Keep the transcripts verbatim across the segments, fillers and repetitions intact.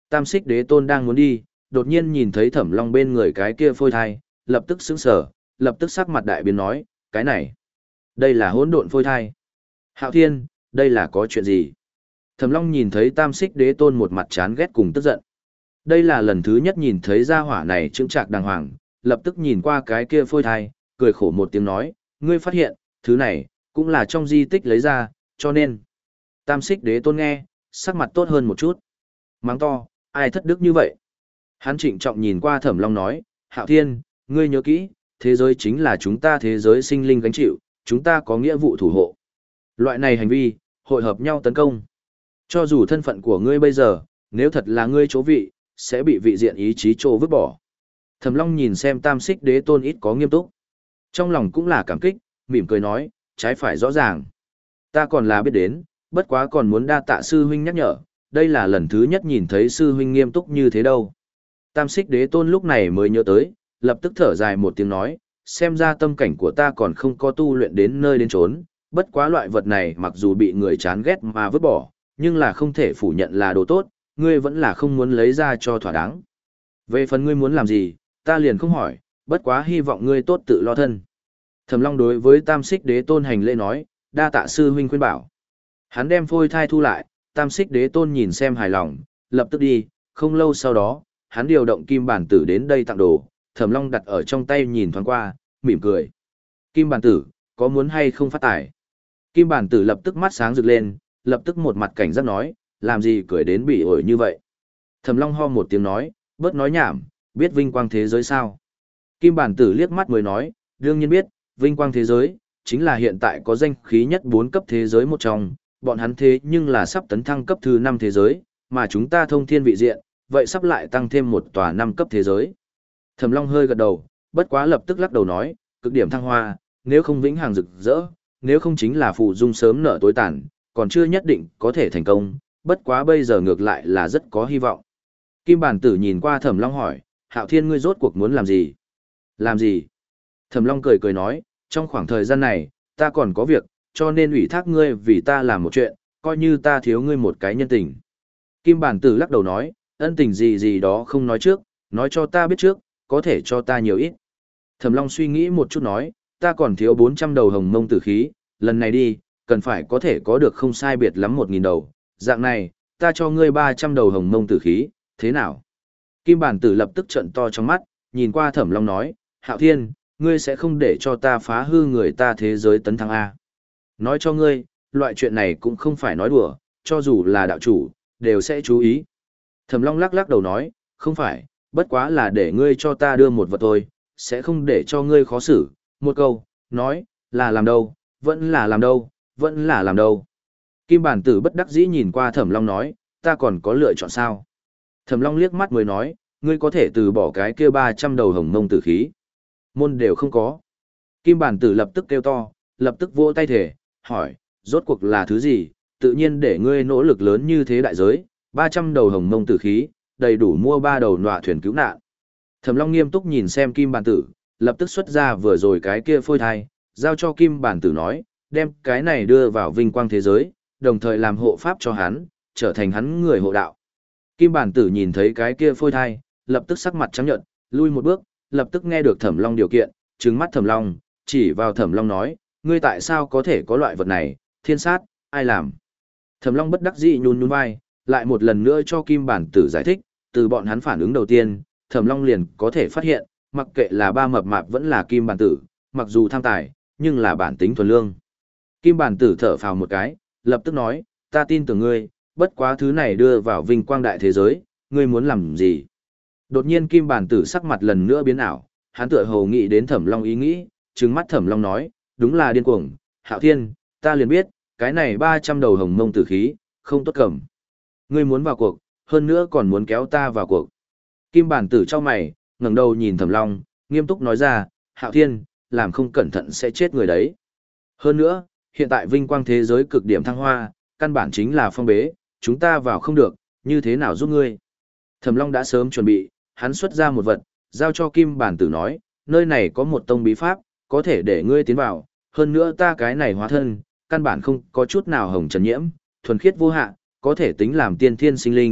Tam Xích Đế Tôn đang muốn đi, đột nhiên nhìn thấy Thẩm Long bên người cái kia phôi thai, lập tức sững sờ, lập tức sắc mặt đại biến nói, cái này, đây là hỗn độn phôi thai. Hạo Thiên, đây là có chuyện gì? Thẩm Long nhìn thấy Tam Xích Đế Tôn một mặt chán ghét cùng tức giận. Đây là lần thứ nhất nhìn thấy gia hỏa này chững chạc đàng hoàng, lập tức nhìn qua cái kia phôi thai, cười khổ một tiếng nói, ngươi phát hiện, thứ này, cũng là trong di tích lấy ra, cho nên. Tam Xích Đế Tôn nghe, sắc mặt tốt hơn một chút. Mắng to, ai thất đức như vậy? Hắn trịnh trọng nhìn qua Thẩm Long nói, Hạo Thiên, ngươi nhớ kỹ, thế giới chính là chúng ta thế giới sinh linh gánh chịu, chúng ta có nghĩa vụ thủ hộ. Loại này hành vi, hội hợp nhau tấn công. Cho dù thân phận của ngươi bây giờ, nếu thật là ngươi chỗ vị, sẽ bị vị diện ý chí trô vứt bỏ. Thẩm Long nhìn xem Tam Xích Đế Tôn ít có nghiêm túc. Trong lòng cũng là cảm kích, mỉm cười nói, trái phải rõ ràng. Ta còn là biết đến, bất quá còn muốn đa tạ sư huynh nhắc nhở, đây là lần thứ nhất nhìn thấy sư huynh nghiêm túc như thế đâu. Tam Xích Đế Tôn lúc này mới nhớ tới, lập tức thở dài một tiếng nói, xem ra tâm cảnh của ta còn không có tu luyện đến nơi đến chốn, bất quá loại vật này mặc dù bị người chán ghét mà vứt bỏ, nhưng là không thể phủ nhận là đồ tốt, ngươi vẫn là không muốn lấy ra cho thỏa đáng. Về phần ngươi muốn làm gì, ta liền không hỏi, bất quá hy vọng ngươi tốt tự lo thân. Thẩm Long đối với Tam Xích Đế Tôn hành lễ nói, đa tạ sư huynh khuyên bảo. Hắn đem phôi thai thu lại, Tam Xích Đế Tôn nhìn xem hài lòng, lập tức đi, không lâu sau đó, hắn điều động kim bản tử đến đây tặng đồ, Thẩm Long đặt ở trong tay nhìn thoáng qua, mỉm cười. Kim bản tử, có muốn hay không phát tài? Kim bản tử lập tức mắt sáng rực lên, lập tức một mặt cảnh giác nói, làm gì cười đến bị ổi như vậy? Thẩm Long ho một tiếng nói, bớt nói nhảm, biết vinh quang thế giới sao? Kim bản tử liếc mắt mới nói, đương nhiên biết, vinh quang thế giới, chính là hiện tại có danh khí nhất bốn cấp thế giới một trong, bọn hắn thế nhưng là sắp tấn thăng cấp thứ năm thế giới, mà chúng ta thông thiên vị diện, vậy sắp lại tăng thêm một tòa năm cấp thế giới. Thẩm Long hơi gật đầu, bất quá lập tức lắc đầu nói, cực điểm thăng hoa, nếu không vĩnh hằng rực rỡ, nếu không chính là phụ dung sớm nở tối tàn, còn chưa nhất định có thể thành công, bất quá bây giờ ngược lại là rất có hy vọng. Kim bản tử nhìn qua Thẩm Long hỏi, Hạo Thiên ngươi rốt cuộc muốn làm gì? Làm gì? Thẩm Long cười cười nói, trong khoảng thời gian này, ta còn có việc, cho nên ủy thác ngươi vì ta làm một chuyện, coi như ta thiếu ngươi một cái nhân tình. Kim bản tử lắc đầu nói, ân tình gì gì đó không nói trước, nói cho ta biết trước, có thể cho ta nhiều ít. Thẩm Long suy nghĩ một chút nói, ta còn thiếu bốn trăm đầu hồng mông tử khí, lần này đi, cần phải có thể có được không sai biệt lắm một nghìn đầu, dạng này, ta cho ngươi ba trăm đầu hồng mông tử khí, thế nào? Kim bản tử lập tức trợn to trong mắt, nhìn qua Thẩm Long nói, Hạo Thiên, ngươi sẽ không để cho ta phá hư người ta thế giới tấn thăng A. Nói cho ngươi, loại chuyện này cũng không phải nói đùa, cho dù là đạo chủ, đều sẽ chú ý. Thẩm Long lắc lắc đầu nói, không phải, bất quá là để ngươi cho ta đưa một vật thôi, sẽ không để cho ngươi khó xử. Một câu, nói, là làm đâu, vẫn là làm đâu, vẫn là làm đâu. Kim bản tử bất đắc dĩ nhìn qua Thẩm Long nói, ta còn có lựa chọn sao? Thẩm Long liếc mắt mới nói, ngươi có thể từ bỏ cái kia ba trăm đầu hồng mông tử khí. Môn đều không có. Kim bản tử lập tức kêu to, lập tức vỗ tay thể, hỏi, rốt cuộc là thứ gì, tự nhiên để ngươi nỗ lực lớn như thế đại giới, ba trăm đầu hồng mông tử khí, đầy đủ mua ba đầu nọa thuyền cứu nạn. Thẩm Long nghiêm túc nhìn xem Kim bản tử, lập tức xuất ra vừa rồi cái kia phôi thai, giao cho Kim bản tử nói, đem cái này đưa vào vinh quang thế giới, đồng thời làm hộ pháp cho hắn, trở thành hắn người hộ đạo. Kim bản tử nhìn thấy cái kia phôi thai, lập tức sắc mặt trắng nhợt, lui một bước, lập tức nghe được Thẩm Long điều kiện, trừng mắt Thẩm Long, chỉ vào Thẩm Long nói, ngươi tại sao có thể có loại vật này, thiên sát, ai làm? Thẩm Long bất đắc dĩ nhún nhún vai, lại một lần nữa cho Kim bản tử giải thích, từ bọn hắn phản ứng đầu tiên, Thẩm Long liền có thể phát hiện, mặc kệ là ba mập mạp vẫn là Kim bản tử, mặc dù tham tài, nhưng là bản tính thuần lương. Kim bản tử thở phào một cái, lập tức nói, ta tin tưởng ngươi, bất quá thứ này đưa vào vinh quang đại thế giới, ngươi muốn làm gì? Đột nhiên Kim bản tử sắc mặt lần nữa biến ảo, hắn tựa hồ nghĩ đến Thẩm Long ý nghĩ, trừng mắt Thẩm Long nói, đúng là điên cuồng, Hạo Thiên, ta liền biết, cái này ba trăm đầu hồng mông tử khí, không tốt cầm. Ngươi muốn vào cuộc, hơn nữa còn muốn kéo ta vào cuộc. Kim bản tử trong mày, ngẩng đầu nhìn Thẩm Long, nghiêm túc nói ra, Hạo Thiên, làm không cẩn thận sẽ chết người đấy. Hơn nữa, hiện tại vinh quang thế giới cực điểm thăng hoa, căn bản chính là phong bế, chúng ta vào không được, như thế nào giúp ngươi? Thẩm Long đã sớm chuẩn bị, hắn xuất ra một vật, giao cho Kim bản tử nói, nơi này có một tông bí pháp, có thể để ngươi tiến vào, hơn nữa ta cái này hóa thân, căn bản không có chút nào hồng trần nhiễm, thuần khiết vô hạ, có thể tính làm tiên thiên sinh linh,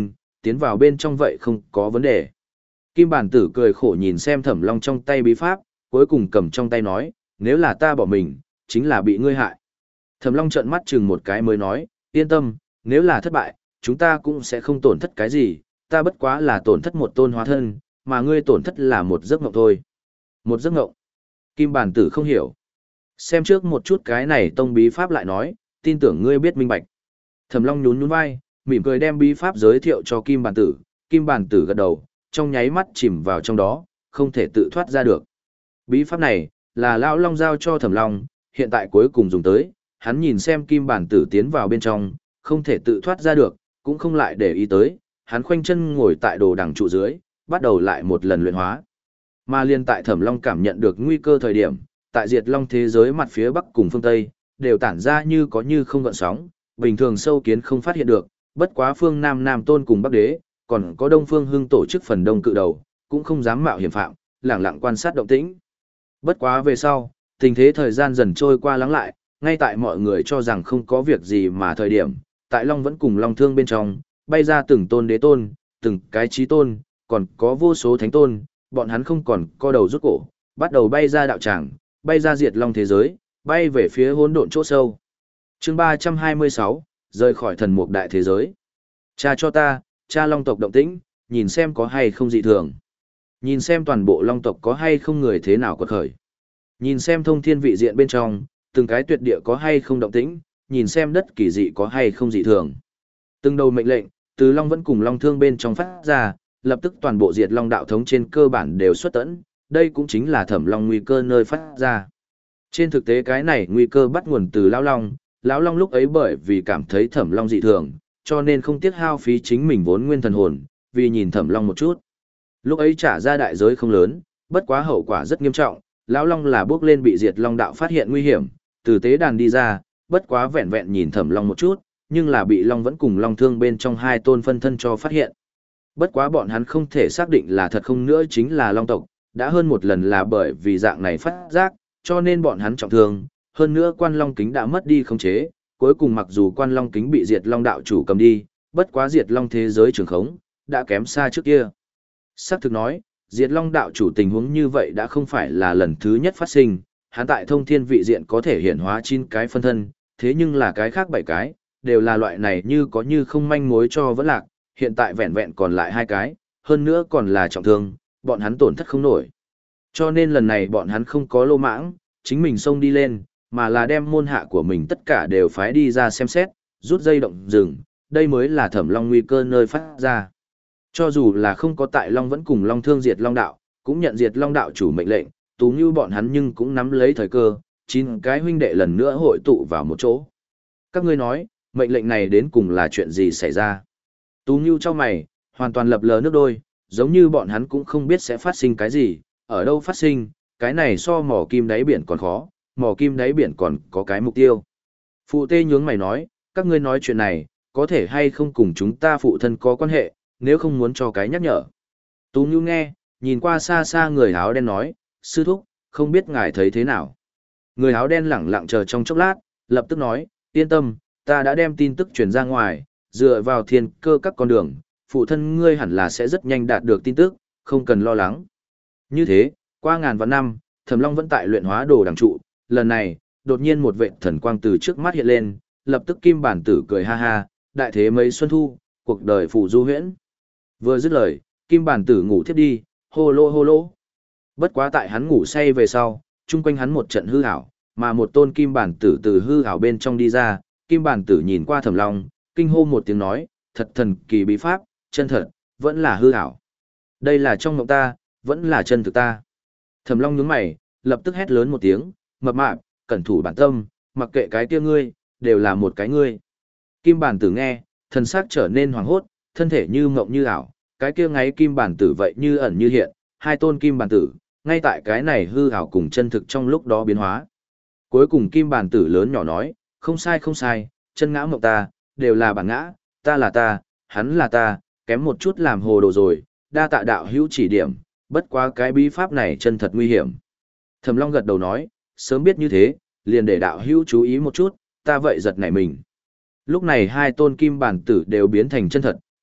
tiến vào bên trong vậy không có vấn đề. Kim bản tử cười khổ nhìn xem Thẩm Long trong tay bí pháp, cuối cùng cầm trong tay nói, nếu là ta bỏ mình, chính là bị ngươi hại. Thẩm Long trợn mắt chừng một cái mới nói, yên tâm, nếu là thất bại, chúng ta cũng sẽ không tổn thất cái gì, ta bất quá là tổn thất một tôn hóa thân, mà ngươi tổn thất là một giấc mộng thôi. Một giấc mộng. Kim bản tử không hiểu. Xem trước một chút cái này tông bí pháp lại nói, tin tưởng ngươi biết minh bạch. Thẩm Long nhún nhún vai, mỉm cười đem bí pháp giới thiệu cho Kim bản tử, Kim bản tử gật đầu, trong nháy mắt chìm vào trong đó, không thể tự thoát ra được. Bí pháp này, là Lão Long giao cho Thẩm Long, hiện tại cuối cùng dùng tới, hắn nhìn xem Kim bản tử tiến vào bên trong, không thể tự thoát ra được, cũng không lại để ý tới, hắn khoanh chân ngồi tại đồ đằng trụ dưới, bắt đầu lại một lần luyện hóa. Mà liên tại Thẩm Long cảm nhận được nguy cơ thời điểm, tại Diệt Long thế giới mặt phía bắc cùng phương tây, đều tản ra như có như không gợn sóng, bình thường sâu kiến không phát hiện được, bất quá phương Nam Nam Tôn cùng Bắc Đế, còn có Đông Phương Hưng tổ chức phần đông cự đầu, cũng không dám mạo hiểm phạm, lẳng lặng quan sát động tĩnh. Bất quá về sau, tình thế thời gian dần trôi qua lắng lại, ngay tại mọi người cho rằng không có việc gì mà thời điểm, tại Long vẫn cùng Long Thương bên trong, bay ra từng tôn đế tôn, từng cái chí tôn, còn có vô số thánh tôn, bọn hắn không còn co đầu rút cổ, bắt đầu bay ra đạo tràng, bay ra Diệt Long thế giới, bay về phía hỗn độn chỗ sâu. Chương ba trăm hai mươi sáu, rời khỏi thần mục đại thế giới. Cha cho ta, cha Long tộc động tĩnh, nhìn xem có hay không dị thường. Nhìn xem toàn bộ Long tộc có hay không người thế nào quật khởi. Nhìn xem thông thiên vị diện bên trong, từng cái tuyệt địa có hay không động tĩnh, nhìn xem đất kỳ dị có hay không dị thường. Từng đầu mệnh lệnh, từ Long vẫn cùng Long Thương bên trong phát ra, lập tức toàn bộ Diệt Long đạo thống trên cơ bản đều xuất tẫn, đây cũng chính là Thẩm Long nguy cơ nơi phát ra. Trên thực tế cái này nguy cơ bắt nguồn từ Lão Long, Lão Long lúc ấy bởi vì cảm thấy Thẩm Long dị thường, cho nên không tiếc hao phí chính mình vốn nguyên thần hồn, vì nhìn Thẩm Long một chút. Lúc ấy trả ra đại giới không lớn, bất quá hậu quả rất nghiêm trọng, Lão Long là bước lên bị Diệt Long đạo phát hiện nguy hiểm, từ tế đàn đi ra, bất quá vẹn vẹn nhìn Thẩm Long một chút, nhưng là bị Long vẫn cùng Long Thương bên trong hai tôn phân thân cho phát hiện. Bất quá bọn hắn không thể xác định là thật không nữa chính là Long tộc, đã hơn một lần là bởi vì dạng này phát giác, cho nên bọn hắn trọng thương, hơn nữa Quan Long kính đã mất đi khống chế, cuối cùng mặc dù Quan Long kính bị Diệt Long đạo chủ cầm đi, bất quá Diệt Long thế giới trường khống, đã kém xa trước kia. Xác thực nói, Diệt Long đạo chủ tình huống như vậy đã không phải là lần thứ nhất phát sinh, hắn tại thông thiên vị diện có thể hiển hóa chín cái phân thân, thế nhưng là cái khác bảy cái, đều là loại này như có như không manh mối cho vẫn lạc, hiện tại vẹn vẹn còn lại hai cái, hơn nữa còn là trọng thương, bọn hắn tổn thất không nổi. Cho nên lần này bọn hắn không có lô mãng, chính mình xông đi lên, mà là đem môn hạ của mình tất cả đều phái đi ra xem xét, rút dây động rừng, đây mới là Thẩm Long nguy cơ nơi phát ra. Cho dù là không có tại Long vẫn cùng Long Thương diệt Long đạo, cũng nhận diệt Long đạo chủ mệnh lệnh, Tú Như bọn hắn nhưng cũng nắm lấy thời cơ, chín cái huynh đệ lần nữa hội tụ vào một chỗ. Các ngươi nói, mệnh lệnh này đến cùng là chuyện gì xảy ra? Tú Như cho mày, hoàn toàn lập lờ nước đôi, giống như bọn hắn cũng không biết sẽ phát sinh cái gì, ở đâu phát sinh, cái này so mỏ kim đáy biển còn khó, mỏ kim đáy biển còn có cái mục tiêu. Phụ tê nhướng mày nói, các ngươi nói chuyện này, có thể hay không cùng chúng ta phụ thân có quan hệ, nếu không muốn cho cái nhắc nhở. Tú Như nghe, nhìn qua xa xa người áo đen nói, sư thúc, không biết ngài thấy thế nào. Người áo đen lẳng lặng chờ trong chốc lát, lập tức nói, yên tâm, ta đã đem tin tức truyền ra ngoài, dựa vào thiên cơ các con đường, phụ thân ngươi hẳn là sẽ rất nhanh đạt được tin tức, không cần lo lắng. Như thế, qua ngàn vạn năm, Thẩm Long vẫn tại luyện hóa đồ đằng trụ, lần này, đột nhiên một vệt thần quang từ trước mắt hiện lên, lập tức Kim Bản Tử cười ha ha, đại thế mấy xuân thu, cuộc đời phù du huyễn. Vừa dứt lời, Kim Bản Tử ngủ thiếp đi, hô lô hô lô. Bất quá tại hắn ngủ say về sau, chung quanh hắn một trận hư ảo, mà một tôn Kim Bản Tử từ hư ảo bên trong đi ra, Kim Bản Tử nhìn qua Thẩm Long, kinh hô một tiếng nói, thật thần kỳ bí pháp, chân thật, vẫn là hư ảo. Đây là trong mộng ta, vẫn là chân thực ta. Thẩm Long nhướng mày, lập tức hét lớn một tiếng, mập mạp, cẩn thủ bản tâm, mặc kệ cái kia ngươi, đều là một cái ngươi. Kim Bản Tử nghe, thần sắc trở nên hoảng hốt, thân thể như mộng như ảo, cái kia ngáy Kim Bản Tử vậy như ẩn như hiện, hai tôn Kim Bản Tử, ngay tại cái này hư ảo cùng chân thực trong lúc đó biến hóa. Cuối cùng Kim Bản Tử lớn nhỏ nói, không sai không sai, chân ngã mộng ta, đều là bản ngã, ta là ta, hắn là ta, kém một chút làm hồ đồ rồi, đa tạ đạo hữu chỉ điểm, bất quá cái bí pháp này chân thật nguy hiểm. Thẩm Long gật đầu nói, sớm biết như thế, liền để đạo hữu chú ý một chút, ta vậy giật nảy mình. Lúc này hai tôn Kim Bản Tử đều biến thành chân thật,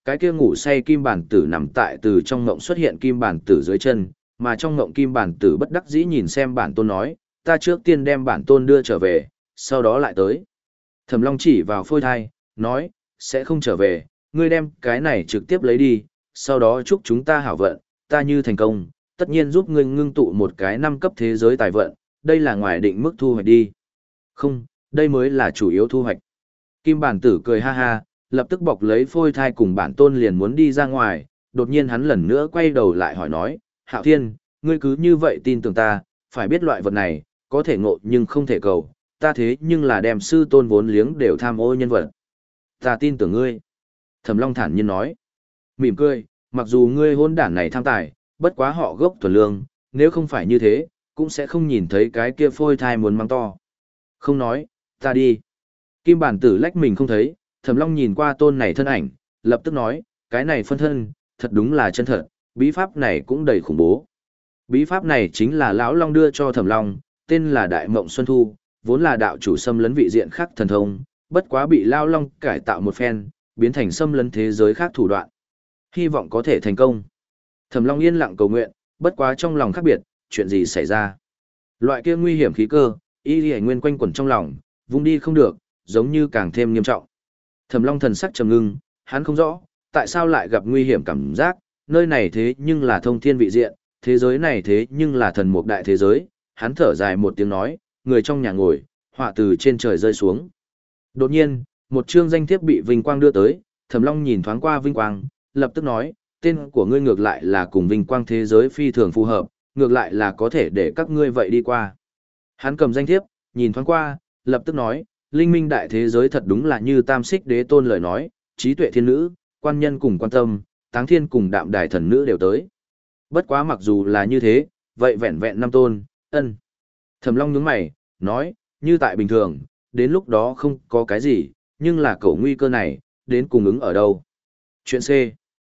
Cái kia ngủ say kim bản tử nằm tại từ trong ngộng xuất hiện kim bản tử dưới chân, mà trong ngộng kim bản tử bất đắc dĩ nhìn xem bản tôn nói, ta trước tiên đem bản tôn đưa trở về, sau đó lại tới. Thẩm Long chỉ vào phôi thai, nói, sẽ không trở về, ngươi đem cái này trực tiếp lấy đi, sau đó chúc chúng ta hảo vận, ta như thành công, tất nhiên giúp ngươi ngưng tụ một cái năm cấp thế giới tài vận, đây là ngoài định mức thu hoạch đi. Không, đây mới là chủ yếu thu hoạch. Kim bản tử cười ha ha, lập tức bọc lấy phôi thai cùng bản tôn liền muốn đi ra ngoài, đột nhiên hắn lần nữa quay đầu lại hỏi nói, Hạo Thiên, ngươi cứ như vậy tin tưởng ta, phải biết loại vật này, có thể ngộ nhưng không thể cầu, ta thế nhưng là đem sư tôn vốn liếng đều tham ô nhân vật. Ta tin tưởng ngươi. Thẩm Long thản nhiên nói. Mỉm cười, mặc dù ngươi hôn đản này tham tài, bất quá họ gốc thuần lương, nếu không phải như thế, cũng sẽ không nhìn thấy cái kia phôi thai muốn mang to. Không nói, ta đi. Kim bản tử lách mình không thấy, Thẩm Long nhìn qua tôn này thân ảnh, lập tức nói, cái này phân thân, thật đúng là chân thật, bí pháp này cũng đầy khủng bố. Bí pháp này chính là lão Long đưa cho Thẩm Long, tên là Đại Mộng Xuân Thu, vốn là đạo chủ xâm lấn vị diện khác thần thông, bất quá bị lão Long cải tạo một phen, biến thành xâm lấn thế giới khác thủ đoạn. Hy vọng có thể thành công. Thẩm Long yên lặng cầu nguyện, bất quá trong lòng khác biệt, chuyện gì xảy ra? Loại kia nguy hiểm khí cơ, y liễu nguyên quanh quẩn trong lòng, vung đi không được, giống như càng thêm nghiêm trọng. Thẩm Long thần sắc trầm ngưng, hắn không rõ, tại sao lại gặp nguy hiểm cảm giác, nơi này thế nhưng là thông thiên vị diện, thế giới này thế nhưng là thần mục đại thế giới, hắn thở dài một tiếng nói, người trong nhà ngồi, họa từ trên trời rơi xuống. Đột nhiên, một chương danh thiếp bị vinh quang đưa tới, Thẩm Long nhìn thoáng qua vinh quang, lập tức nói, tên của ngươi ngược lại là cùng vinh quang thế giới phi thường phù hợp, ngược lại là có thể để các ngươi vậy đi qua. Hắn cầm danh thiếp, nhìn thoáng qua, lập tức nói, linh minh đại thế giới thật đúng là như Tam Xích Đế Tôn lời nói, trí tuệ thiên nữ, quan nhân cùng quan tâm, táng thiên cùng đạm đài thần nữ đều tới. Bất quá mặc dù là như thế, vậy vẹn vẹn năm tôn, ân. Thẩm Long nhướng mày, nói, như tại bình thường, đến lúc đó không có cái gì, nhưng là cậu nguy cơ này, đến cùng ứng ở đâu. Chuyện C.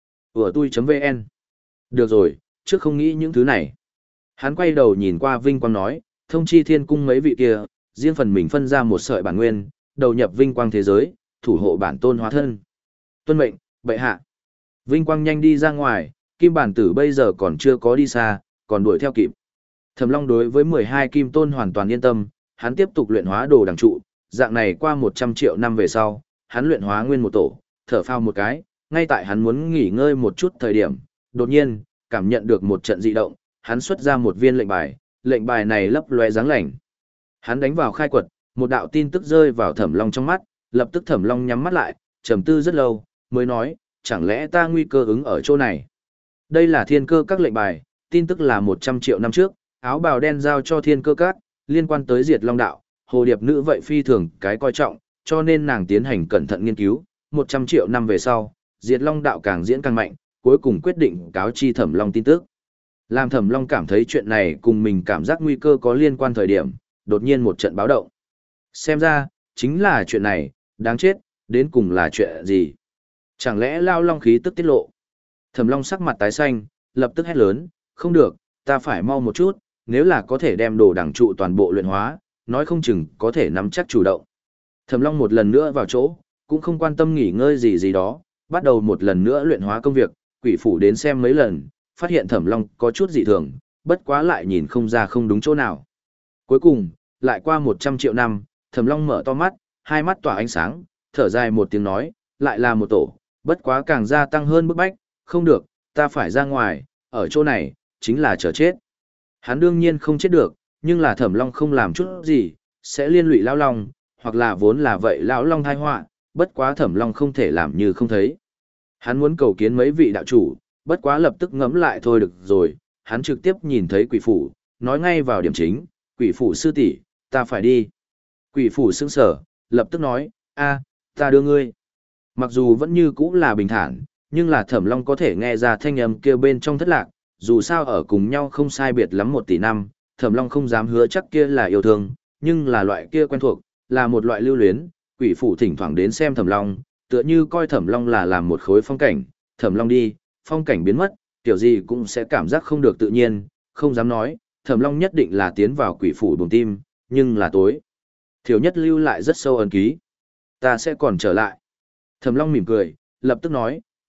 Ủa tui.vn. Được rồi, trước không nghĩ những thứ này. Hắn quay đầu nhìn qua Vinh Quang nói, thông chi thiên cung mấy vị kia, riêng phần mình phân ra một sợi bản nguyên, đầu nhập Vinh Quang thế giới, thủ hộ bản tôn hóa thân. Tuân mệnh, bệ hạ. Vinh Quang nhanh đi ra ngoài, kim bản tử bây giờ còn chưa có đi xa, còn đuổi theo kịp. Thẩm Long đối với mười hai kim tôn hoàn toàn yên tâm, hắn tiếp tục luyện hóa đồ đằng trụ, dạng này qua một trăm triệu năm về sau, hắn luyện hóa nguyên một tổ, thở phào một cái, ngay tại hắn muốn nghỉ ngơi một chút thời điểm, đột nhiên, cảm nhận được một trận dị động, hắn xuất ra một viên lệnh bài, lệnh bài này lấp lóe dáng lạnh. Hắn đánh vào khai quật, một đạo tin tức rơi vào Thẩm Long trong mắt, lập tức Thẩm Long nhắm mắt lại, trầm tư rất lâu, mới nói, chẳng lẽ ta nguy cơ ứng ở chỗ này. Đây là thiên cơ các lệnh bài, tin tức là một trăm triệu năm trước, áo bào đen giao cho thiên cơ các, liên quan tới diệt long đạo, hồ điệp nữ vậy phi thường cái coi trọng, cho nên nàng tiến hành cẩn thận nghiên cứu, một trăm triệu năm về sau, diệt long đạo càng diễn càng mạnh, cuối cùng quyết định cáo chi Thẩm Long tin tức. Làm Thẩm Long cảm thấy chuyện này cùng mình cảm giác nguy cơ có liên quan thời điểm, đột nhiên một trận báo động. Xem ra, chính là chuyện này, đáng chết, đến cùng là chuyện gì? Chẳng lẽ lao long khí tức tiết lộ? Thẩm Long sắc mặt tái xanh, lập tức hét lớn, không được, ta phải mau một chút, nếu là có thể đem đồ đẳng trụ toàn bộ luyện hóa, nói không chừng có thể nắm chắc chủ động. Thẩm Long một lần nữa vào chỗ, cũng không quan tâm nghỉ ngơi gì gì đó, bắt đầu một lần nữa luyện hóa công việc, quỷ phủ đến xem mấy lần, phát hiện Thẩm Long có chút dị thường, bất quá lại nhìn không ra không đúng chỗ nào. Cuối cùng, lại qua một trăm triệu năm, Thẩm Long mở to mắt, hai mắt tỏa ánh sáng, thở dài một tiếng nói, lại là một tổ, bất quá càng gia tăng hơn bức bách, không được, ta phải ra ngoài, ở chỗ này, chính là chờ chết. Hắn đương nhiên không chết được, nhưng là Thẩm Long không làm chút gì, sẽ liên lụy lão long, hoặc là vốn là vậy lão long tai họa, bất quá Thẩm Long không thể làm như không thấy. Hắn muốn cầu kiến mấy vị đạo chủ, bất quá lập tức ngẫm lại thôi được rồi, hắn trực tiếp nhìn thấy quỷ phủ, nói ngay vào điểm chính, quỷ phủ sư tỷ, ta phải đi. Quỷ phủ sững sở, lập tức nói, a, ta đưa ngươi. Mặc dù vẫn như cũ là bình thản, nhưng là Thẩm Long có thể nghe ra thanh âm kia bên trong thất lạc, dù sao ở cùng nhau không sai biệt lắm một tỷ năm, Thẩm Long không dám hứa chắc kia là yêu thương, nhưng là loại kia quen thuộc, là một loại lưu luyến, quỷ phủ thỉnh thoảng đến xem Thẩm Long, tựa như coi Thẩm Long là làm một khối phong cảnh, Thẩm Long đi, phong cảnh biến mất, kiểu gì cũng sẽ cảm giác không được tự nhiên, không dám nói, Thẩm Long nhất định là tiến vào quỷ phủ buồng tim, nhưng là tối. Thiểu nhất lưu lại rất sâu ấn ký. Ta sẽ còn trở lại. Thẩm Long mỉm cười, lập tức nói,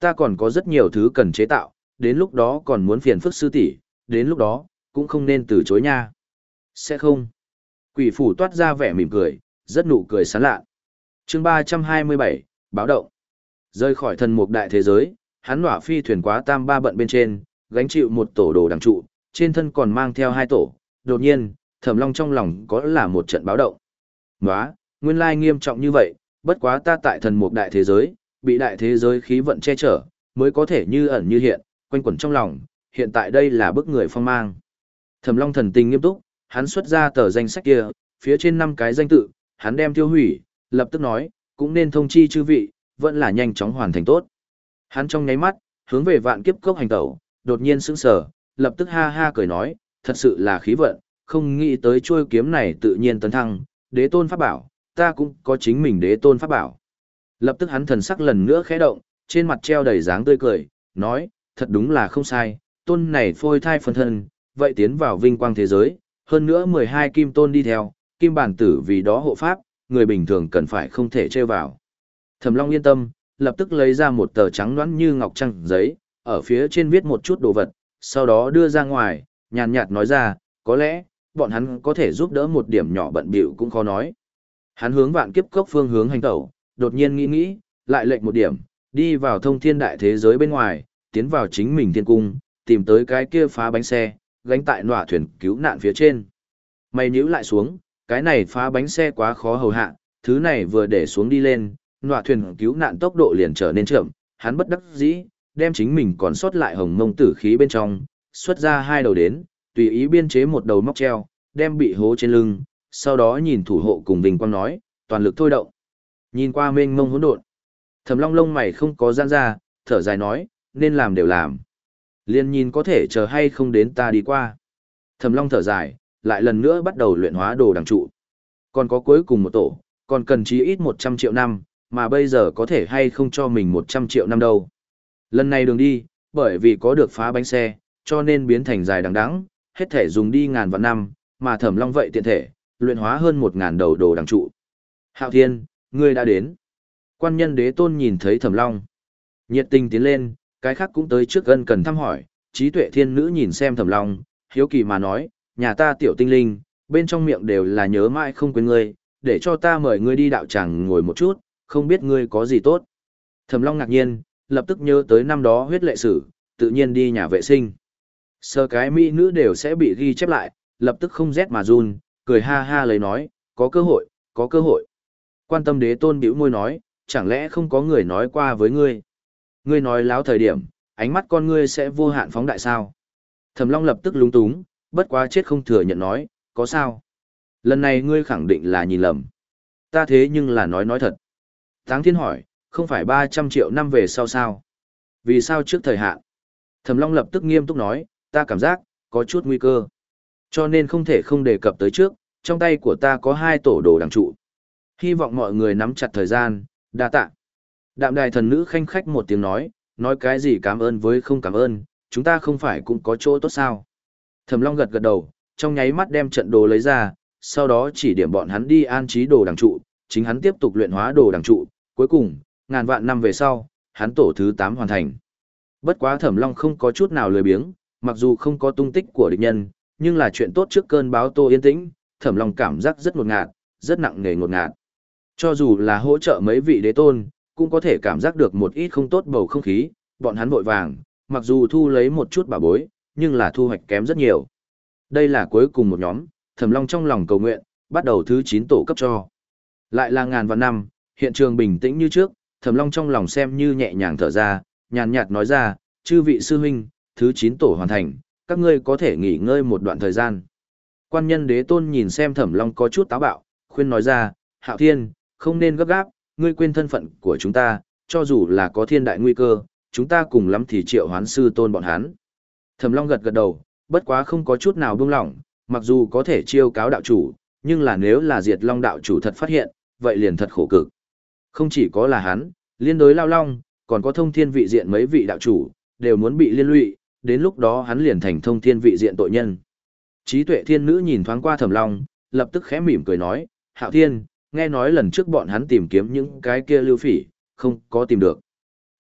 Ta còn có rất nhiều thứ cần chế tạo, đến lúc đó còn muốn phiền phức sư tỷ, đến lúc đó, cũng không nên từ chối nha. Sẽ không. Quỷ phủ toát ra vẻ mỉm cười, rất nụ cười sán lạ. Chương ba trăm hai mươi bảy, báo động. Rơi khỏi thần mục đại thế giới, hắn nỏa phi thuyền quá tam ba bận bên trên, gánh chịu một tổ đồ đằng trụ, trên thân còn mang theo hai tổ. Đột nhiên, Thẩm Long trong lòng có là một trận báo động. Nóa, nguyên lai nghiêm trọng như vậy, bất quá ta tại thần mục đại thế giới, bị đại thế giới khí vận che chở, mới có thể như ẩn như hiện, quanh quẩn trong lòng, hiện tại đây là bức người phong mang. Thẩm Long thần tình nghiêm túc, hắn xuất ra tờ danh sách kia, phía trên năm cái danh tự, hắn đem tiêu hủy, lập tức nói, cũng nên thông chi chư vị, vẫn là nhanh chóng hoàn thành tốt. Hắn trong nháy mắt, hướng về vạn kiếp cốc hành tẩu, đột nhiên sững sờ, lập tức ha ha cười nói, thật sự là khí vận, không nghĩ tới chuôi kiếm này tự nhiên tấn thăng, đế tôn pháp bảo, ta cũng có chính mình đế tôn pháp bảo. Lập tức hắn thần sắc lần nữa khẽ động, trên mặt treo đầy dáng tươi cười, nói, thật đúng là không sai, tôn này phôi thai phân thân, vậy tiến vào vinh quang thế giới, hơn nữa mười hai kim tôn đi theo, kim bản tử vì đó hộ pháp, người bình thường cần phải không thể trêu vào. Thẩm Long yên tâm, lập tức lấy ra một tờ trắng nõn như ngọc trăng giấy, ở phía trên viết một chút đồ vật, sau đó đưa ra ngoài, nhàn nhạt nói ra, có lẽ, bọn hắn có thể giúp đỡ một điểm nhỏ bận bịu cũng khó nói. Hắn hướng vạn kiếp cốc phương hướng hành tẩu, đột nhiên nghĩ nghĩ, lại lệnh một điểm, đi vào thông thiên đại thế giới bên ngoài, tiến vào chính mình thiên cung, tìm tới cái kia phá bánh xe, gánh tại nọa thuyền cứu nạn phía trên. Mày nhíu lại xuống, cái này phá bánh xe quá khó hầu hạ, thứ này vừa để xuống đi lên, nọa thuyền cứu nạn tốc độ liền trở nên chậm, hắn bất đắc dĩ, đem chính mình còn sót lại hồng mông tử khí bên trong, xuất ra hai đầu đến, tùy ý biên chế một đầu móc treo, đem bị hố trên lưng, sau đó nhìn thủ hộ cùng Vinh Quang nói, toàn lực thôi động. Nhìn qua mênh mông hỗn độn, Thẩm Long lông mày không có giãn ra, thở dài nói, nên làm đều làm. Liên nhìn có thể chờ hay không đến ta đi qua. Thẩm Long thở dài, lại lần nữa bắt đầu luyện hóa đồ đằng trụ. Còn có cuối cùng một tổ, còn cần chí ít một trăm triệu năm, mà bây giờ có thể hay không cho mình một trăm triệu năm đâu. Lần này đường đi, bởi vì có được phá bánh xe, cho nên biến thành dài đằng đẵng, hết thể dùng đi ngàn vạn năm, mà Thẩm Long vậy tiện thể, luyện hóa hơn một ngàn đầu đồ đằng trụ. Hạo Thiên, ngươi đã đến. Quan nhân đế tôn nhìn thấy Thẩm Long, nhiệt tình tiến lên, cái khác cũng tới trước gần cần thăm hỏi, trí tuệ thiên nữ nhìn xem Thẩm Long, hiếu kỳ mà nói, nhà ta tiểu tinh linh, bên trong miệng đều là nhớ mãi không quên ngươi, để cho ta mời ngươi đi đạo tràng ngồi một chút, không biết ngươi có gì tốt. Thẩm Long ngạc nhiên, lập tức nhớ tới năm đó huyết lệ sử, tự nhiên đi nhà vệ sinh. Sơ cái mỹ nữ đều sẽ bị ghi chép lại, lập tức không rét mà run, cười ha ha lấy nói, có cơ hội, có cơ hội. Quan tâm đế tôn bĩu môi nói, chẳng lẽ không có người nói qua với ngươi. Ngươi nói láo thời điểm, ánh mắt con ngươi sẽ vô hạn phóng đại sao. Thẩm Long lập tức lúng túng, bất quá chết không thừa nhận nói, có sao. Lần này ngươi khẳng định là nhìn lầm. Ta thế nhưng là nói nói thật. Táng Thiên hỏi, không phải ba trăm triệu năm về sau sao? Vì sao trước thời hạn? Thẩm Long lập tức nghiêm túc nói, ta cảm giác, có chút nguy cơ. Cho nên không thể không đề cập tới trước, trong tay của ta có hai tổ đồ đằng trụ. Hy vọng mọi người nắm chặt thời gian, đa tạ. Đạm đài thần nữ khanh khách một tiếng nói, nói cái gì cảm ơn với không cảm ơn, chúng ta không phải cũng có chỗ tốt sao. Thẩm Long gật gật đầu, trong nháy mắt đem trận đồ lấy ra, sau đó chỉ điểm bọn hắn đi an trí đồ đằng trụ, chính hắn tiếp tục luyện hóa đồ đằng trụ, cuối cùng, ngàn vạn năm về sau, hắn tổ thứ tám hoàn thành. Bất quá Thẩm Long không có chút nào lười biếng, mặc dù không có tung tích của địch nhân, nhưng là chuyện tốt trước cơn báo tô yên tĩnh, Thẩm Long cảm giác rất ngột ngạt, rất nặng nề ngột ngạt. Cho dù là hỗ trợ mấy vị đế tôn, cũng có thể cảm giác được một ít không tốt bầu không khí, bọn hắn vội vàng, mặc dù thu lấy một chút bảo bối, nhưng là thu hoạch kém rất nhiều. Đây là cuối cùng một nhóm, Thẩm Long trong lòng cầu nguyện, bắt đầu thứ chín tổ cấp cho. Lại là ngàn vạn năm, hiện trường bình tĩnh như trước, Thẩm Long trong lòng xem như nhẹ nhàng thở ra, nhàn nhạt nói ra, chư vị sư huynh, thứ chín tổ hoàn thành, các ngươi có thể nghỉ ngơi một đoạn thời gian. Quan nhân đế tôn nhìn xem Thẩm Long có chút táo bạo, khuyên nói ra, Hạo Thiên, không nên gấp gáp, ngươi quên thân phận của chúng ta, cho dù là có thiên đại nguy cơ, chúng ta cùng lắm thì triệu hoán sư tôn bọn hắn. Thẩm Long gật gật đầu, bất quá không có chút nào buông lỏng, mặc dù có thể chiêu cáo đạo chủ, nhưng là nếu là Diệt Long đạo chủ thật phát hiện, vậy liền thật khổ cực. Không chỉ có là hắn, liên đối Lao Long, còn có thông thiên vị diện mấy vị đạo chủ, đều muốn bị liên lụy, đến lúc đó hắn liền thành thông thiên vị diện tội nhân. Trí tuệ thiên nữ nhìn thoáng qua Thẩm Long, lập tức khẽ mỉm cười nói, Hạo Thiên, nghe nói lần trước bọn hắn tìm kiếm những cái kia lưu phỉ, không có tìm được.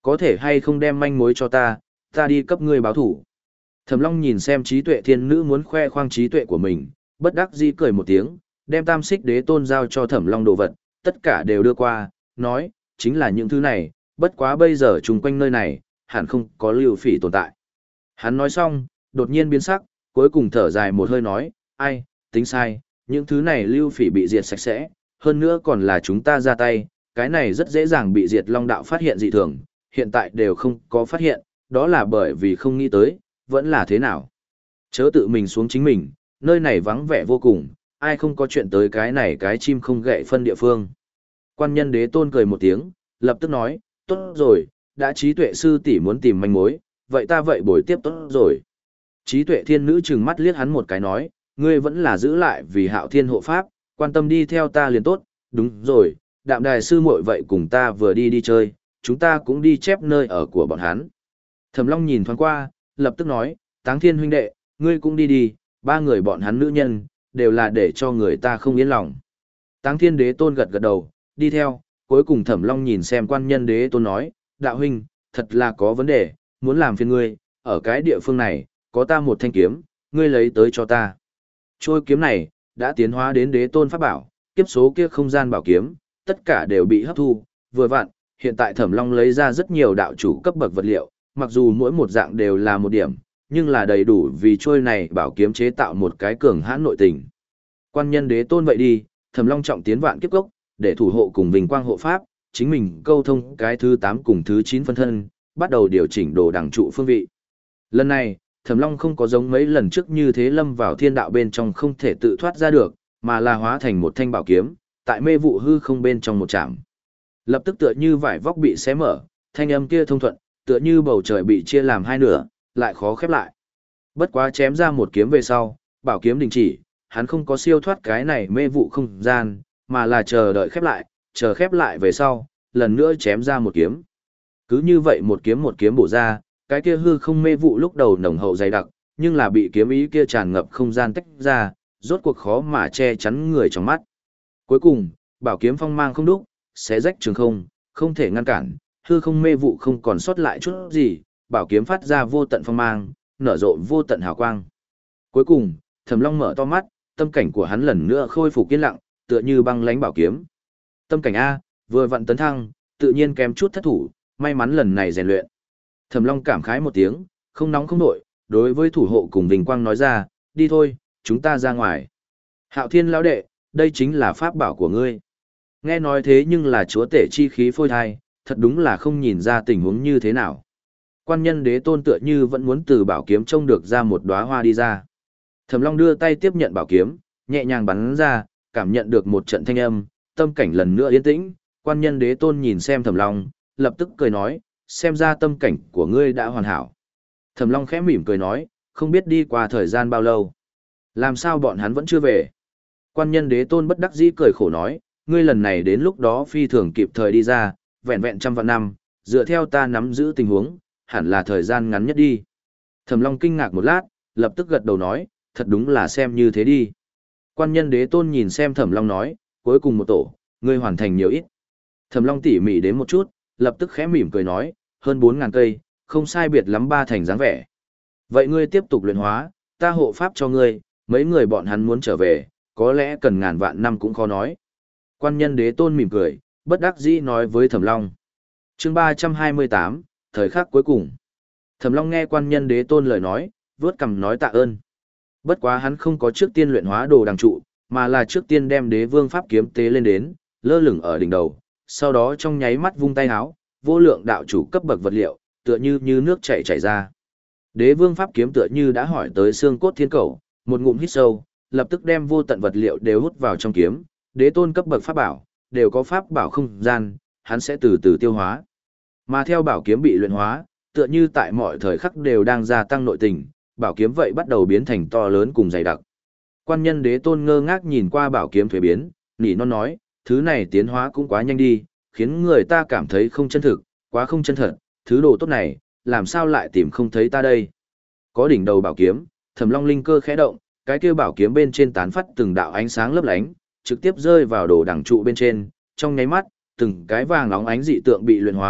Có thể hay không đem manh mối cho ta, ta đi cấp ngươi báo thủ. Thẩm Long nhìn xem trí tuệ thiên nữ muốn khoe khoang trí tuệ của mình, bất đắc dĩ cười một tiếng, đem tam xích đế tôn giao cho Thẩm Long đồ vật, tất cả đều đưa qua, nói, chính là những thứ này, bất quá bây giờ chung quanh nơi này, hẳn không có lưu phỉ tồn tại. Hắn nói xong, đột nhiên biến sắc, cuối cùng thở dài một hơi nói, ai, tính sai, những thứ này lưu phỉ bị diệt sạch sẽ, hơn nữa còn là chúng ta ra tay, cái này rất dễ dàng bị diệt long đạo phát hiện dị thường, hiện tại đều không có phát hiện, đó là bởi vì không nghĩ tới, vẫn là thế nào. Chớ tự mình xuống chính mình, nơi này vắng vẻ vô cùng, ai không có chuyện tới cái này cái chim không gậy phân địa phương. Quan nhân đế tôn cười một tiếng, lập tức nói, tốt rồi, đã trí tuệ sư tỷ muốn tìm manh mối, vậy ta vậy bồi tiếp tốt rồi. Trí tuệ thiên nữ trừng mắt liếc hắn một cái nói, ngươi vẫn là giữ lại vì hạo thiên hộ pháp, quan tâm đi theo ta liền tốt, đúng rồi, đạm đài sư muội vậy cùng ta vừa đi đi chơi, chúng ta cũng đi chép nơi ở của bọn hắn. Thẩm Long nhìn thoáng qua, lập tức nói, Táng Thiên huynh đệ, ngươi cũng đi đi, ba người bọn hắn nữ nhân, đều là để cho người ta không yên lòng. Táng Thiên đế tôn gật gật đầu, đi theo, cuối cùng Thẩm Long nhìn xem quan nhân đế tôn nói, đạo huynh, thật là có vấn đề, muốn làm phiền ngươi, ở cái địa phương này, có ta một thanh kiếm, ngươi lấy tới cho ta. Trôi kiếm này, đã tiến hóa đến đế tôn pháp bảo, kiếp số kia không gian bảo kiếm, tất cả đều bị hấp thu, vừa vặn, hiện tại Thẩm Long lấy ra rất nhiều đạo chủ cấp bậc vật liệu, mặc dù mỗi một dạng đều là một điểm, nhưng là đầy đủ vì trôi này bảo kiếm chế tạo một cái cường hãn nội tình. Quan nhân đế tôn vậy đi, Thẩm Long trọng tiến vạn kiếp cốc, để thủ hộ cùng vinh quang hộ pháp, chính mình câu thông cái thứ tám cùng thứ chín phân thân, bắt đầu điều chỉnh đồ đẳng trụ phương vị. Lần này, Thẩm Long không có giống mấy lần trước như thế lâm vào thiên đạo bên trong không thể tự thoát ra được, mà là hóa thành một thanh bảo kiếm, tại mê vụ hư không bên trong một chạm. Lập tức tựa như vải vóc bị xé mở, thanh âm kia thông thuận, tựa như bầu trời bị chia làm hai nửa, lại khó khép lại. Bất quá chém ra một kiếm về sau, bảo kiếm đình chỉ, hắn không có siêu thoát cái này mê vụ không gian, mà là chờ đợi khép lại, chờ khép lại về sau, lần nữa chém ra một kiếm. Cứ như vậy một kiếm một kiếm bổ ra, cái kia hư không mê vụ lúc đầu nồng hậu dày đặc, nhưng là bị kiếm ý kia tràn ngập không gian tách ra, rốt cuộc khó mà che chắn người trong mắt. Cuối cùng, bảo kiếm phong mang không đúc, xé rách trường không, không thể ngăn cản, hư không mê vụ không còn sót lại chút gì, bảo kiếm phát ra vô tận phong mang, nở rộ vô tận hào quang. Cuối cùng, Thẩm Long mở to mắt, tâm cảnh của hắn lần nữa khôi phục yên lặng, tựa như băng lãnh bảo kiếm. Tâm cảnh a, vừa vặn tấn thăng, tự nhiên kém chút thất thủ, may mắn lần này rèn luyện. Thẩm Long cảm khái một tiếng, không nóng không nổi, đối với thủ hộ cùng Vinh Quang nói ra, đi thôi, chúng ta ra ngoài. Hạo Thiên lão đệ, đây chính là pháp bảo của ngươi. Nghe nói thế nhưng là chúa tể chi khí phôi thai, thật đúng là không nhìn ra tình huống như thế nào. Quan nhân đế tôn tựa như vẫn muốn từ bảo kiếm trông được ra một đóa hoa đi ra. Thẩm Long đưa tay tiếp nhận bảo kiếm, nhẹ nhàng bắn ra, cảm nhận được một trận thanh âm, tâm cảnh lần nữa yên tĩnh. Quan nhân đế tôn nhìn xem Thẩm Long, lập tức cười nói, xem ra tâm cảnh của ngươi đã hoàn hảo. Thẩm Long khẽ mỉm cười nói, không biết đi qua thời gian bao lâu. Làm sao bọn hắn vẫn chưa về? Quan nhân đế tôn bất đắc dĩ cười khổ nói, ngươi lần này đến lúc đó phi thường kịp thời đi ra, vẹn vẹn trăm vạn năm, dựa theo ta nắm giữ tình huống, hẳn là thời gian ngắn nhất đi. Thẩm Long kinh ngạc một lát, lập tức gật đầu nói, thật đúng là xem như thế đi. Quan nhân đế tôn nhìn xem Thẩm Long nói, cuối cùng một tổ, ngươi hoàn thành nhiều ít. Thẩm Long tỉ mỉ đến một chút, lập tức khẽ mỉm cười nói, hơn bốn ngàn cây, không sai biệt lắm ba thành dáng vẻ. Vậy ngươi tiếp tục luyện hóa, ta hộ pháp cho ngươi, mấy người bọn hắn muốn trở về, có lẽ cần ngàn vạn năm cũng khó nói. Quan nhân đế tôn mỉm cười, bất đắc dĩ nói với Thẩm Long. Chương ba trăm hai mươi tám, thời khắc cuối cùng. Thẩm Long nghe quan nhân đế tôn lời nói, vớt cằm nói tạ ơn. Bất quá hắn không có trước tiên luyện hóa đồ đằng trụ, mà là trước tiên đem đế vương pháp kiếm tế lên đến, lơ lửng ở đỉnh đầu, sau đó trong nháy mắt vung tay háo, vô lượng đạo chủ cấp bậc vật liệu, tựa như như nước chảy chảy ra. Đế vương pháp kiếm tựa như đã hỏi tới xương cốt thiên cầu, một ngụm hít sâu, lập tức đem vô tận vật liệu đều hút vào trong kiếm, đế tôn cấp bậc pháp bảo, đều có pháp bảo không gian, hắn sẽ từ từ tiêu hóa. Mà theo bảo kiếm bị luyện hóa, tựa như tại mọi thời khắc đều đang gia tăng nội tình, bảo kiếm vậy bắt đầu biến thành to lớn cùng dày đặc. Quan nhân đế tôn ngơ ngác nhìn qua bảo kiếm thuế biến, nỉ non nói, thứ này tiến hóa cũng quá nhanh đi, khiến người ta cảm thấy không chân thực, quá không chân thật, thứ đồ tốt này, làm sao lại tìm không thấy ta đây. Có đỉnh đầu bảo kiếm, Thẩm Long linh cơ khẽ động, cái kia bảo kiếm bên trên tán phát từng đạo ánh sáng lấp lánh, trực tiếp rơi vào đồ đằng trụ bên trên, trong nháy mắt, từng cái vàng óng ánh dị tượng bị luyện hóa,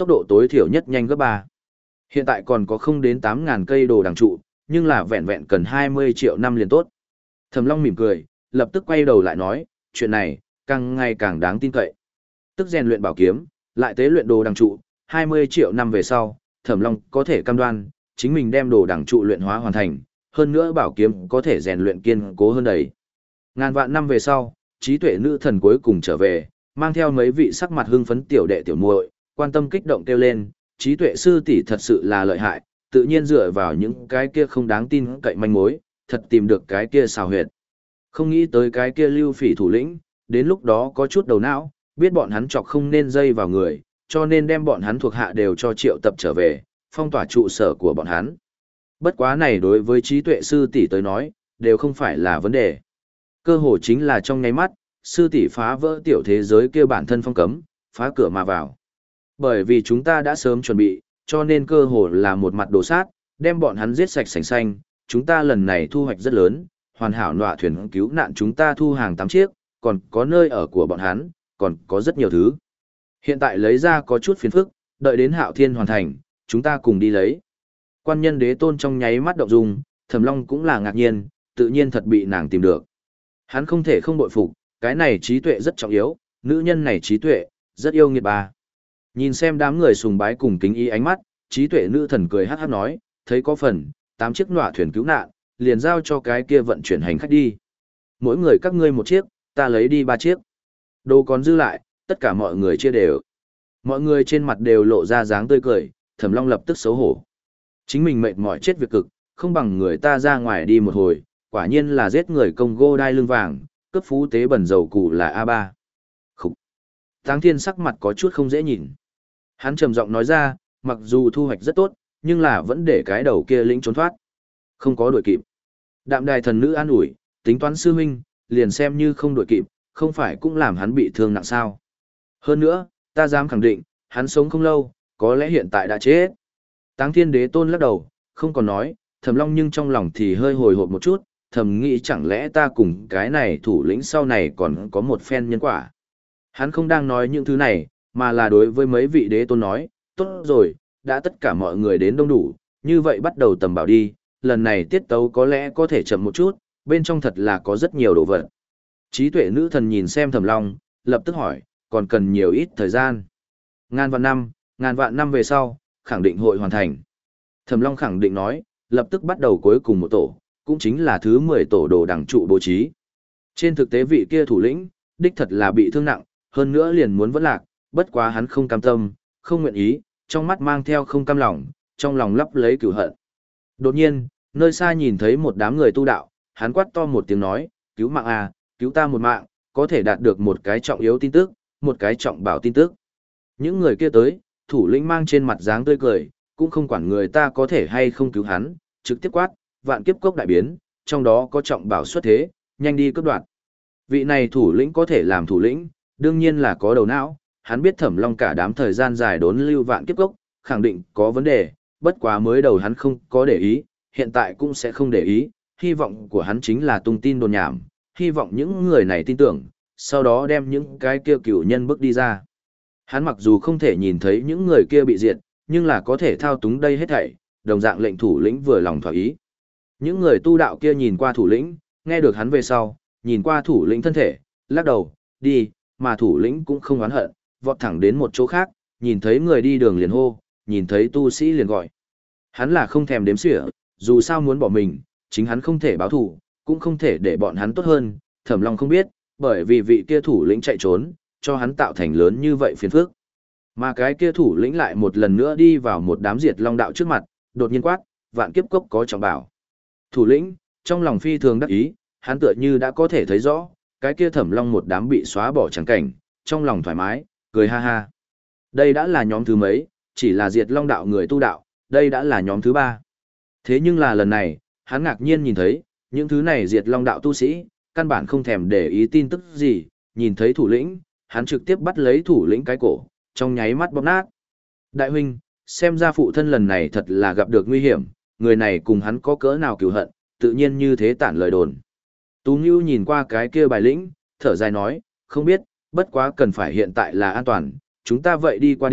tốc độ tối thiểu nhất nhanh gấp ba. Hiện tại còn có không đến tám ngàn cây đồ đằng trụ, nhưng là vẹn vẹn cần hai mươi triệu năm liền tốt. Thẩm Long mỉm cười, lập tức quay đầu lại nói, chuyện này, càng ngày càng đáng tin cậy. Tức rèn luyện bảo kiếm, lại tế luyện đồ đằng trụ, hai mươi triệu năm về sau, Thẩm Long có thể cam đoan, chính mình đem đồ đằng trụ luyện hóa hoàn thành, hơn nữa bảo kiếm có thể rèn luyện kiên cố hơn đầy. Ngàn vạn năm về sau, trí tuệ nữ thần cuối cùng trở về, mang theo mấy vị sắc mặt hưng phấn tiểu đệ tiểu muội, quan tâm kích động kêu lên, trí tuệ sư tỷ thật sự là lợi hại, tự nhiên dựa vào những cái kia không đáng tin cậy manh mối, thật tìm được cái kia xào huyệt. Không nghĩ tới cái kia Lưu Phỉ thủ lĩnh, đến lúc đó có chút đầu não, biết bọn hắn chọc không nên dây vào người, cho nên đem bọn hắn thuộc hạ đều cho triệu tập trở về, phong tỏa trụ sở của bọn hắn. Bất quá này đối với trí tuệ sư tỷ tới nói, đều không phải là vấn đề. Cơ hội chính là trong nháy mắt, sư tỷ phá vỡ tiểu thế giới kia bản thân phong cấm, phá cửa mà vào. Bởi vì chúng ta đã sớm chuẩn bị, cho nên cơ hội là một mặt đồ sát, đem bọn hắn giết sạch sành xanh, chúng ta lần này thu hoạch rất lớn, hoàn hảo nọa thuyền cứu nạn chúng ta thu hàng tám chiếc, còn có nơi ở của bọn hắn, còn có rất nhiều thứ. Hiện tại lấy ra có chút phiền phức, đợi đến Hạo Thiên hoàn thành, chúng ta cùng đi lấy. Quan nhân đế tôn trong nháy mắt động dung, Thẩm Long cũng là ngạc nhiên, tự nhiên thật bị nàng tìm được. Hắn không thể không bội phục, cái này trí tuệ rất trọng yếu, nữ nhân này trí tuệ, rất yêu nghiệt bà. Nhìn xem đám người sùng bái cùng kính ý ánh mắt, trí tuệ nữ thần cười hát hát nói, thấy có phần, tám chiếc nọa thuyền cứu nạn, liền giao cho cái kia vận chuyển hành khách đi. Mỗi người các ngươi một chiếc, ta lấy đi ba chiếc. Đồ còn dư lại, tất cả mọi người chia đều. Mọi người trên mặt đều lộ ra dáng tươi cười, Thẩm Long lập tức xấu hổ. Chính mình mệt mỏi chết việc cực, không bằng người ta ra ngoài đi một hồi, quả nhiên là giết người Congo đai lưng vàng, cấp phú tế bẩn dầu củ là a ba. Khúc. Táng Thiên sắc mặt có chút không dễ nhìn. Hắn trầm giọng nói ra, mặc dù thu hoạch rất tốt, nhưng là vẫn để cái đầu kia lĩnh trốn thoát. Không có đuổi kịp. Đạm Đài thần nữ an ủi, tính toán sư huynh, liền xem như không đuổi kịp, không phải cũng làm hắn bị thương nặng sao. Hơn nữa, ta dám khẳng định, hắn sống không lâu, có lẽ hiện tại đã chết. Táng Thiên Đế Tôn lắc đầu, không còn nói, Thẩm Long nhưng trong lòng thì hơi hồi hộp một chút, thầm nghĩ chẳng lẽ ta cùng cái này thủ lĩnh sau này còn có một phen nhân quả. Hắn không đang nói những thứ này, mà là đối với mấy vị đế tôn nói, tốt rồi, đã tất cả mọi người đến đông đủ, như vậy bắt đầu tầm bảo đi, lần này tiết tấu có lẽ có thể chậm một chút, bên trong thật là có rất nhiều đồ vật. Trí tuệ nữ thần nhìn xem Thẩm Long, lập tức hỏi, còn cần nhiều ít thời gian. Ngàn vạn năm, ngàn vạn năm về sau, khẳng định hội hoàn thành. Thẩm Long khẳng định nói, lập tức bắt đầu cuối cùng một tổ, cũng chính là thứ mười tổ đồ đằng trụ bố trí. Trên thực tế vị kia thủ lĩnh, đích thật là bị thương nặng, hơn nữa liền muốn vẫn lạc, bất quá hắn không cam tâm, không nguyện ý, trong mắt mang theo không cam lòng, trong lòng lấp lấy cửu hận. Đột nhiên, nơi xa nhìn thấy một đám người tu đạo, hắn quát to một tiếng nói, cứu mạng à, cứu ta một mạng, có thể đạt được một cái trọng yếu tin tức, một cái trọng bảo tin tức. Những người kia tới, thủ lĩnh mang trên mặt dáng tươi cười, cũng không quản người ta có thể hay không cứu hắn, trực tiếp quát, vạn kiếp cốc đại biến, trong đó có trọng bảo xuất thế, nhanh đi cướp đoạt. Vị này thủ lĩnh có thể làm thủ lĩnh, đương nhiên là có đầu não, hắn biết Thẩm Long cả đám thời gian dài đốn lưu vạn kiếp cốc, khẳng định có vấn đề, bất quá mới đầu hắn không có để ý, hiện tại cũng sẽ không để ý, hy vọng của hắn chính là tung tin đồn nhảm, hy vọng những người này tin tưởng, sau đó đem những cái kia cửu nhân bước đi ra. Hắn mặc dù không thể nhìn thấy những người kia bị diệt, nhưng là có thể thao túng đây hết thảy, đồng dạng lệnh thủ lĩnh vừa lòng thỏa ý. Những người tu đạo kia nhìn qua thủ lĩnh, nghe được hắn về sau, nhìn qua thủ lĩnh thân thể, lắc đầu, đi, mà thủ lĩnh cũng không oán hận, vọt thẳng đến một chỗ khác, nhìn thấy người đi đường liền hô, nhìn thấy tu sĩ liền gọi. Hắn là không thèm đếm xỉa, dù sao muốn bỏ mình, chính hắn không thể báo thù, cũng không thể để bọn hắn tốt hơn, Thẩm Long không biết, bởi vì vị kia thủ lĩnh chạy trốn, cho hắn tạo thành lớn như vậy phiền phức. Mà cái kia thủ lĩnh lại một lần nữa đi vào một đám diệt long đạo trước mặt, đột nhiên quát, vạn kiếp cốc có trọng bảo. Thủ lĩnh, trong lòng phi thường đắc ý, hắn tựa như đã có thể thấy rõ, cái kia Thẩm Long một đám bị xóa bỏ chẳng cảnh, trong lòng thoải mái, cười ha ha. Đây đã là nhóm thứ mấy, chỉ là diệt long đạo người tu đạo, đây đã là nhóm thứ ba. Thế nhưng là lần này, hắn ngạc nhiên nhìn thấy, những thứ này diệt long đạo tu sĩ, căn bản không thèm để ý tin tức gì, nhìn thấy thủ lĩnh, hắn trực tiếp bắt lấy thủ lĩnh cái cổ, trong nháy mắt bóp nát. Đại huynh, xem ra phụ thân lần này thật là gặp được nguy hiểm, người này cùng hắn có cỡ nào cừu hận, tự nhiên như thế tản lời đồn. Tú Ngưu nhìn qua cái kia bài lĩnh, thở dài nói, không biết, bất quá cần phải hiện tại là an toàn, chúng ta vậy đi qua đi,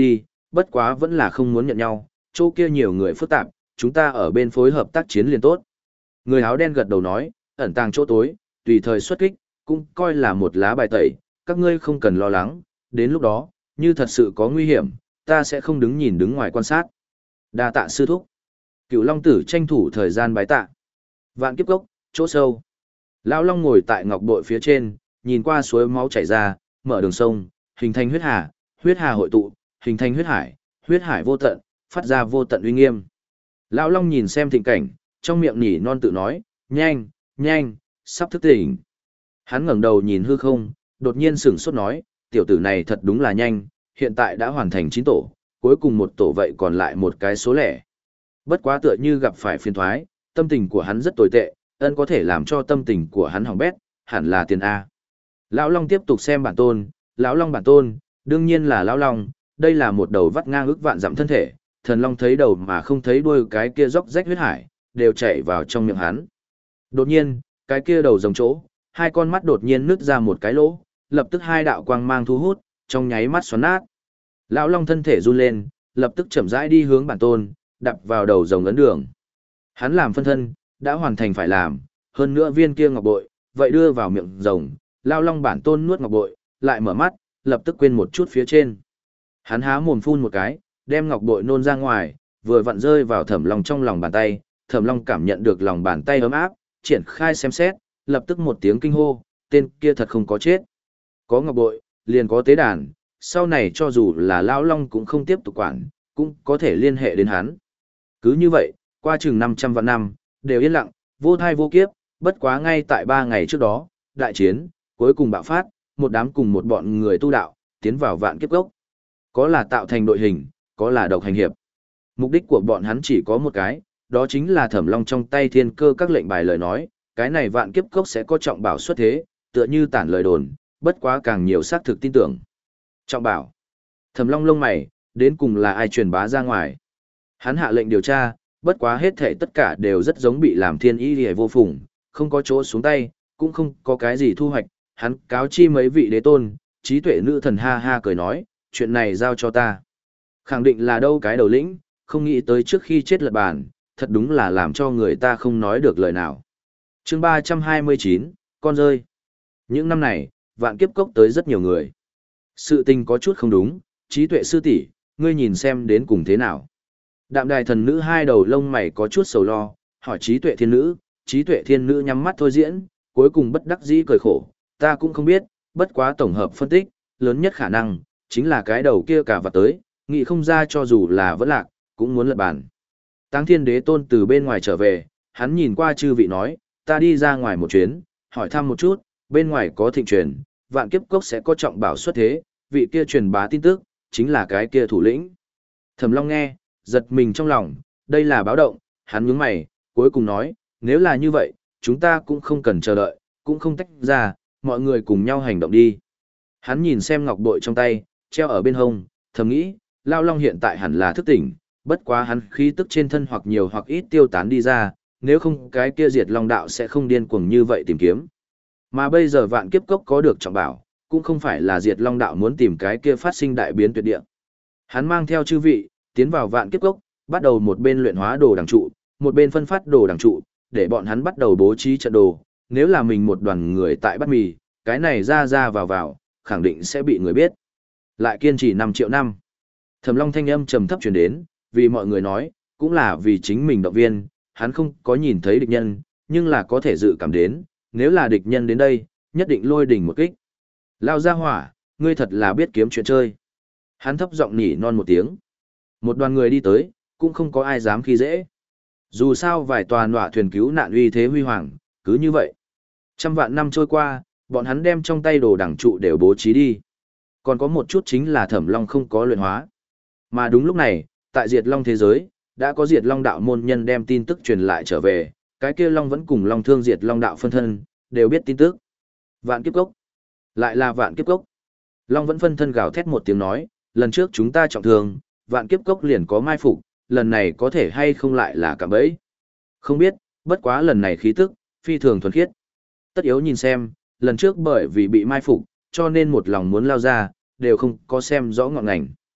bất quá vẫn là không muốn nhận nhau, chỗ kia nhiều người phức tạp, chúng ta ở bên phối hợp tác chiến liền tốt. Người áo đen gật đầu nói, ẩn tàng chỗ tối, tùy thời xuất kích, cũng coi là một lá bài tẩy, các ngươi không cần lo lắng, đến lúc đó, như thật sự có nguy hiểm, ta sẽ không đứng nhìn đứng ngoài quan sát. Đa tạ sư thúc. Cửu Long Tử tranh thủ thời gian bái tạ. Vạn Kiếp Cốc, chỗ sâu. Lão Long ngồi tại ngọc bội phía trên, nhìn qua suối máu chảy ra, mở đường sông, hình thành huyết hà, huyết hà hội tụ, hình thành huyết hải, huyết hải vô tận, phát ra vô tận uy nghiêm. Lão Long nhìn xem thịnh cảnh, trong miệng nỉ non tự nói, nhanh, nhanh, sắp thức tỉnh. Hắn ngẩng đầu nhìn hư không, đột nhiên sửng sốt nói, tiểu tử này thật đúng là nhanh, hiện tại đã hoàn thành chín tổ, cuối cùng một tổ vậy còn lại một cái số lẻ. Bất quá tựa như gặp phải phiền thoái, tâm tình của hắn rất tồi tệ, ân có thể làm cho tâm tình của hắn hỏng bét, hẳn là tiền A. Lão Long tiếp tục xem bản tôn, Lão Long bản tôn, đương nhiên là Lão Long, đây là một đầu vắt ngang ức vạn dặm thân thể, thần Long thấy đầu mà không thấy đuôi, cái kia róc rách huyết hải, đều chảy vào trong miệng hắn. Đột nhiên, cái kia đầu rồng chỗ, hai con mắt đột nhiên nứt ra một cái lỗ, lập tức hai đạo quang mang thu hút, trong nháy mắt xoắn nát. Lão Long thân thể run lên, lập tức chậm rãi đi hướng bản tôn, đập vào đầu rồng ấn đường. Hắn làm phân thân, đã hoàn thành phải làm, hơn nữa viên kia ngọc bội, vậy đưa vào miệng rồng, Lão Long bản tôn nuốt ngọc bội, lại mở mắt, lập tức quên một chút phía trên. Hắn há mồm phun một cái, đem ngọc bội nôn ra ngoài, vừa vặn rơi vào Thẩm Long trong lòng bàn tay, Thẩm Long cảm nhận được lòng bàn tay ấm áp, triển khai xem xét, lập tức một tiếng kinh hô, tên kia thật không có chết. Có ngọc bội, liền có tế đàn, sau này cho dù là Lão Long cũng không tiếp tục quản, cũng có thể liên hệ đến hắn. Cứ như vậy, qua chừng năm trăm vạn năm, đều yên lặng, vô thai vô kiếp, bất quá ngay tại ba ngày trước đó, đại chiến, cuối cùng bạo phát, một đám cùng một bọn người tu đạo, tiến vào Vạn Kiếp Cốc. Có là tạo thành đội hình, có là độc hành hiệp. Mục đích của bọn hắn chỉ có một cái, đó chính là Thẩm Long trong tay thiên cơ các lệnh bài lời nói, cái này Vạn Kiếp Cốc sẽ có trọng bảo xuất thế, tựa như tản lời đồn, bất quá càng nhiều xác thực tin tưởng. Trọng bảo. Thẩm Long lông mày, đến cùng là ai truyền bá ra ngoài. Hắn hạ lệnh điều tra, bất quá hết thể tất cả đều rất giống bị làm thiên ý hề vô phùng, không có chỗ xuống tay, cũng không có cái gì thu hoạch. Hắn cáo chi mấy vị đế tôn, trí tuệ nữ thần ha ha cười nói, chuyện này giao cho ta. Khẳng định là đâu cái đầu lĩnh, không nghĩ tới trước khi chết lật bàn, thật đúng là làm cho người ta không nói được lời nào. Chương ba trăm hai mươi chín, con rơi. Những năm này, Vạn Kiếp Cốc tới rất nhiều người. Sự tình có chút không đúng, trí tuệ sư tỷ, ngươi nhìn xem đến cùng thế nào. Đạm đài thần nữ hai đầu lông mày có chút sầu lo, hỏi trí tuệ thiên nữ, trí tuệ thiên nữ nhắm mắt thôi diễn, cuối cùng bất đắc dĩ cười khổ, ta cũng không biết, bất quá tổng hợp phân tích, lớn nhất khả năng, chính là cái đầu kia cả vặt tới, nghĩ không ra cho dù là vẫn lạc, cũng muốn lật bàn. Táng Thiên Đế Tôn từ bên ngoài trở về, hắn nhìn qua chư vị nói, ta đi ra ngoài một chuyến, hỏi thăm một chút, bên ngoài có thịnh truyền, Vạn Kiếp Cốc sẽ có trọng bảo xuất thế, vị kia truyền bá tin tức, chính là cái kia thủ lĩnh. Thẩm Long nghe, giật mình trong lòng, đây là báo động, hắn nhướng mày, cuối cùng nói, nếu là như vậy, chúng ta cũng không cần chờ đợi, cũng không tách ra, mọi người cùng nhau hành động đi. Hắn nhìn xem ngọc bội trong tay, treo ở bên hông, thầm nghĩ, Lao Long hiện tại hẳn là thức tỉnh, bất quá hắn khí tức trên thân hoặc nhiều hoặc ít tiêu tán đi ra, nếu không cái kia diệt Long đạo sẽ không điên cuồng như vậy tìm kiếm. Mà bây giờ Vạn Kiếp Cốc có được trọng bảo, cũng không phải là diệt Long đạo muốn tìm cái kia phát sinh đại biến tuyệt địa. Hắn mang theo chư vị, tiến vào Vạn Kiếp Cốc, bắt đầu một bên luyện hóa đồ đằng trụ, một bên phân phát đồ đằng trụ, để bọn hắn bắt đầu bố trí trận đồ. Nếu là mình một đoàn người tại bắt mì, cái này ra ra vào vào, khẳng định sẽ bị người biết. Lại kiên trì năm triệu năm. Thẩm Long thanh âm trầm thấp truyền đến, vì mọi người nói, cũng là vì chính mình động viên, hắn không có nhìn thấy địch nhân, nhưng là có thể dự cảm đến, nếu là địch nhân đến đây, nhất định lôi đỉnh một kích. Lao ra hỏa, ngươi thật là biết kiếm chuyện chơi. Hắn thấp giọng nỉ non một tiếng. Một đoàn người đi tới, cũng không có ai dám khi dễ. Dù sao vài tòa nọa thuyền cứu nạn uy thế huy hoàng, cứ như vậy. Trăm vạn năm trôi qua, bọn hắn đem trong tay đồ đẳng trụ đều bố trí đi. Còn có một chút chính là Thẩm Long không có luyện hóa. Mà đúng lúc này, tại Diệt Long thế giới, đã có Diệt Long đạo môn nhân đem tin tức truyền lại trở về, cái kia Long vẫn cùng Long Thương Diệt Long đạo phân thân, đều biết tin tức. Vạn Kiếp Cốc. Lại là Vạn Kiếp Cốc. Long vẫn phân thân gào thét một tiếng nói, lần trước chúng ta trọng thương, Vạn Kiếp Cốc liền có mai phục, lần này có thể hay không lại là cạm bẫy. Không biết, bất quá lần này khí tức, phi thường thuần khiết. Tất yếu nhìn xem, lần trước bởi vì bị mai phục, cho nên một lòng muốn lao ra, đều không có xem rõ ngọn ngành.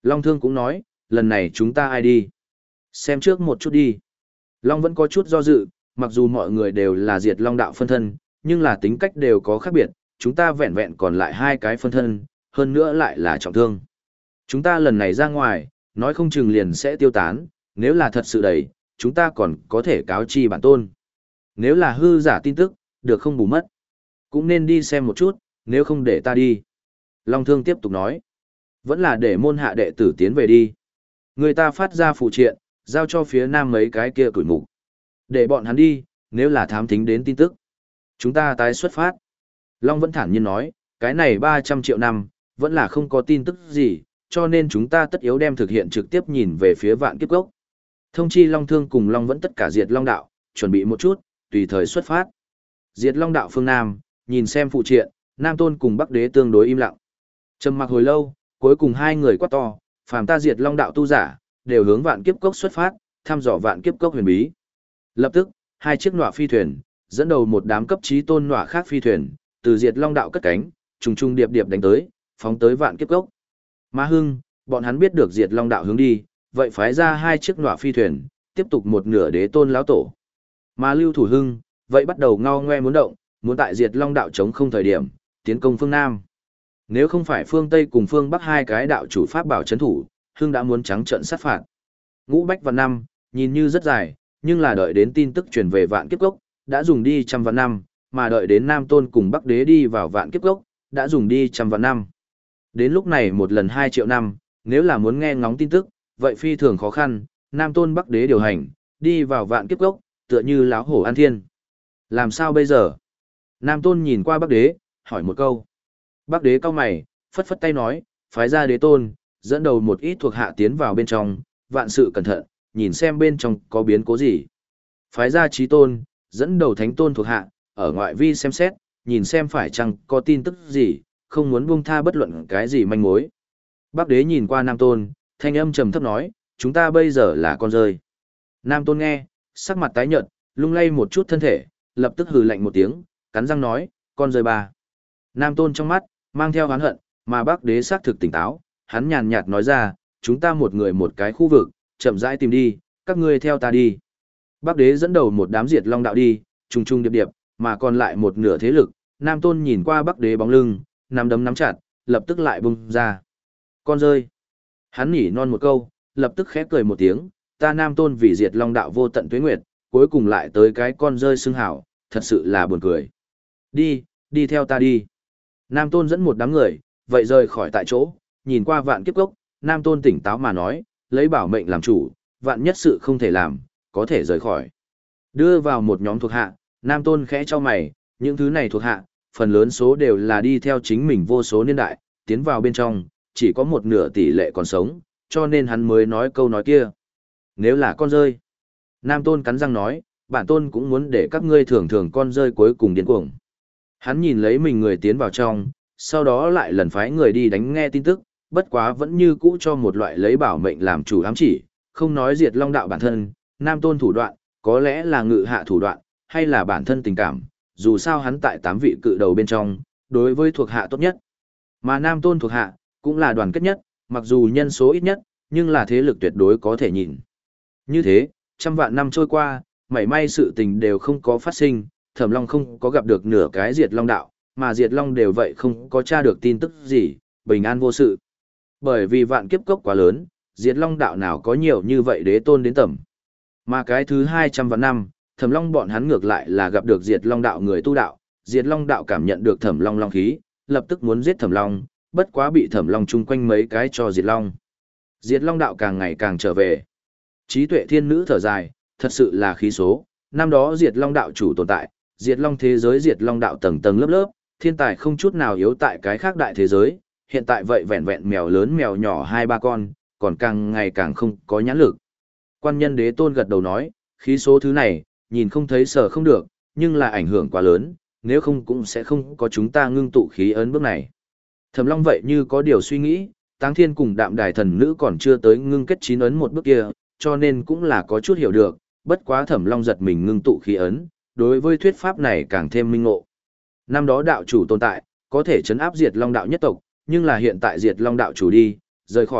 Long Thương cũng nói, lần này chúng ta ai đi? Xem trước một chút đi. Long vẫn có chút do dự, mặc dù mọi người đều là diệt Long đạo phân thân, nhưng là tính cách đều có khác biệt, chúng ta vẹn vẹn còn lại hai cái phân thân, hơn nữa lại là trọng thương. Chúng ta lần này ra ngoài, nói không chừng liền sẽ tiêu tán, nếu là thật sự đầy, chúng ta còn có thể cáo chi bản tôn. Nếu là hư giả tin tức, được không bù mất. Cũng nên đi xem một chút, nếu không để ta đi. Long Thương tiếp tục nói. Vẫn là để môn hạ đệ tử tiến về đi. Người ta phát ra phụ triện, giao cho phía nam mấy cái kia tuổi mục. Để bọn hắn đi, nếu là thám thính đến tin tức. Chúng ta tái xuất phát. Long vẫn thản nhiên nói, cái này ba trăm triệu năm, vẫn là không có tin tức gì, cho nên chúng ta tất yếu đem thực hiện trực tiếp nhìn về phía vạn kiếp gốc. Thông chi Long Thương cùng Long vẫn tất cả diệt Long đạo, chuẩn bị một chút, tùy thời xuất phát. Diệt Long đạo phương Nam, nhìn xem phụ triện, Nam Tôn cùng Bắc Đế tương đối im lặng. Trầm mặc hồi lâu, cuối cùng hai người quát to, phàm ta diệt Long đạo tu giả, đều hướng vạn kiếp cốc xuất phát, thăm dò vạn kiếp cốc huyền bí. Lập tức, hai chiếc nọa phi thuyền, dẫn đầu một đám cấp trí tôn nọa khác phi thuyền, từ diệt Long đạo cất cánh, trùng trùng điệp điệp đánh tới, phóng tới vạn kiếp cốc. Ma Hưng, bọn hắn biết được diệt Long đạo hướng đi, vậy phái ra hai chiếc nọa phi thuyền, tiếp tục một nửa đế tôn lão tổ. Mà Lưu Thủ Hưng, vậy bắt đầu ngao ngoe muốn động, muốn tại diệt Long đạo chống không thời điểm, tiến công phương Nam. Nếu không phải phương Tây cùng phương Bắc hai cái đạo chủ pháp bảo chấn thủ, Hưng đã muốn trắng trận sát phạt. Ngũ Bách Vạn Năm, nhìn như rất dài, nhưng là đợi đến tin tức truyền về vạn kiếp cốc, đã dùng đi trăm vạn năm, mà đợi đến Nam Tôn cùng Bắc Đế đi vào vạn kiếp cốc, đã dùng đi trăm vạn năm. Đến lúc này một lần hai triệu năm, nếu là muốn nghe ngóng tin tức, vậy phi thường khó khăn, Nam Tôn Bắc Đế điều hành, đi vào vạn kiếp cốc, tựa như láo hổ an thiên. Làm sao bây giờ? Nam Tôn nhìn qua Bắc Đế, hỏi một câu. Bắc Đế cau mày, phất phất tay nói, phái ra đế tôn, dẫn đầu một ít thuộc hạ tiến vào bên trong, vạn sự cẩn thận, nhìn xem bên trong có biến cố gì. Phái ra trí tôn, dẫn đầu thánh tôn thuộc hạ, ở ngoại vi xem xét, nhìn xem phải chăng có tin tức gì, không muốn buông tha bất luận cái gì manh mối. Bắc Đế nhìn qua Nam Tôn, thanh âm trầm thấp nói, chúng ta bây giờ là con rơi. Nam Tôn nghe, sắc mặt tái nhợt, lung lay một chút thân thể, lập tức hừ lạnh một tiếng, cắn răng nói, con rơi ba. Nam Tôn trong mắt, mang theo oán hận, mà Bắc Đế xác thực tỉnh táo, hắn nhàn nhạt nói ra, chúng ta một người một cái khu vực, chậm rãi tìm đi, các ngươi theo ta đi. Bắc Đế dẫn đầu một đám diệt Long đạo đi, trùng trùng điệp điệp, mà còn lại một nửa thế lực, Nam Tôn nhìn qua Bắc Đế bóng lưng, nắm đấm nắm chặt, lập tức lại bung ra. Con rơi. Hắn nhỉ non một câu, lập tức khẽ cười một tiếng, ta Nam Tôn vì diệt Long đạo vô tận tuế nguyệt, cuối cùng lại tới cái con rơi xưng hảo, thật sự là buồn cười. Đi, đi theo ta đi. Nam Tôn dẫn một đám người, vậy rời khỏi tại chỗ, nhìn qua vạn kiếp cốc, Nam Tôn tỉnh táo mà nói, lấy bảo mệnh làm chủ, vạn nhất sự không thể làm, có thể rời khỏi. Đưa vào một nhóm thuộc hạ, Nam Tôn khẽ cho mày, những thứ này thuộc hạ, phần lớn số đều là đi theo chính mình vô số niên đại, tiến vào bên trong, chỉ có một nửa tỷ lệ còn sống, cho nên hắn mới nói câu nói kia. Nếu là con rơi, Nam Tôn cắn răng nói, bản Tôn cũng muốn để các ngươi thường thường con rơi cuối cùng điên cuồng. Hắn nhìn lấy mình người tiến vào trong, sau đó lại lần phái người đi đánh nghe tin tức, bất quá vẫn như cũ cho một loại lấy bảo mệnh làm chủ ám chỉ, không nói diệt Long đạo bản thân, Nam Tôn thủ đoạn, có lẽ là ngự hạ thủ đoạn, hay là bản thân tình cảm, dù sao hắn tại tám vị cự đầu bên trong, đối với thuộc hạ tốt nhất. Mà Nam Tôn thuộc hạ, cũng là đoàn kết nhất, mặc dù nhân số ít nhất, nhưng là thế lực tuyệt đối có thể nhìn. Như thế, trăm vạn năm trôi qua, mảy may sự tình đều không có phát sinh, Thẩm Long không có gặp được nửa cái diệt Long đạo, mà diệt Long đều vậy không có tra được tin tức gì, bình an vô sự. Bởi vì vạn kiếp cốc quá lớn, diệt Long đạo nào có nhiều như vậy đế tôn đến tầm. Mà cái thứ hai trăm vạn năm, Thẩm Long bọn hắn ngược lại là gặp được diệt Long đạo người tu đạo, diệt Long đạo cảm nhận được Thẩm Long long khí, lập tức muốn giết Thẩm Long, bất quá bị Thẩm Long chung quanh mấy cái cho diệt Long. Diệt Long đạo càng ngày càng trở về. Trí tuệ thiên nữ thở dài, thật sự là khí số, năm đó diệt Long đạo chủ tồn tại, diệt Long thế giới diệt Long đạo tầng tầng lớp lớp, thiên tài không chút nào yếu tại cái khác đại thế giới, hiện tại vậy vẹn vẹn mèo lớn mèo nhỏ hai ba con, còn càng ngày càng không có nhãn lực. Quan Nhân Đế Tôn gật đầu nói, khí số thứ này, nhìn không thấy sợ không được, nhưng là ảnh hưởng quá lớn, nếu không cũng sẽ không có chúng ta ngưng tụ khí ấn bước này. Thẩm Long vậy như có điều suy nghĩ, Táng Thiên cùng Đạm Đài thần nữ còn chưa tới ngưng kết chín ấn một bước kia, cho nên cũng là có chút hiểu được, bất quá Thẩm Long giật mình ngưng tụ khí ấn, đối với thuyết pháp này càng thêm minh ngộ. Năm đó đạo chủ tồn tại, có thể chấn áp diệt Long đạo nhất tộc, nhưng là hiện tại diệt Long đạo chủ đi, rời khỏi,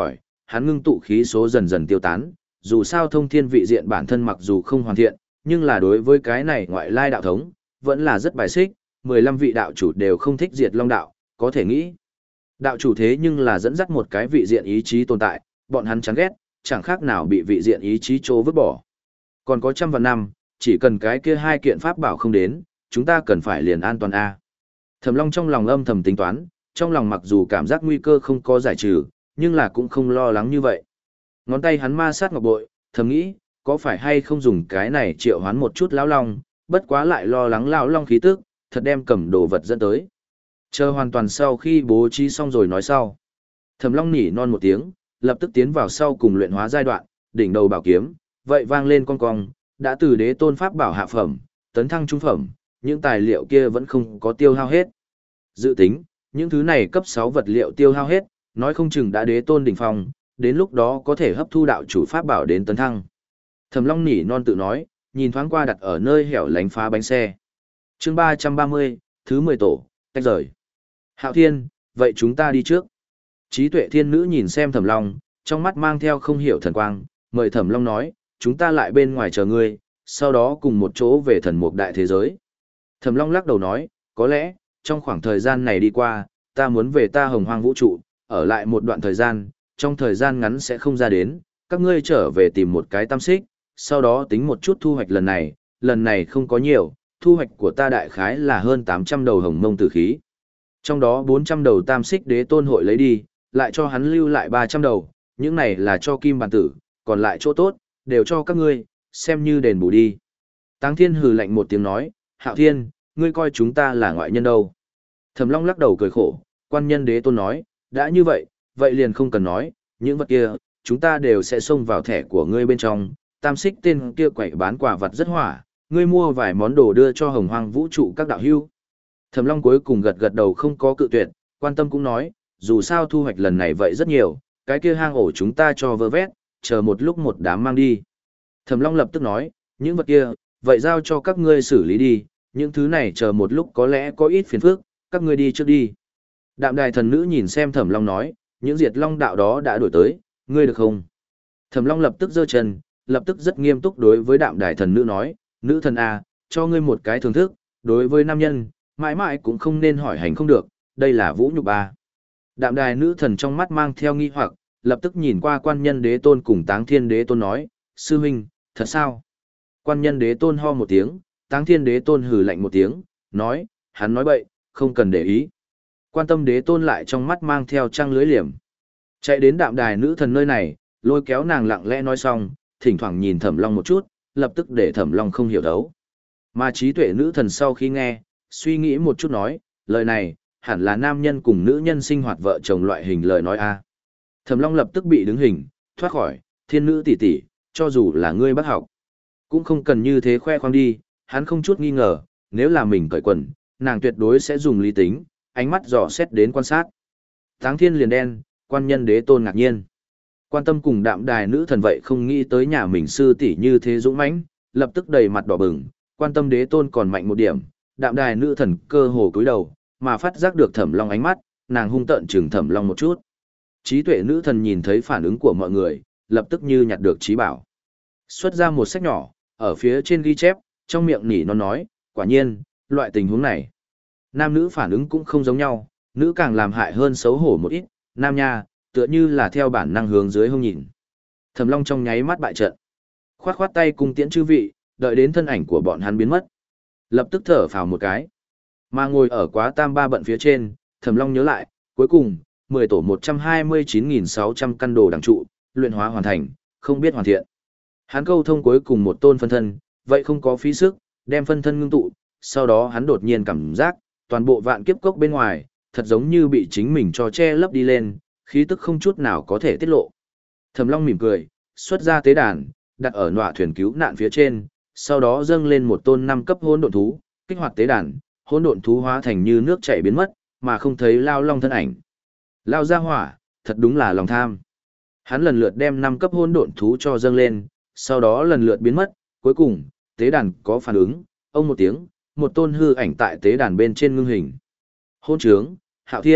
hắn ngưng tụ khí số dần dần tiêu tán, dù sao thông thiên vị diện bản thân mặc dù không hoàn thiện, nhưng là đối với cái này ngoại lai đạo thống, vẫn là rất bài xích, mười lăm vị đạo chủ đều không thích diệt long đạo, có thể nghĩ. Đạo chủ thế nhưng là dẫn dắt một cái vị diện ý chí tồn tại, bọn hắn chán ghét, chẳng khác nào bị vị diện ý chí trô vứt bỏ. Còn có trăm vạn năm, chỉ cần cái kia hai kiện pháp bảo không đến, chúng ta cần phải liền an toàn A. Thẩm Long trong lòng âm thầm tính toán, trong lòng mặc dù cảm giác nguy cơ không có giải trừ, nhưng là cũng không lo lắng như vậy. Ngón tay hắn ma sát ngọc bội, thầm nghĩ, có phải hay không dùng cái này triệu hoán một chút lão long, bất quá lại lo lắng lão long khí tức, thật đem cầm đồ vật dẫn tới. Chờ hoàn toàn sau khi bố trí xong rồi nói sau. Thẩm Long nỉ non một tiếng, lập tức tiến vào sau cùng luyện hóa giai đoạn, đỉnh đầu bảo kiếm, vậy vang lên con cong, đã từ đế tôn pháp bảo hạ phẩm, tấn thăng trung phẩm, những tài liệu kia vẫn không có tiêu hao hết. Dự tính, những thứ này cấp sáu vật liệu tiêu hao hết, nói không chừng đã đế tôn đỉnh phong, đến lúc đó có thể hấp thu đạo chủ pháp bảo đến tấn thăng. Thẩm Long nỉ non tự nói, nhìn thoáng qua đặt ở nơi hẻo lánh phá bánh xe. Chương ba trăm ba mươi, thứ mười tổ, tách rời. Hạo Thiên, vậy chúng ta đi trước. Trí tuệ thiên nữ nhìn xem Thẩm Long, trong mắt mang theo không hiểu thần quang, mời Thẩm Long nói, chúng ta lại bên ngoài chờ ngươi, sau đó cùng một chỗ về thần mục đại thế giới. Thẩm Long lắc đầu nói, có lẽ, trong khoảng thời gian này đi qua, ta muốn về ta hồng hoang vũ trụ, ở lại một đoạn thời gian, trong thời gian ngắn sẽ không ra đến, các ngươi trở về tìm một cái tam xích, sau đó tính một chút thu hoạch lần này, lần này không có nhiều, thu hoạch của ta đại khái là hơn tám trăm đầu hồng mông tử khí. Trong đó bốn trăm đầu tam xích đế tôn hội lấy đi, lại cho hắn lưu lại ba trăm đầu, những này là cho kim bản tử, còn lại chỗ tốt, đều cho các ngươi, xem như đền bù đi. Táng Thiên hừ lạnh một tiếng nói, Hạo Thiên, ngươi coi chúng ta là ngoại nhân đâu. Thẩm Long lắc đầu cười khổ, quan nhân đế tôn nói, đã như vậy, vậy liền không cần nói, những vật kia, chúng ta đều sẽ xông vào thẻ của ngươi bên trong, tam xích tên kia quậy bán quả vật rất hỏa, ngươi mua vài món đồ đưa cho hồng hoang vũ trụ các đạo hữu. Thẩm Long cuối cùng gật gật đầu không có cự tuyệt, quan tâm cũng nói, dù sao thu hoạch lần này vậy rất nhiều, cái kia hang ổ chúng ta cho vơ vét, chờ một lúc một đám mang đi. Thẩm Long lập tức nói, những vật kia, vậy giao cho các ngươi xử lý đi, những thứ này chờ một lúc có lẽ có ít phiền phức, các ngươi đi trước đi. Đạm Đài thần nữ nhìn xem Thẩm Long nói, những diệt long đạo đó đã đổi tới, ngươi được không? Thẩm Long lập tức giơ chân, lập tức rất nghiêm túc đối với Đạm Đài thần nữ nói, nữ thần à, cho ngươi một cái thưởng thức, đối với nam nhân, mãi mãi cũng không nên hỏi hành không được, đây là vũ nhục ba. Đạm Đài nữ thần trong mắt mang theo nghi hoặc, lập tức nhìn qua quan nhân đế tôn cùng Táng Thiên đế tôn nói, sư huynh, thật sao? Quan nhân đế tôn ho một tiếng, Táng Thiên đế tôn hừ lạnh một tiếng, nói, hắn nói bậy, không cần để ý. Quan tâm đế tôn lại trong mắt mang theo trăng lưới liềm. Chạy đến Đạm Đài nữ thần nơi này, lôi kéo nàng lặng lẽ nói xong, thỉnh thoảng nhìn Thẩm Long một chút, lập tức để Thẩm Long không hiểu đấu. Mà trí tuệ nữ thần sau khi nghe, suy nghĩ một chút nói, lời này, hẳn là nam nhân cùng nữ nhân sinh hoạt vợ chồng loại hình lời nói a. Thẩm Long lập tức bị đứng hình, thoát khỏi, thiên nữ tỷ tỷ, cho dù là ngươi bác học, cũng không cần như thế khoe khoang đi, hắn không chút nghi ngờ, nếu là mình cởi quần, nàng tuyệt đối sẽ dùng lý tính, ánh mắt dò xét đến quan sát. Táng Thiên liền đen, quan nhân đế tôn ngạc nhiên. Quan tâm cùng Đạm Đài nữ thần vậy không nghĩ tới nhà mình sư tỷ như thế dũng mãnh, lập tức đầy mặt đỏ bừng, quan tâm đế tôn còn mạnh một điểm, Đạm Đài nữ thần cơ hồ cúi đầu, mà phát giác được Thẩm Long ánh mắt, nàng hung tợn chừng Thẩm Long một chút. Trí tuệ nữ thần nhìn thấy phản ứng của mọi người, lập tức như nhặt được trí bảo. Xuất ra một sách nhỏ, ở phía trên ghi chép, trong miệng nỉ nó nói, quả nhiên, loại tình huống này. Nam nữ phản ứng cũng không giống nhau, nữ càng làm hại hơn xấu hổ một ít, nam nha, tựa như là theo bản năng hướng dưới hông nhìn. Thẩm Long trong nháy mắt bại trận. Khoát khoát tay cùng tiễn chư vị, đợi đến thân ảnh của bọn hắn biến mất. Lập tức thở phào một cái. Mà ngồi ở quá tam ba bận phía trên, Thẩm Long nhớ lại, cuối cùng, mười tổ một trăm hai mươi chín nghìn sáu trăm căn đồ đằng trụ, luyện hóa hoàn thành, không biết hoàn thiện. Hắn câu thông cuối cùng một tôn phân thân, vậy không có phí sức, đem phân thân ngưng tụ, sau đó hắn đột nhiên cảm giác, toàn bộ vạn kiếp cốc bên ngoài, thật giống như bị chính mình cho che lấp đi lên, khí tức không chút nào có thể tiết lộ. Thẩm Long mỉm cười, xuất ra tế đàn, đặt ở nọa thuyền cứu nạn phía trên, sau đó dâng lên một tôn năm cấp hỗn độn thú, kích hoạt tế đàn, hỗn độn thú hóa thành như nước chảy biến mất, mà không thấy Lao Long thân ảnh. Lao ra hỏa, thật đúng là lòng tham. Hắn lần lượt đem năm cấp hỗn độn thú cho dâng lên, sau đó lần lượt biến mất, cuối cùng, tế đàn có phản ứng, ông một tiếng, một tôn hư ảnh tại tế đàn bên trên ngưng hình. Hôn trướng, Hạo Thiên,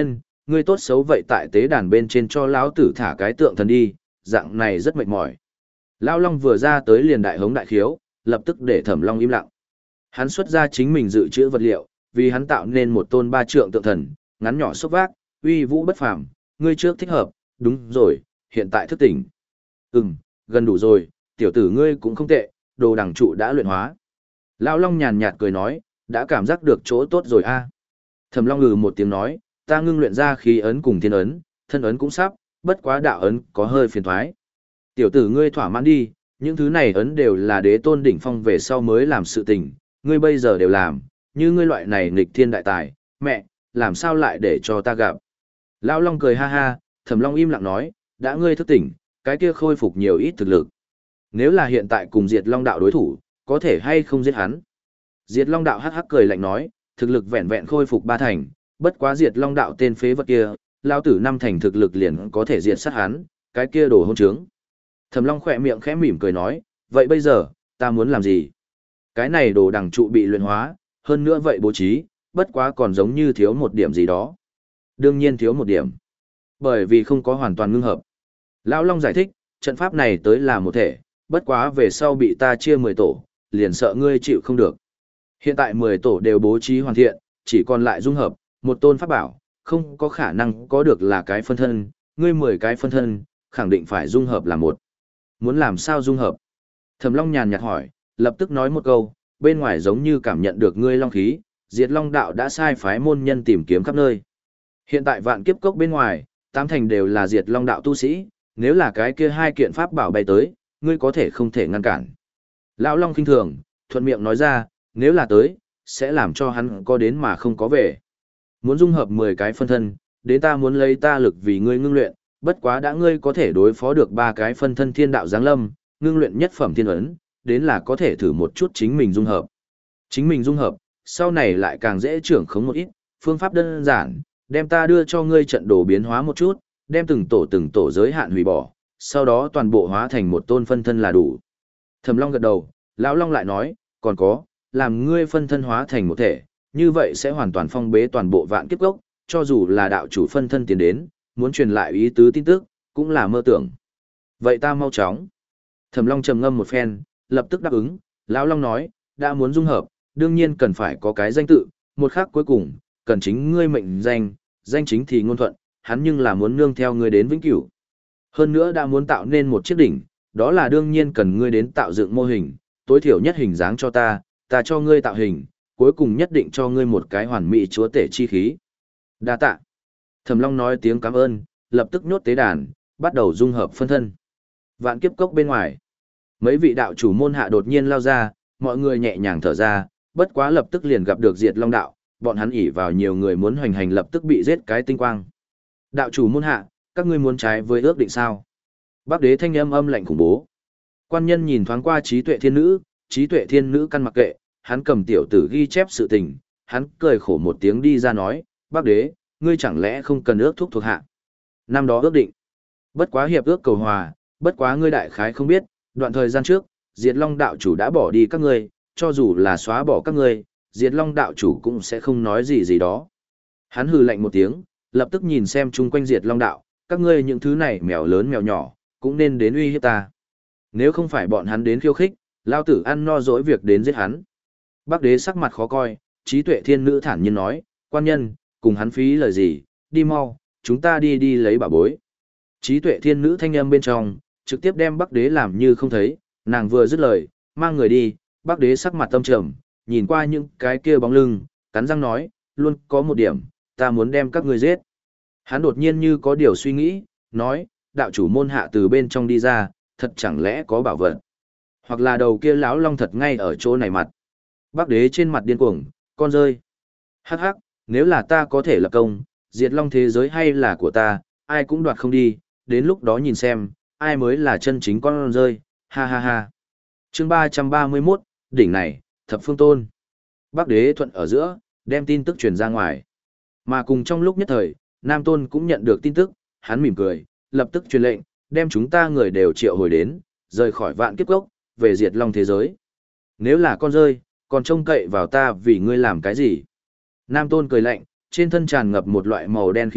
ngươi tốt xấu vậy tại tế đàn bên trên cho lão tử thả cái tượng thần đi, dạng này rất mệt mỏi. Lão Long vừa ra tới liền đại hống đại khiếu, lập tức để Thẩm Long im lặng. Hắn xuất ra chính mình dự trữ vật liệu, vì hắn tạo nên một tôn ba trượng tượng thần, ngắn nhỏ xốc vác, uy vũ bất phàm, ngươi trước thích hợp, đúng rồi, hiện tại thức tỉnh. Ừm, gần đủ rồi, tiểu tử ngươi cũng không tệ, đồ đằng trụ đã luyện hóa. Lão Long nhàn nhạt cười nói, đã cảm giác được chỗ tốt rồi a. Thẩm Long ngừ một tiếng nói, ta ngưng luyện ra khí ấn cùng thiên ấn, thân ấn cũng sắp, bất quá đạo ấn có hơi phiền thoái. Tiểu tử ngươi thỏa mãn đi, những thứ này ấn đều là đế tôn đỉnh phong về sau mới làm sự tình, ngươi bây giờ đều làm, như ngươi loại này nghịch thiên đại tài, mẹ, làm sao lại để cho ta gặp. Lão Long cười ha ha, Thẩm Long im lặng nói, đã ngươi thức tỉnh, cái kia khôi phục nhiều ít thực lực. Nếu là hiện tại cùng Diệt Long đạo đối thủ, có thể hay không giết hắn. Diệt Long đạo hắc hắc cười lạnh nói, thực lực vẹn vẹn khôi phục ba thành, bất quá Diệt Long đạo tên phế vật kia, lão tử năm thành thực lực liền có thể diệt sát hắn, cái kia đồ hôn trướng. Thẩm Long khỏe miệng khẽ mỉm cười nói, vậy bây giờ, ta muốn làm gì? Cái này đồ đằng trụ bị luyện hóa, hơn nữa vậy bố trí, bất quá còn giống như thiếu một điểm gì đó. Đương nhiên thiếu một điểm. Bởi vì không có hoàn toàn ngưng hợp. Lão Long giải thích, trận pháp này tới là một thể, bất quá về sau bị ta chia mười tổ, liền sợ ngươi chịu không được. Hiện tại mười tổ đều bố trí hoàn thiện, chỉ còn lại dung hợp, một tôn pháp bảo, không có khả năng có được là cái phân thân, ngươi mười cái phân thân, khẳng định phải dung hợp là một. Muốn làm sao dung hợp? Thẩm Long nhàn nhạt hỏi, lập tức nói một câu, bên ngoài giống như cảm nhận được ngươi long khí, Diệt Long đạo đã sai phái môn nhân tìm kiếm khắp nơi. Hiện tại vạn kiếp cốc bên ngoài, tám thành đều là Diệt Long đạo tu sĩ, nếu là cái kia hai kiện pháp bảo bay tới, ngươi có thể không thể ngăn cản. Lão Long khinh thường, thuận miệng nói ra, nếu là tới, sẽ làm cho hắn có đến mà không có về. Muốn dung hợp mười cái phân thân, đến ta muốn lấy ta lực vì ngươi ngưng luyện, bất quá đã ngươi có thể đối phó được ba cái phân thân thiên đạo giáng lâm, ngưng luyện nhất phẩm thiên ấn, đến là có thể thử một chút chính mình dung hợp. Chính mình dung hợp, sau này lại càng dễ trưởng khống một ít, phương pháp đơn giản, đem ta đưa cho ngươi trận đồ biến hóa một chút, đem từng tổ từng tổ giới hạn hủy bỏ, sau đó toàn bộ hóa thành một tôn phân thân là đủ. Thẩm Long gật đầu, Lão Long lại nói, còn có, làm ngươi phân thân hóa thành một thể, như vậy sẽ hoàn toàn phong bế toàn bộ vạn kiếp cốc, cho dù là đạo chủ phân thân tiến đến, muốn truyền lại ý tứ tin tức, cũng là mơ tưởng. Vậy ta mau chóng. Thẩm Long trầm ngâm một phen, lập tức đáp ứng, Lão Long nói, đã muốn dung hợp, đương nhiên cần phải có cái danh tự, một khắc cuối cùng, cần chính ngươi mệnh danh, danh chính thì ngôn thuận, hắn nhưng là muốn nương theo ngươi đến vĩnh cửu. Hơn nữa đã muốn tạo nên một chiếc đỉnh, đó là đương nhiên cần ngươi đến tạo dựng mô hình, tối thiểu nhất hình dáng cho ta, ta cho ngươi tạo hình, cuối cùng nhất định cho ngươi một cái hoàn mỹ chúa tể chi khí. Đa tạ. Thẩm Long nói tiếng cảm ơn, lập tức nhốt tế đàn, bắt đầu dung hợp phân thân. Vạn kiếp cốc bên ngoài, mấy vị đạo chủ môn hạ đột nhiên lao ra, mọi người nhẹ nhàng thở ra, bất quá lập tức liền gặp được Diệt Long đạo, bọn hắn ỷ vào nhiều người muốn hoành hành lập tức bị giết cái tinh quang. Đạo chủ môn hạ, các ngươi muốn trái với ước định sao? Bắc Đế thanh âm âm lạnh khủng bố. Quan nhân nhìn thoáng qua Trí Tuệ Thiên Nữ, Trí Tuệ Thiên Nữ căn mặc kệ, hắn cầm tiểu tử ghi chép sự tình, hắn cười khổ một tiếng đi ra nói, Bắc Đế, ngươi chẳng lẽ không cần ước thúc thuộc hạ? Năm đó ước định, bất quá hiệp ước cầu hòa, bất quá ngươi đại khái không biết, đoạn thời gian trước, Diệt Long đạo chủ đã bỏ đi các ngươi, cho dù là xóa bỏ các ngươi, Diệt Long đạo chủ cũng sẽ không nói gì gì đó. Hắn hừ lạnh một tiếng, lập tức nhìn xem chung quanh Diệt Long đạo, các ngươi những thứ này mèo lớn mèo nhỏ, cũng nên đến uy hiếp ta. Nếu không phải bọn hắn đến khiêu khích, lao tử ăn no dỗi việc đến giết hắn. Bắc Đế sắc mặt khó coi, Trí Tuệ Thiên Nữ thản nhiên nói, quan nhân, cùng hắn phí lời gì, đi mau, chúng ta đi đi lấy bảo bối. Trí Tuệ Thiên Nữ thanh âm bên trong, trực tiếp đem Bắc Đế làm như không thấy, nàng vừa dứt lời, mang người đi, Bắc Đế sắc mặt tâm trầm, nhìn qua những cái kia bóng lưng, cắn răng nói, luôn có một điểm, ta muốn đem các ngươi giết. Hắn đột nhiên như có điều suy nghĩ, nói, đạo chủ môn hạ từ bên trong đi ra, thật chẳng lẽ có bảo vật. Hoặc là đầu kia lão long thật ngay ở chỗ này mặt. Bắc Đế trên mặt điên cuồng, con rơi. Hắc hắc, nếu là ta có thể lập công, diệt long thế giới hay là của ta, ai cũng đoạt không đi, đến lúc đó nhìn xem, ai mới là chân chính con rơi, ha ha ha. Chương ba trăm ba mươi mốt, đỉnh này, thập phương tôn. Bắc Đế thuận ở giữa, đem tin tức truyền ra ngoài. Mà cùng trong lúc nhất thời, Nam Tôn cũng nhận được tin tức, hắn mỉm cười, lập tức truyền lệnh, đem chúng ta người đều triệu hồi đến, rời khỏi vạn kiếp cốc, về diệt long thế giới. Nếu là con rơi, còn trông cậy vào ta vì ngươi làm cái gì? Nam Tôn cười lạnh, trên thân tràn ngập một loại màu đen khí tức,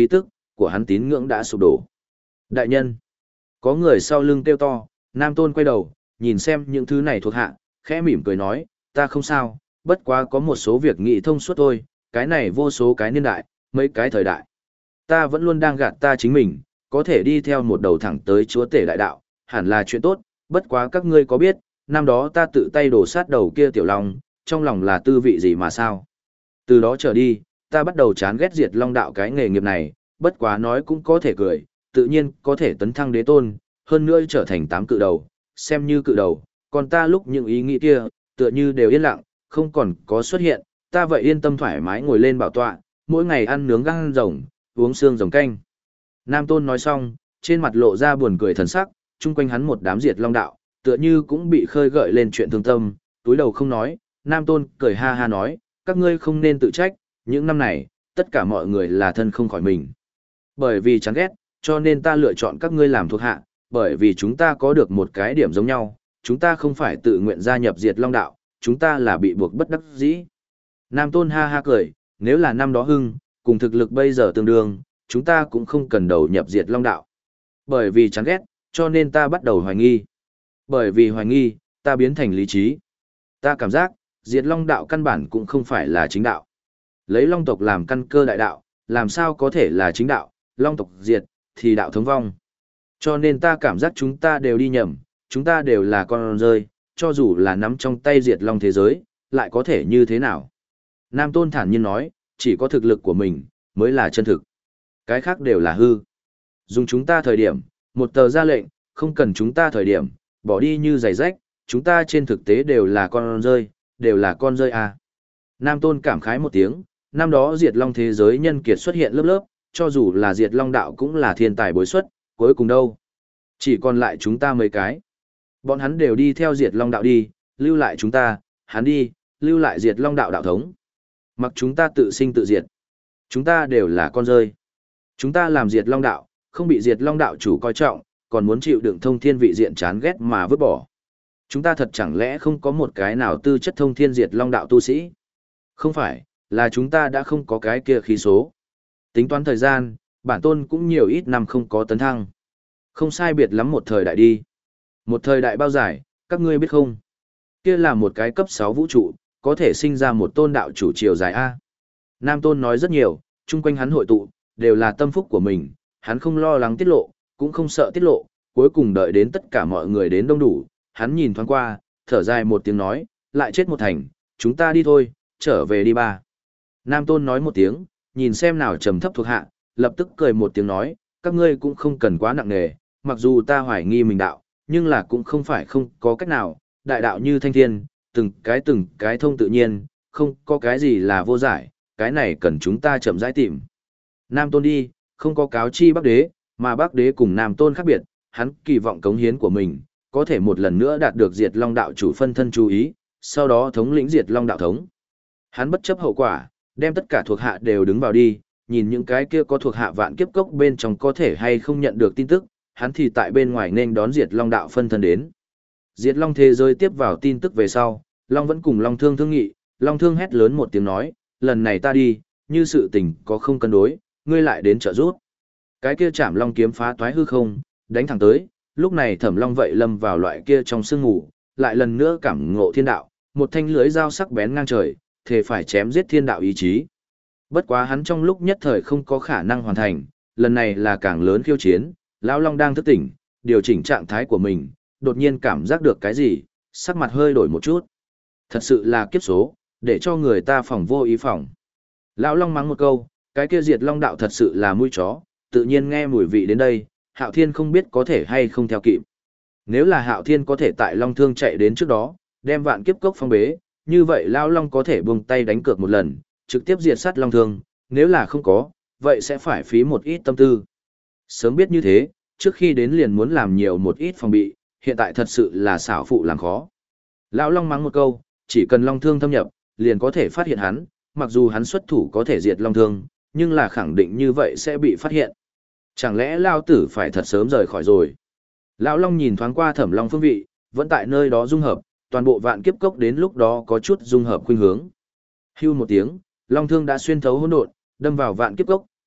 của hắn tín ngưỡng đã sụp đổ. Đại nhân, có người sau lưng kêu to, Nam Tôn quay đầu, nhìn xem những thứ này thuộc hạ, khẽ mỉm cười nói, ta không sao, bất quá có một số việc nghị thông suốt thôi, cái này vô số cái niên đại, mấy cái thời đại. Ta vẫn luôn đang gạt ta chính mình, có thể đi theo một đầu thẳng tới chúa tể đại đạo, hẳn là chuyện tốt, bất quá các ngươi có biết, năm đó ta tự tay đổ sát đầu kia tiểu long, trong lòng là tư vị gì mà sao? Từ đó trở đi, ta bắt đầu chán ghét diệt long đạo cái nghề nghiệp này, bất quá nói cũng có thể cười, tự nhiên có thể tấn thăng đế tôn, hơn nữa trở thành tám cự đầu, xem như cự đầu, còn ta lúc những ý nghĩ kia, tựa như đều yên lặng, không còn có xuất hiện, ta vậy yên tâm thoải mái ngồi lên bảo tọa, mỗi ngày ăn nướng gan rồng, uống xương rồng canh. Nam Tôn nói xong, trên mặt lộ ra buồn cười thần sắc, chung quanh hắn một đám diệt long đạo, tựa như cũng bị khơi gợi lên chuyện thương tâm, túi đầu không nói, Nam Tôn cười ha ha nói, các ngươi không nên tự trách, những năm này, tất cả mọi người là thân không khỏi mình. Bởi vì chán ghét, cho nên ta lựa chọn các ngươi làm thuộc hạ, bởi vì chúng ta có được một cái điểm giống nhau, chúng ta không phải tự nguyện gia nhập diệt long đạo, chúng ta là bị buộc bất đắc dĩ. Nam Tôn ha ha cười, nếu là năm đó hưng, cùng thực lực bây giờ tương đương, chúng ta cũng không cần đầu nhập diệt long đạo. Bởi vì chán ghét, cho nên ta bắt đầu hoài nghi. Bởi vì hoài nghi, ta biến thành lý trí. Ta cảm giác, diệt long đạo căn bản cũng không phải là chính đạo. Lấy long tộc làm căn cơ đại đạo, làm sao có thể là chính đạo, long tộc diệt, thì đạo thống vong. Cho nên ta cảm giác chúng ta đều đi nhầm, chúng ta đều là con rơi, cho dù là nắm trong tay diệt long thế giới, lại có thể như thế nào. Nam Tôn thản nhiên nói, chỉ có thực lực của mình, mới là chân thực. Cái khác đều là hư. Dùng chúng ta thời điểm, một tờ ra lệnh, không cần chúng ta thời điểm, bỏ đi như giày rách, chúng ta trên thực tế đều là con rơi, đều là con rơi à. Nam Tôn cảm khái một tiếng, năm đó diệt long thế giới nhân kiệt xuất hiện lớp lớp, cho dù là diệt long đạo cũng là thiên tài bối xuất, cuối cùng đâu. Chỉ còn lại chúng ta mấy cái. Bọn hắn đều đi theo diệt long đạo đi, lưu lại chúng ta, hắn đi, lưu lại diệt long đạo đạo thống. Mặc chúng ta tự sinh tự diệt. Chúng ta đều là con rơi. Chúng ta làm diệt long đạo, không bị diệt long đạo chủ coi trọng, còn muốn chịu đựng thông thiên vị diện chán ghét mà vứt bỏ. Chúng ta thật chẳng lẽ không có một cái nào tư chất thông thiên diệt long đạo tu sĩ? Không phải, là chúng ta đã không có cái kia khí số. Tính toán thời gian, bản tôn cũng nhiều ít năm không có tấn thăng. Không sai biệt lắm một thời đại đi. Một thời đại bao dài, các ngươi biết không? Kia là một cái cấp sáu vũ trụ, có thể sinh ra một tôn đạo chủ chiều dài A. Nam Tôn nói rất nhiều, chung quanh hắn hội tụ, đều là tâm phúc của mình, hắn không lo lắng tiết lộ, cũng không sợ tiết lộ, cuối cùng đợi đến tất cả mọi người đến đông đủ, hắn nhìn thoáng qua, thở dài một tiếng nói, lại chết một thành, chúng ta đi thôi, trở về đi ba. Nam Tôn nói một tiếng, nhìn xem nào trầm thấp thuộc hạ, lập tức cười một tiếng nói, các ngươi cũng không cần quá nặng nề, mặc dù ta hoài nghi mình đạo, nhưng là cũng không phải không có cách nào, đại đạo như thanh thiên, từng cái từng cái thông tự nhiên, không có cái gì là vô giải, cái này cần chúng ta chậm rãi tìm. Nam Tôn đi, không có cáo chi Bắc Đế, mà Bắc Đế cùng Nam Tôn khác biệt, hắn kỳ vọng cống hiến của mình, có thể một lần nữa đạt được diệt long đạo chủ phân thân chú ý, sau đó thống lĩnh diệt long đạo thống. Hắn bất chấp hậu quả, đem tất cả thuộc hạ đều đứng vào đi, nhìn những cái kia có thuộc hạ vạn kiếp cốc bên trong có thể hay không nhận được tin tức, hắn thì tại bên ngoài nên đón diệt long đạo phân thân đến. Diệt long thế giới tiếp vào tin tức về sau, long vẫn cùng long thương thương nghị, long thương hét lớn một tiếng nói, lần này ta đi, như sự tình có không cân đối, ngươi lại đến trợ giúp. Cái kia chạm long kiếm phá toái hư không, đánh thẳng tới, lúc này Thẩm Long vậy lâm vào loại kia trong sương ngủ, lại lần nữa cảm ngộ thiên đạo, một thanh lưới dao sắc bén ngang trời, thề phải chém giết thiên đạo ý chí. Bất quá hắn trong lúc nhất thời không có khả năng hoàn thành, lần này là càng lớn khiêu chiến, lão long đang thức tỉnh, điều chỉnh trạng thái của mình, đột nhiên cảm giác được cái gì, sắc mặt hơi đổi một chút. Thật sự là kiếp số, để cho người ta phòng vô ý phòng. Lão long mắng một câu, cái kia diệt long đạo thật sự là mũi chó, tự nhiên nghe mùi vị đến đây, Hạo Thiên không biết có thể hay không theo kịp. Nếu là Hạo Thiên có thể tại long thương chạy đến trước đó, đem vạn kiếp cốc phong bế, như vậy lão long có thể buông tay đánh cược một lần, trực tiếp diệt sát long thương, nếu là không có, vậy sẽ phải phí một ít tâm tư. Sớm biết như thế, trước khi đến liền muốn làm nhiều một ít phòng bị, hiện tại thật sự là xảo phụ làm khó. Lão long mắng một câu, chỉ cần long thương thâm nhập, liền có thể phát hiện hắn, mặc dù hắn xuất thủ có thể diệt long thương, nhưng là khẳng định như vậy sẽ bị phát hiện. Chẳng lẽ Lao tử phải thật sớm rời khỏi rồi? Lão long nhìn thoáng qua Thẩm Long phương vị, vẫn tại nơi đó dung hợp, toàn bộ vạn kiếp cốc đến lúc đó có chút dung hợp khuynh hướng. Hưu một tiếng, long thương đã xuyên thấu hỗn độn, đâm vào vạn kiếp cốc,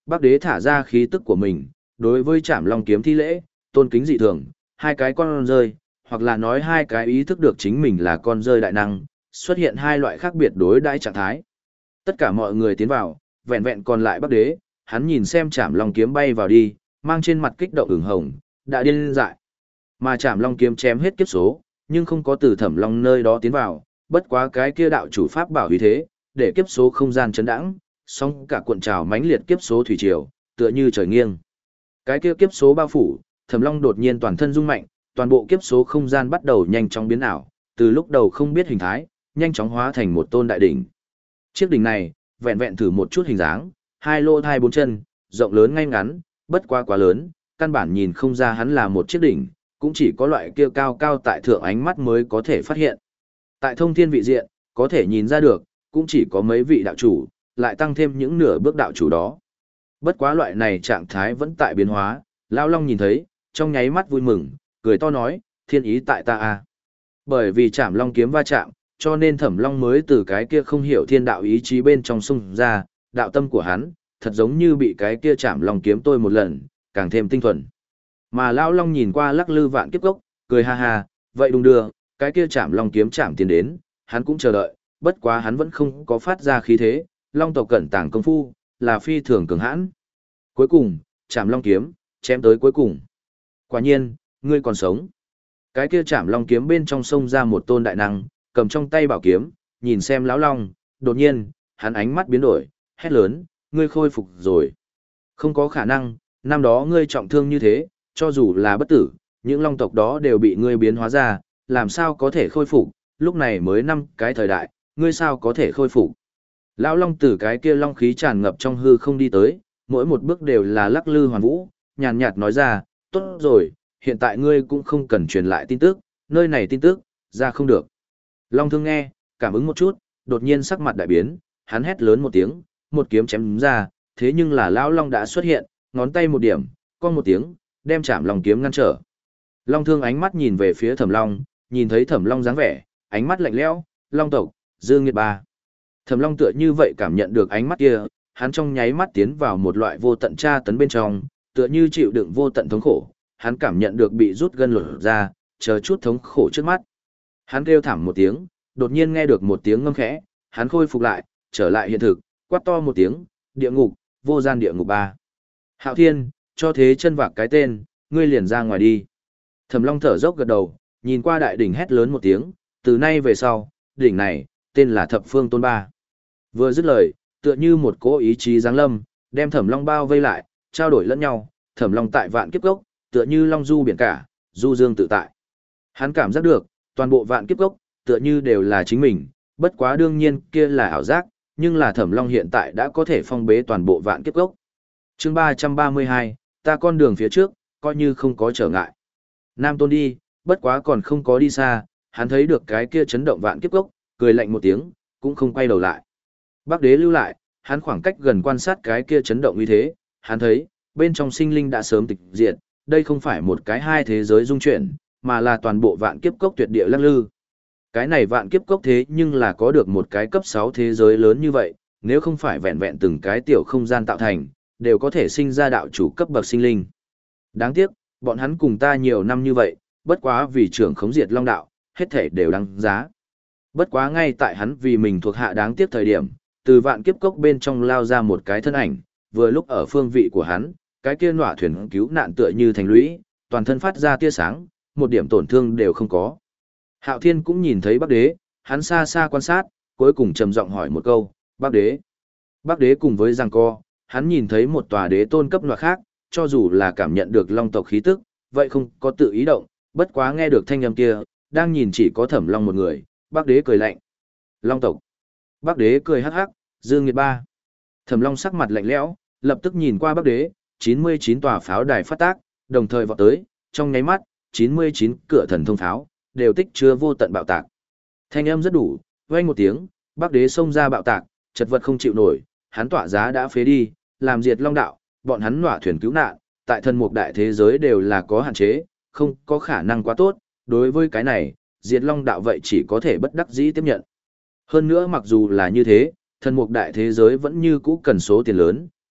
Bắc đế thả ra khí tức của mình, đối với Trảm Long kiếm thi lễ, tôn kính dị thường, hai cái con rơi, hoặc là nói hai cái ý thức được chính mình là con rơi đại năng, xuất hiện hai loại khác biệt đối đãi trạng thái. Tất cả mọi người tiến vào, vẹn vẹn còn lại Bắc đế, hắn nhìn xem Trảm Long kiếm bay vào đi, mang trên mặt kích động ửng hồng, đã điên dại. Mà Trảm Long kiếm chém hết kiếp số, nhưng không có từ Thẩm Long nơi đó tiến vào, bất quá cái kia đạo chủ pháp bảo uy thế, để kiếp số không gian chấn đãng, song cả cuộn trào mãnh liệt kiếp số thủy triều, tựa như trời nghiêng. Cái kia kiếp số bao phủ, Thẩm Long đột nhiên toàn thân rung mạnh, toàn bộ kiếp số không gian bắt đầu nhanh chóng biến ảo, từ lúc đầu không biết hình thái, nhanh chóng hóa thành một tôn đại đỉnh. Chiếc đỉnh này, vẹn vẹn thử một chút hình dáng, hai lô thai bốn chân, rộng lớn ngay ngắn, bất quá quá lớn, căn bản nhìn không ra hắn là một chiếc đỉnh, cũng chỉ có loại kia cao cao tại thượng ánh mắt mới có thể phát hiện. Tại thông thiên vị diện, có thể nhìn ra được, cũng chỉ có mấy vị đạo chủ, lại tăng thêm những nửa bước đạo chủ đó. Bất quá loại này trạng thái vẫn tại biến hóa, Lão Long nhìn thấy, trong nháy mắt vui mừng, cười to nói, thiên ý tại ta a. Bởi vì Trảm Long kiếm va chạm, cho nên Thẩm Long mới từ cái kia không hiểu thiên đạo ý chí bên trong xung ra, đạo tâm của hắn, thật giống như bị cái kia Trảm Long kiếm tôi một lần, càng thêm tinh thuần. Mà Lão Long nhìn qua lắc lư vạn kiếp gốc, cười ha ha, vậy đùng đưa, cái kia Trảm Long kiếm chạm tiến đến, hắn cũng chờ đợi, bất quá hắn vẫn không có phát ra khí thế, Long tộc cẩn tàng công phu, là phi thường cường hãn. Cuối cùng, Trảm Long kiếm, chém tới cuối cùng. Quả nhiên, ngươi còn sống. Cái kia Trảm Long kiếm bên trong sông ra một tôn đại năng, cầm trong tay bảo kiếm, nhìn xem Lão Long, đột nhiên, hắn ánh mắt biến đổi, hét lớn, ngươi khôi phục rồi. Không có khả năng, năm đó ngươi trọng thương như thế, cho dù là bất tử, những long tộc đó đều bị ngươi biến hóa ra, làm sao có thể khôi phục, lúc này mới năm cái thời đại, ngươi sao có thể khôi phục. Lão Long từ cái kia long khí tràn ngập trong hư không đi tới, mỗi một bước đều là lắc lư hoàn vũ, nhàn nhạt nói ra, tốt rồi, hiện tại ngươi cũng không cần truyền lại tin tức, nơi này tin tức, ra không được. Long Thương nghe, cảm ứng một chút, đột nhiên sắc mặt đại biến, hắn hét lớn một tiếng, một kiếm chém ra, thế nhưng là Lão Long đã xuất hiện, ngón tay một điểm, con một tiếng, đem Trảm Long kiếm ngăn trở. Long Thương ánh mắt nhìn về phía Thẩm Long, nhìn thấy Thẩm Long dáng vẻ, ánh mắt lạnh lẽo, Long tộc, Dương Nghiệt ba. Thẩm Long tựa như vậy cảm nhận được ánh mắt kia, hắn trong nháy mắt tiến vào một loại vô tận tra tấn bên trong, tựa như chịu đựng vô tận thống khổ, hắn cảm nhận được bị rút gân lột ra, chờ chút thống khổ trước mắt. Hắn kêu thảm một tiếng, đột nhiên nghe được một tiếng ngâm khẽ, hắn khôi phục lại, trở lại hiện thực, quát to một tiếng, địa ngục, vô gian địa ngục ba. Hạo Thiên, cho thế chân vạc cái tên, ngươi liền ra ngoài đi. Thẩm Long thở dốc gật đầu, nhìn qua đại đỉnh hét lớn một tiếng, từ nay về sau, đỉnh này, tên là Thập Phương Tôn Ba. Vừa dứt lời, tựa như một cỗ ý chí giáng lâm, đem Thẩm Long bao vây lại, trao đổi lẫn nhau, Thẩm Long tại vạn kiếp gốc, tựa như long du biển cả, du dương tự tại. Hắn cảm giác được, toàn bộ vạn kiếp gốc, tựa như đều là chính mình, bất quá đương nhiên kia là ảo giác, nhưng là Thẩm Long hiện tại đã có thể phong bế toàn bộ vạn kiếp gốc. Chương ba trăm ba mươi hai, ta con đường phía trước, coi như không có trở ngại. Nam Tôn đi, bất quá còn không có đi xa, hắn thấy được cái kia chấn động vạn kiếp gốc, cười lạnh một tiếng, cũng không quay đầu lại. Bắc Đế lưu lại, hắn khoảng cách gần quan sát cái kia chấn động như thế, hắn thấy, bên trong sinh linh đã sớm tịch diệt, đây không phải một cái hai thế giới dung chuyển, mà là toàn bộ vạn kiếp cốc tuyệt địa lắc lư. Cái này vạn kiếp cốc thế nhưng là có được một cái cấp sáu thế giới lớn như vậy, nếu không phải vẹn vẹn từng cái tiểu không gian tạo thành, đều có thể sinh ra đạo chủ cấp bậc sinh linh. Đáng tiếc, bọn hắn cùng ta nhiều năm như vậy, bất quá vì trưởng khống diệt long đạo, hết thể đều đáng giá. Bất quá ngay tại hắn vì mình thuộc hạ đáng tiếc thời điểm, từ vạn kiếp cốc bên trong lao ra một cái thân ảnh, vừa lúc ở phương vị của hắn, cái kia nỏa thuyền cứu nạn tựa như thành lũy, toàn thân phát ra tia sáng, một điểm tổn thương đều không có. Hạo Thiên cũng nhìn thấy Bắc Đế, hắn xa xa quan sát, cuối cùng trầm giọng hỏi một câu, Bắc Đế. Bắc Đế cùng với giằng co, hắn nhìn thấy một tòa đế tôn cấp nọa khác, cho dù là cảm nhận được long tộc khí tức, vậy không có tự ý động, bất quá nghe được thanh âm kia, đang nhìn chỉ có Thẩm Long một người, Bắc Đế cười lạnh. Long tộc. Bắc Đế cười hắc hắc, Dương Nghiệt ba. Thẩm Long sắc mặt lạnh lẽo, lập tức nhìn qua Bắc Đế, chín mươi chín tòa pháo đài phát tác, đồng thời vọt tới, trong nháy mắt, chín mươi chín cửa thần thông pháo đều tích chứa vô tận bạo tạc. Thanh âm rất đủ, vang một tiếng, Bắc Đế xông ra bạo tạc, chật vật không chịu nổi, hắn tỏa giá đã phế đi, làm diệt long đạo, bọn hắn nọa thuyền cứu nạn, tại thần mục đại thế giới đều là có hạn chế, không có khả năng quá tốt, đối với cái này, diệt long đạo vậy chỉ có thể bất đắc dĩ tiếp nhận. Hơn nữa mặc dù là như thế, thần mục đại thế giới vẫn như cũ cần số tiền lớn,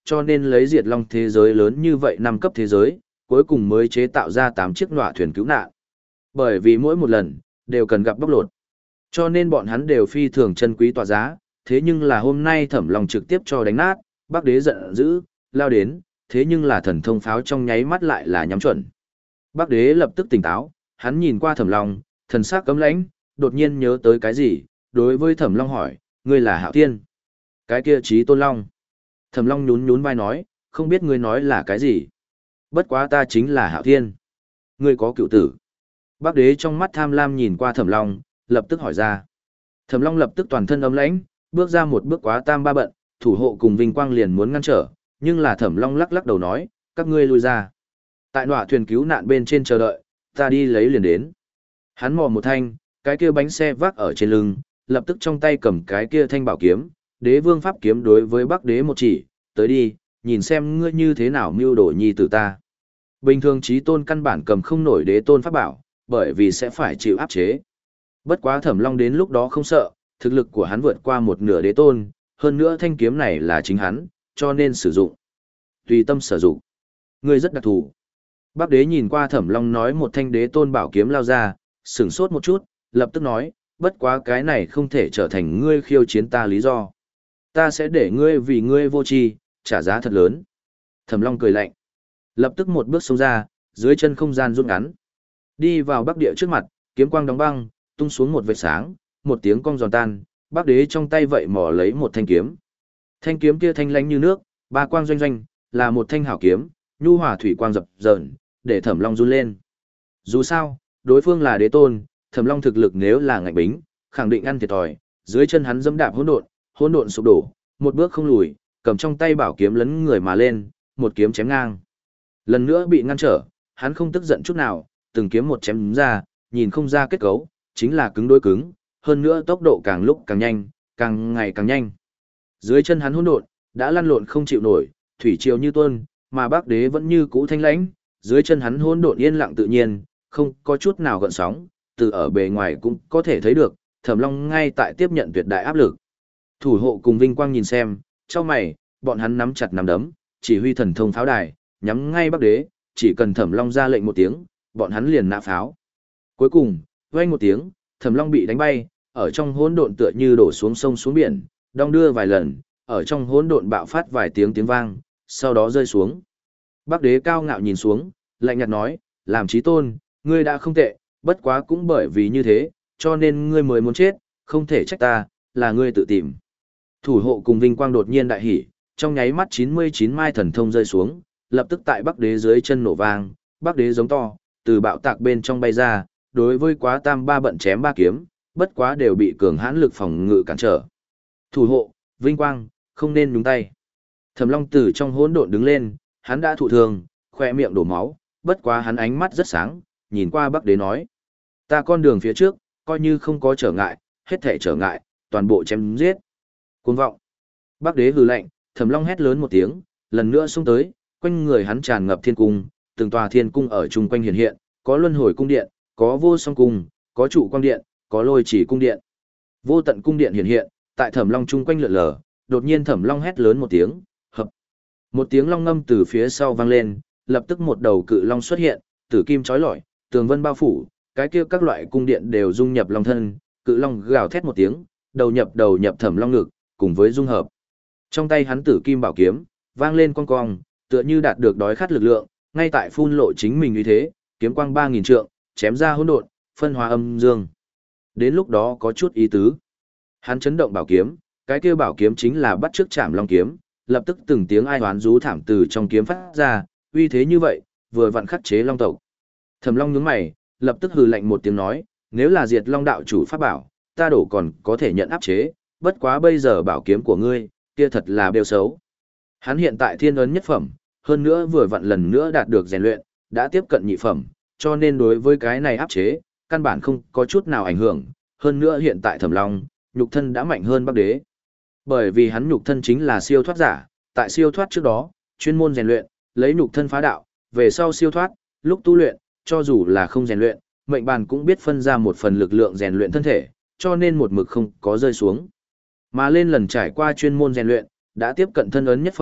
cho nên lấy diệt long thế giới lớn như vậy năm cấp thế giới, cuối cùng mới chế tạo ra tám chiếc nọa thuyền cứu nạn. Bởi vì mỗi một lần, đều cần gặp bóc lột. Cho nên bọn hắn đều phi thường chân quý tỏa giá, thế nhưng là hôm nay Thẩm Long trực tiếp cho đánh nát, Bắc Đế giận dữ, lao đến, thế nhưng là thần thông pháo trong nháy mắt lại là nhắm chuẩn. Bắc Đế lập tức tỉnh táo, hắn nhìn qua Thẩm Long, thần sắc cấm lãnh, đột nhiên nhớ tới cái gì, đối với Thẩm Long hỏi, ngươi là Hạo Thiên? Cái kia Chí Tôn Long. Thẩm Long nhún nhún vai nói, không biết ngươi nói là cái gì. Bất quá ta chính là Hạo Thiên. Ngươi có cựu tử. Bắc Đế trong mắt tham lam nhìn qua Thẩm Long, lập tức hỏi ra. Thẩm Long lập tức toàn thân ấm lãnh, bước ra một bước quá tam ba bận, thủ hộ cùng Vinh Quang liền muốn ngăn trở, nhưng là Thẩm Long lắc lắc đầu nói, các ngươi lui ra. Tại nọa thuyền cứu nạn bên trên chờ đợi, ta đi lấy liền đến. Hắn mò một thanh, cái kia bánh xe vác ở trên lưng, lập tức trong tay cầm cái kia thanh bảo kiếm, Đế Vương pháp kiếm đối với Bắc Đế một chỉ, tới đi, nhìn xem ngươi như thế nào mưu đồ nhi tử ta. Bình thường Chí Tôn căn bản cầm không nổi Đế Tôn pháp bảo, bởi vì sẽ phải chịu áp chế. Bất quá Thẩm Long đến lúc đó không sợ, thực lực của hắn vượt qua một nửa Đế Tôn, hơn nữa thanh kiếm này là chính hắn, cho nên sử dụng. Tùy tâm sử dụng. Ngươi rất đặc thù. Bắc Đế nhìn qua Thẩm Long nói một thanh Đế Tôn bảo kiếm lao ra, sửng sốt một chút, lập tức nói, bất quá cái này không thể trở thành ngươi khiêu chiến ta lý do. Ta sẽ để ngươi vì ngươi vô tri, trả giá thật lớn. Thẩm Long cười lạnh. Lập tức một bước xông ra, dưới chân không gian rút ngắn. Đi vào Bắc Địa trước mặt, kiếm quang đóng băng, tung xuống một vệt sáng, một tiếng cong giòn tan, Bắc Đế trong tay vậy mò lấy một thanh kiếm. Thanh kiếm kia thanh lãnh như nước, ba quang doanh doanh, là một thanh hảo kiếm, nhu hòa thủy quang dập dờn, để Thẩm Long run lên. Dù sao, đối phương là Đế Tôn, Thẩm Long thực lực nếu là ngạnh bính, khẳng định ăn thiệt thòi, dưới chân hắn dẫm đạp hỗn độn, hỗn độn sụp đổ, một bước không lùi, cầm trong tay bảo kiếm lấn người mà lên, một kiếm chém ngang. Lần nữa bị ngăn trở, hắn không tức giận chút nào, từng kiếm một chém ra, nhìn không ra kết cấu, chính là cứng đối cứng, hơn nữa tốc độ càng lúc càng nhanh, càng ngày càng nhanh. Dưới chân hắn hỗn độn, đã lăn lộn không chịu nổi, thủy triều như tuôn, mà Bắc Đế vẫn như cũ thanh lãnh, dưới chân hắn hỗn độn yên lặng tự nhiên, không có chút nào gợn sóng, từ ở bề ngoài cũng có thể thấy được, Thẩm Long ngay tại tiếp nhận tuyệt đại áp lực. Thủ hộ cùng Vinh Quang nhìn xem, chau mày, bọn hắn nắm chặt nắm đấm, chỉ huy thần thông pháo đài, nhắm ngay Bắc Đế, chỉ cần Thẩm Long ra lệnh một tiếng, bọn hắn liền nã pháo. Cuối cùng, vang một tiếng, Thẩm Long bị đánh bay, ở trong hỗn độn tựa như đổ xuống sông xuống biển, đong đưa vài lần, ở trong hỗn độn bạo phát vài tiếng tiếng vang, sau đó rơi xuống. Bắc Đế cao ngạo nhìn xuống, lạnh nhạt nói, làm Chí Tôn, ngươi đã không tệ, bất quá cũng bởi vì như thế, cho nên ngươi mới muốn chết, không thể trách ta, là ngươi tự tìm. Thủ hộ cùng Vinh Quang đột nhiên đại hỉ, trong nháy mắt chín mươi chín mai thần thông rơi xuống, lập tức tại Bắc Đế dưới chân nổ vang, Bắc Đế giống to, từ bạo tạc bên trong bay ra, đối với quá tam ba bận chém ba kiếm, bất quá đều bị cường hãn lực phòng ngự cản trở. Thủ hộ, Vinh Quang, không nên nhúng tay. Thẩm Long từ trong hỗn độn đứng lên, hắn đã thụ thương, khoe miệng đổ máu, bất quá hắn ánh mắt rất sáng, nhìn qua Bắc Đế nói: "Ta con đường phía trước, coi như không có trở ngại, hết thảy trở ngại, toàn bộ chém giết." Cuồng vọng. Bắc Đế hừ lạnh, Thẩm Long hét lớn một tiếng, lần nữa xông tới, quanh người hắn tràn ngập thiên cung, từng tòa thiên cung ở chung quanh hiện hiện, có luân hồi cung điện, có vô song cung, có trụ quang điện, có lôi chỉ cung điện. Vô tận cung điện hiện hiện, tại Thẩm Long chung quanh lượn lờ, đột nhiên Thẩm Long hét lớn một tiếng, hợp. Một tiếng long ngâm từ phía sau vang lên, lập tức một đầu cự long xuất hiện, tử kim chói lọi, tường vân bao phủ, cái kia các loại cung điện đều dung nhập long thân, cự long gào thét một tiếng, đầu nhập đầu nhập Thẩm Long ngực, cùng với dung hợp. Trong tay hắn tử kim bảo kiếm, vang lên cong cong, tựa như đạt được đói khát lực lượng, ngay tại phun lộ chính mình như thế, kiếm quang ba nghìn trượng, chém ra hỗn độn, phân hóa âm dương. Đến lúc đó có chút ý tứ. Hắn chấn động bảo kiếm, cái kia bảo kiếm chính là bắt trước chạm long kiếm, lập tức từng tiếng ai oán rú thảm từ trong kiếm phát ra, uy thế như vậy, vừa vặn khắc chế long tộc. Thẩm Long nhướng mày, lập tức hừ lạnh một tiếng nói, nếu là diệt long đạo chủ pháp bảo, ta đổ còn có thể nhận áp chế, bất quá bây giờ bảo kiếm của ngươi, kia thật là bêu xấu. Hắn hiện tại thiên ấn nhất phẩm, hơn nữa vừa vặn lần nữa đạt được rèn luyện, đã tiếp cận nhị phẩm, cho nên đối với cái này áp chế, căn bản không có chút nào ảnh hưởng, hơn nữa hiện tại Thẩm Long, nhục thân đã mạnh hơn Bắc Đế. Bởi vì hắn nhục thân chính là siêu thoát giả, tại siêu thoát trước đó, chuyên môn rèn luyện, lấy nhục thân phá đạo, về sau siêu thoát, lúc tu luyện, cho dù là không rèn luyện, mệnh bàn cũng biết phân ra một phần lực lượng rèn luyện thân thể, cho nên một mực không có rơi xuống. Mà lên lần trải qua chuyên môn rèn luyện, đã tiếp cận thân ấn nhất phẩm,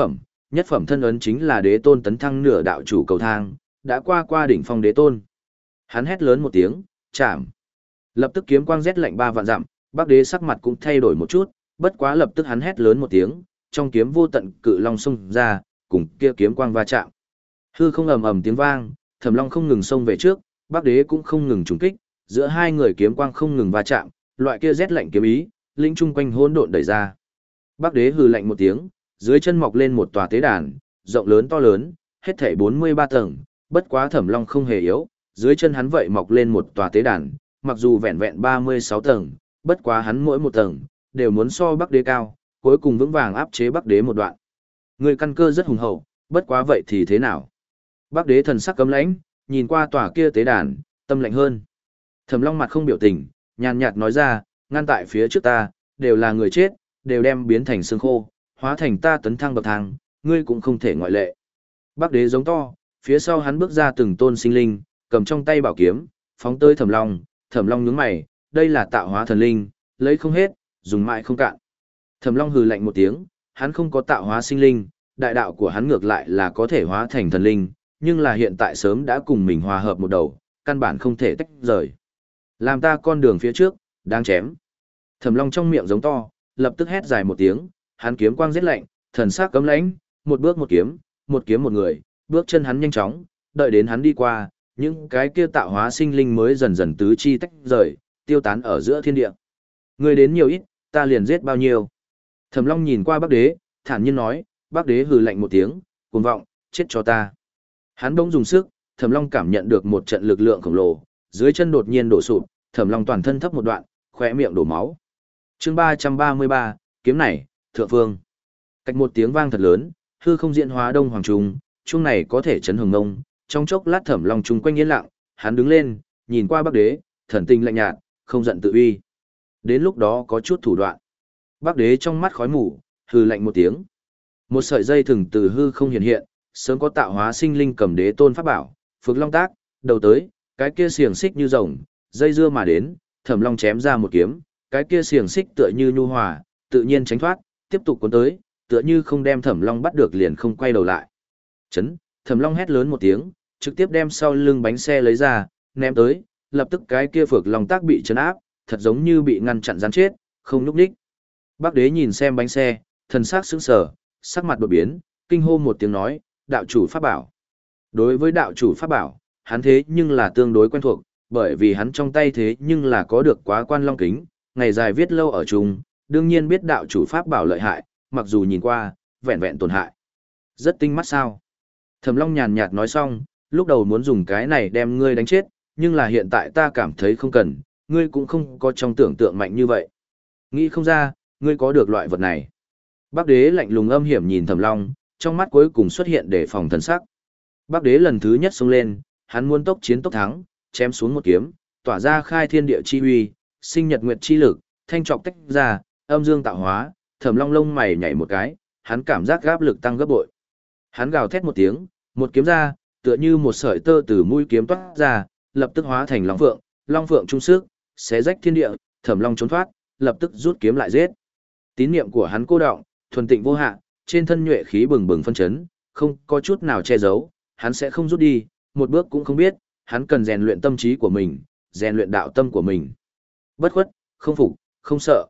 nhất phẩm thân ấn chính là đế tôn tấn thăng nửa đạo chủ cầu thang, đã qua qua đỉnh phong đế tôn. Hắn hét lớn một tiếng, chạm. Lập tức kiếm quang rét lạnh ba vạn dặm, Bắc Đế sắc mặt cũng thay đổi một chút, bất quá lập tức hắn hét lớn một tiếng, trong kiếm vô tận cự long xông ra, cùng kia kiếm quang va chạm. Hư không ầm ầm tiếng vang, Thẩm Long không ngừng xông về trước, Bắc Đế cũng không ngừng trùng kích, giữa hai người kiếm quang không ngừng va chạm, loại kia rét lạnh kiếm ý, linh trung quanh hỗn độn đẩy ra. Bắc Đế hừ lạnh một tiếng, dưới chân mọc lên một tòa tế đàn, rộng lớn to lớn, hết thảy bốn mươi ba tầng, bất quá Thẩm Long không hề yếu, dưới chân hắn vậy mọc lên một tòa tế đàn, mặc dù vẹn vẹn ba mươi sáu tầng, bất quá hắn mỗi một tầng đều muốn so Bắc Đế cao, cuối cùng vững vàng áp chế Bắc Đế một đoạn. Người căn cơ rất hùng hậu, bất quá vậy thì thế nào? Bắc Đế thần sắc cấm lãnh, nhìn qua tòa kia tế đàn, tâm lạnh hơn. Thẩm Long mặt không biểu tình, nhàn nhạt nói ra, ngăn tại phía trước ta, đều là người chết, đều đem biến thành xương khô, hóa thành ta tấn thăng bậc thang, ngươi cũng không thể ngoại lệ. Bắc Đế giống to, phía sau hắn bước ra từng tôn sinh linh, cầm trong tay bảo kiếm, phóng tới Thẩm Long, Thẩm Long nhướng mày, đây là tạo hóa thần linh, lấy không hết, dùng mãi không cạn. Thẩm Long hừ lạnh một tiếng, hắn không có tạo hóa sinh linh, đại đạo của hắn ngược lại là có thể hóa thành thần linh, nhưng là hiện tại sớm đã cùng mình hòa hợp một đầu, căn bản không thể tách rời. Làm ta con đường phía trước, đáng chém. Thẩm Long trong miệng giống to, lập tức hét dài một tiếng, hắn kiếm quang giết lạnh, thần sắc cấm lãnh, một bước một kiếm, một kiếm một người, bước chân hắn nhanh chóng, đợi đến hắn đi qua, những cái kia tạo hóa sinh linh mới dần dần tứ chi tách rời, tiêu tán ở giữa thiên địa. Người đến nhiều ít, ta liền giết bao nhiêu. Thẩm Long nhìn qua Bắc Đế, thản nhiên nói, Bắc Đế hừ lạnh một tiếng, cuồng vọng, chết cho ta. Hắn bỗng dùng sức, Thẩm Long cảm nhận được một trận lực lượng khổng lồ, dưới chân đột nhiên đổ sụp, Thẩm Long toàn thân thấp một đoạn, khóe miệng đổ máu. Chương ba trăm ba mươi ba, kiếm này, thượng phương. Cách một tiếng vang thật lớn, hư không diễn hóa đông hoàng trung, trung này có thể chấn hồng ngông, trong chốc lát Thẩm Long trung quanh yên lặng, hắn đứng lên, nhìn qua Bắc Đế, thần tình lạnh nhạt, không giận tự uy. Đến lúc đó có chút thủ đoạn. Bắc Đế trong mắt khói mù, hừ lạnh một tiếng. Một sợi dây thừng từ hư không hiện hiện, sớm có tạo hóa sinh linh cầm đế tôn pháp bảo, Phược Long tác, đầu tới, cái kia xiềng xích như rồng, dây dưa mà đến, Thẩm Long chém ra một kiếm, cái kia xiềng xích tựa như nhu hòa, tự nhiên tránh thoát, tiếp tục cuốn tới, tựa như không đem Thẩm Long bắt được liền không quay đầu lại. Chấn, Thẩm Long hét lớn một tiếng, trực tiếp đem sau lưng bánh xe lấy ra, ném tới, lập tức cái kia Phược Long tác bị chấn áp, thật giống như bị ngăn chặn gián chết, không nhúc nhích. Bắc Đế nhìn xem bánh xe, thần sắc sững sờ, sắc mặt đột biến, kinh hô một tiếng nói, đạo chủ pháp bảo. Đối với đạo chủ pháp bảo, hắn thế nhưng là tương đối quen thuộc, bởi vì hắn trong tay thế nhưng là có được quá quan long kính, ngày dài viết lâu ở chung, đương nhiên biết đạo chủ pháp bảo lợi hại, mặc dù nhìn qua, vẹn vẹn tổn hại. Rất tinh mắt sao. Thẩm Long nhàn nhạt nói xong, lúc đầu muốn dùng cái này đem ngươi đánh chết, nhưng là hiện tại ta cảm thấy không cần, ngươi cũng không có trong tưởng tượng mạnh như vậy. Nghĩ không ra, ngươi có được loại vật này. Bắc Đế lạnh lùng âm hiểm nhìn Thẩm Long, trong mắt cuối cùng xuất hiện để phòng thần sắc. Bắc Đế lần thứ nhất xông lên, hắn muốn tốc chiến tốc thắng, chém xuống một kiếm, tỏa ra khai thiên địa chi uy, sinh nhật nguyệt chi lực, thanh trọc tách ra, âm dương tạo hóa, Thẩm Long lông mày nhảy một cái, hắn cảm giác áp lực tăng gấp bội. Hắn gào thét một tiếng, một kiếm ra, tựa như một sợi tơ từ mũi kiếm toát ra, lập tức hóa thành long phượng, long phượng trung sức, xé rách thiên địa, Thẩm Long trốn thoát, lập tức rút kiếm lại giết. Tín niệm của hắn cô động, thuần tịnh vô hạn, trên thân nhuệ khí bừng bừng phân chấn, không có chút nào che giấu, hắn sẽ không rút đi, một bước cũng không biết, hắn cần rèn luyện tâm trí của mình, rèn luyện đạo tâm của mình. Bất khuất, không phục, không sợ.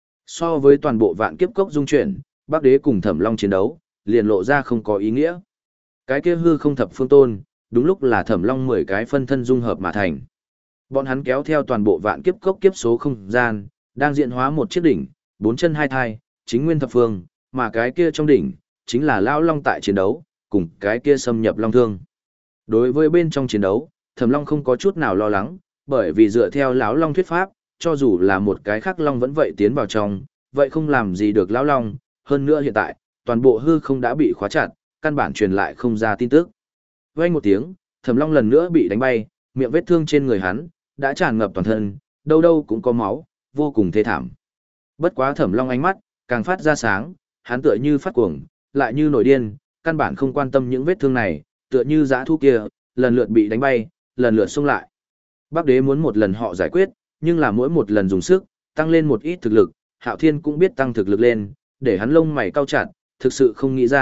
So với toàn bộ vạn kiếp cốc dung chuyển, Bắc Đế cùng Thẩm Long chiến đấu, liền lộ ra không có ý nghĩa. Cái kia hư không thập phương tôn, đúng lúc là Thẩm Long mười cái phân thân dung hợp mà thành. Bọn hắn kéo theo toàn bộ vạn kiếp cốc kiếp số không gian, đang diễn hóa một chiếc đỉnh, bốn chân hai thai, chính nguyên thập phương, mà cái kia trong đỉnh, chính là Lão Long tại chiến đấu, cùng cái kia xâm nhập Long Thương. Đối với bên trong chiến đấu, Thẩm Long không có chút nào lo lắng, bởi vì dựa theo Lão Long thuyết pháp, cho dù là một cái khác Long vẫn vậy tiến vào trong, vậy không làm gì được Lão Long, hơn nữa hiện tại, toàn bộ hư không đã bị khóa chặt, căn bản truyền lại không ra tin tức. Vang một tiếng, Thẩm Long lần nữa bị đánh bay, miệng vết thương trên người hắn đã tràn ngập toàn thân, đâu đâu cũng có máu, vô cùng thê thảm. Bất quá Thẩm Long ánh mắt càng phát ra sáng, hắn tựa như phát cuồng, lại như nổi điên, căn bản không quan tâm những vết thương này, tựa như dã thú kia, lần lượt bị đánh bay, lần lượt xông lại. Bắc Đế muốn một lần họ giải quyết, nhưng là mỗi một lần dùng sức, tăng lên một ít thực lực, Hạo Thiên cũng biết tăng thực lực lên, để hắn lông mày cau chặt, thực sự không nghĩ ra,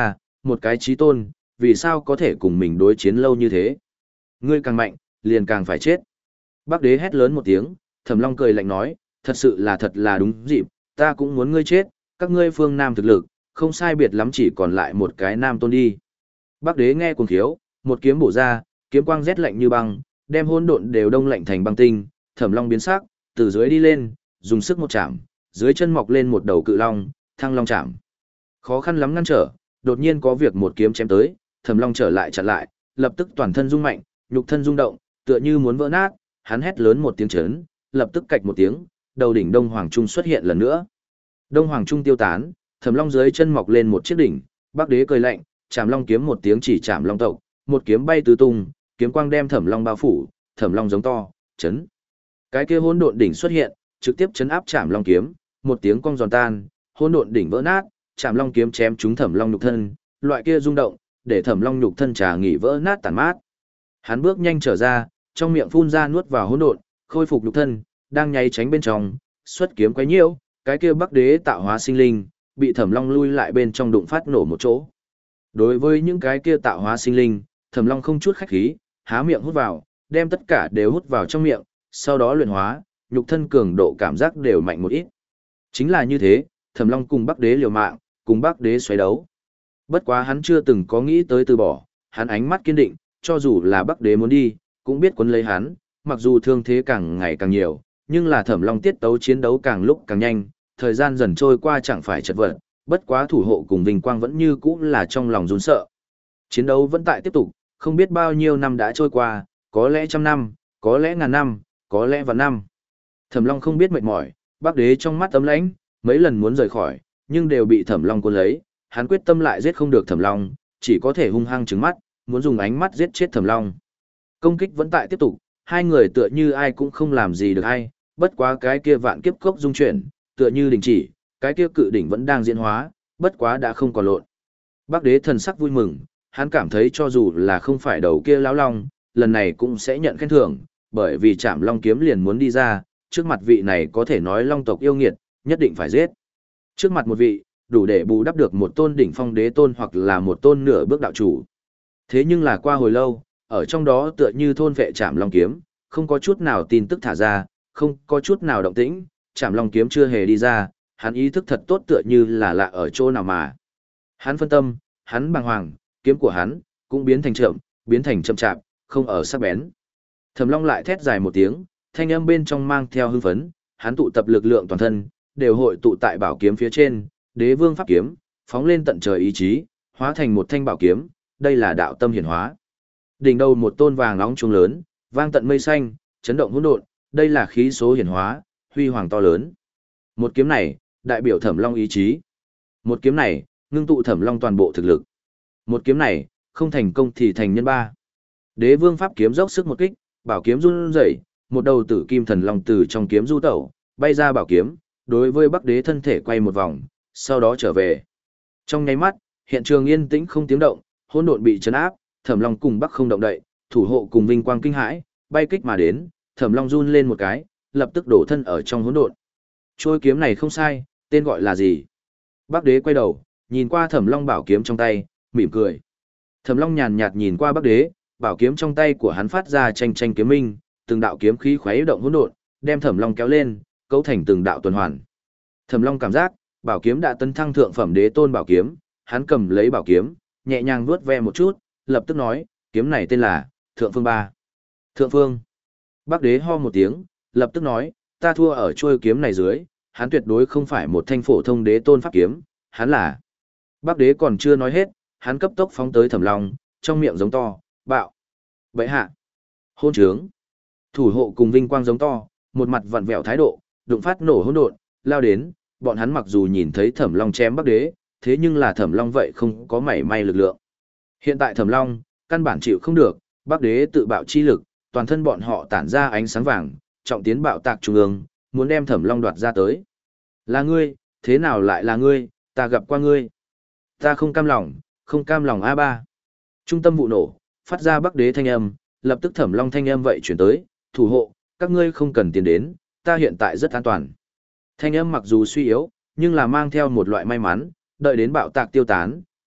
một cái chí tôn, vì sao có thể cùng mình đối chiến lâu như thế? Ngươi càng mạnh, liền càng phải chết. Bắc đế hét lớn một tiếng, Thẩm Long cười lạnh nói, thật sự là thật là đúng dịp, ta cũng muốn ngươi chết, các ngươi phương Nam thực lực, không sai biệt lắm chỉ còn lại một cái nam tôn đi. Bắc đế nghe cuồng khiếu, một kiếm bổ ra, kiếm quang rét lạnh như băng, đem hỗn độn đều đông lạnh thành băng tinh, Thẩm Long biến sắc, từ dưới đi lên, dùng sức một chạm, dưới chân mọc lên một đầu cự long, Thăng Long chạm. Khó khăn lắm ngăn trở, đột nhiên có việc một kiếm chém tới, Thẩm Long trở lại chặn lại, lập tức toàn thân rung mạnh, nhục thân rung động, tựa như muốn vỡ nát, hắn hét lớn một tiếng chấn, lập tức cạch một tiếng, đầu đỉnh Đông Hoàng Trung xuất hiện lần nữa. Đông Hoàng Trung tiêu tán, Thẩm Long dưới chân mọc lên một chiếc đỉnh, Bắc đế cười lạnh, chạm long kiếm một tiếng chỉ chạm long tộc, một kiếm bay tứ tung, kiếm quang đem Thẩm Long bao phủ, Thẩm Long giống to, chấn. Cái kia hỗn độn đỉnh xuất hiện, trực tiếp chấn áp chạm long kiếm, một tiếng cong giòn tan, hỗn độn đỉnh vỡ nát, chạm long kiếm chém trúng Thẩm Long nhục thân, loại kia rung động, để Thẩm Long nhục thân trà nghỉ vỡ nát tàn mát. Hắn bước nhanh trở ra, trong miệng phun ra nuốt vào hỗn độn, khôi phục nhục thân, đang nháy tránh bên trong, xuất kiếm quấy nhiễu, cái kia Bắc đế tạo hóa sinh linh, bị Thẩm Long lui lại bên trong đụng phát nổ một chỗ. Đối với những cái kia tạo hóa sinh linh, Thẩm Long không chút khách khí, há miệng hút vào, đem tất cả đều hút vào trong miệng, sau đó luyện hóa, nhục thân cường độ cảm giác đều mạnh một ít. Chính là như thế, Thẩm Long cùng Bắc đế liều mạng, cùng Bắc đế xoáy đấu. Bất quá hắn chưa từng có nghĩ tới từ bỏ, hắn ánh mắt kiên định, cho dù là Bắc đế muốn đi, cũng biết quấn lấy hắn, mặc dù thương thế càng ngày càng nhiều, nhưng là Thẩm Long tiết tấu chiến đấu càng lúc càng nhanh, thời gian dần trôi qua chẳng phải chật vật, bất quá thủ hộ cùng vinh quang vẫn như cũ là trong lòng run sợ. Chiến đấu vẫn tại tiếp tục, không biết bao nhiêu năm đã trôi qua, có lẽ trăm năm, có lẽ ngàn năm, có lẽ vạn năm. Thẩm Long không biết mệt mỏi, Bắc đế trong mắt ấm lãnh, mấy lần muốn rời khỏi, nhưng đều bị Thẩm Long cuốn lấy, hắn quyết tâm lại giết không được Thẩm Long, chỉ có thể hung hăng trừng mắt, muốn dùng ánh mắt giết chết Thẩm Long. Công kích vẫn tại tiếp tục, hai người tựa như ai cũng không làm gì được ai, bất quá cái kia vạn kiếp cốc dung chuyển, tựa như đình chỉ, cái kia cự đỉnh vẫn đang diễn hóa, bất quá đã không còn lộn. Bắc đế thần sắc vui mừng, hắn cảm thấy cho dù là không phải đầu kia lão long, lần này cũng sẽ nhận khen thưởng, bởi vì Trảm Long kiếm liền muốn đi ra, trước mặt vị này có thể nói long tộc yêu nghiệt, nhất định phải giết. Trước mặt một vị, đủ để bù đắp được một tôn đỉnh phong đế tôn hoặc là một tôn nửa bước đạo chủ. Thế nhưng là qua hồi lâu, ở trong đó tựa như thôn vệ Trảm Long kiếm, không có chút nào tin tức thả ra, không có chút nào động tĩnh, Trảm Long kiếm chưa hề đi ra, hắn ý thức thật tốt tựa như là lạ ở chỗ nào mà. Hắn phân tâm, hắn bàng hoàng, kiếm của hắn cũng biến thành chậm, biến thành chậm chạp, không ở sắc bén. Thẩm Long lại thét dài một tiếng, thanh âm bên trong mang theo hưng phấn, hắn tụ tập lực lượng toàn thân, đều hội tụ tại bảo kiếm phía trên, Đế Vương pháp kiếm, phóng lên tận trời ý chí, hóa thành một thanh bảo kiếm, đây là đạo tâm hiển hóa. Đỉnh đầu một tôn vàng nóng trung lớn, vang tận mây xanh, chấn động hỗn độn, đây là khí số hiển hóa, huy hoàng to lớn. Một kiếm này, đại biểu Thẩm Long ý chí. Một kiếm này, ngưng tụ Thẩm Long toàn bộ thực lực. Một kiếm này, không thành công thì thành nhân ba. Đế Vương pháp kiếm dốc sức một kích, bảo kiếm run rẩy, một đầu tử kim thần long từ trong kiếm du tẩu, bay ra bảo kiếm, đối với Bắc đế thân thể quay một vòng, sau đó trở về. Trong nháy mắt, hiện trường yên tĩnh không tiếng động, hỗn độn bị trấn áp, Thẩm Long cùng Bắc không động đậy, thủ hộ cùng vinh quang kinh hãi, bay kích mà đến, Thẩm Long run lên một cái, lập tức đổ thân ở trong hỗn độn. Trôi kiếm này không sai, tên gọi là gì? Bắc đế quay đầu, nhìn qua Thẩm Long bảo kiếm trong tay, mỉm cười. Thẩm Long nhàn nhạt nhìn qua Bắc đế, bảo kiếm trong tay của hắn phát ra tranh tranh kiếm minh, từng đạo kiếm khí khuấy động hỗn độn, đem Thẩm Long kéo lên, cấu thành từng đạo tuần hoàn. Thẩm Long cảm giác, bảo kiếm đã tấn thăng thượng phẩm đế tôn bảo kiếm, hắn cầm lấy bảo kiếm, nhẹ nhàng vuốt ve một chút, lập tức nói, kiếm này tên là Thượng Phương Ba. Thượng Phương. Bắc đế ho một tiếng, lập tức nói, ta thua ở chuôi kiếm này dưới, hắn tuyệt đối không phải một thanh phổ thông đế tôn pháp kiếm, hắn là. Bắc đế còn chưa nói hết, hắn cấp tốc phóng tới Thẩm Long, trong miệng giống to, bạo. Bậy hạ. Hôn trướng. Thủ hộ cùng vinh quang giống to, một mặt vặn vẹo thái độ, đụng phát nổ hỗn độn, lao đến, bọn hắn mặc dù nhìn thấy Thẩm Long chém Bắc đế, thế nhưng là Thẩm Long vậy không có mảy may lực lượng. Hiện tại Thẩm Long, căn bản chịu không được, Bắc đế tự bạo chi lực, toàn thân bọn họ tản ra ánh sáng vàng, trọng tiến bạo tạc trung ương, muốn đem Thẩm Long đoạt ra tới. Là ngươi, thế nào lại là ngươi, ta gặp qua ngươi. Ta không cam lòng, không cam lòng a ba. Trung tâm vụ nổ, phát ra Bắc đế thanh âm, lập tức Thẩm Long thanh âm vậy chuyển tới, thủ hộ, các ngươi không cần tiến đến, ta hiện tại rất an toàn. Thanh âm mặc dù suy yếu, nhưng là mang theo một loại may mắn, đợi đến bạo tạc tiêu tán,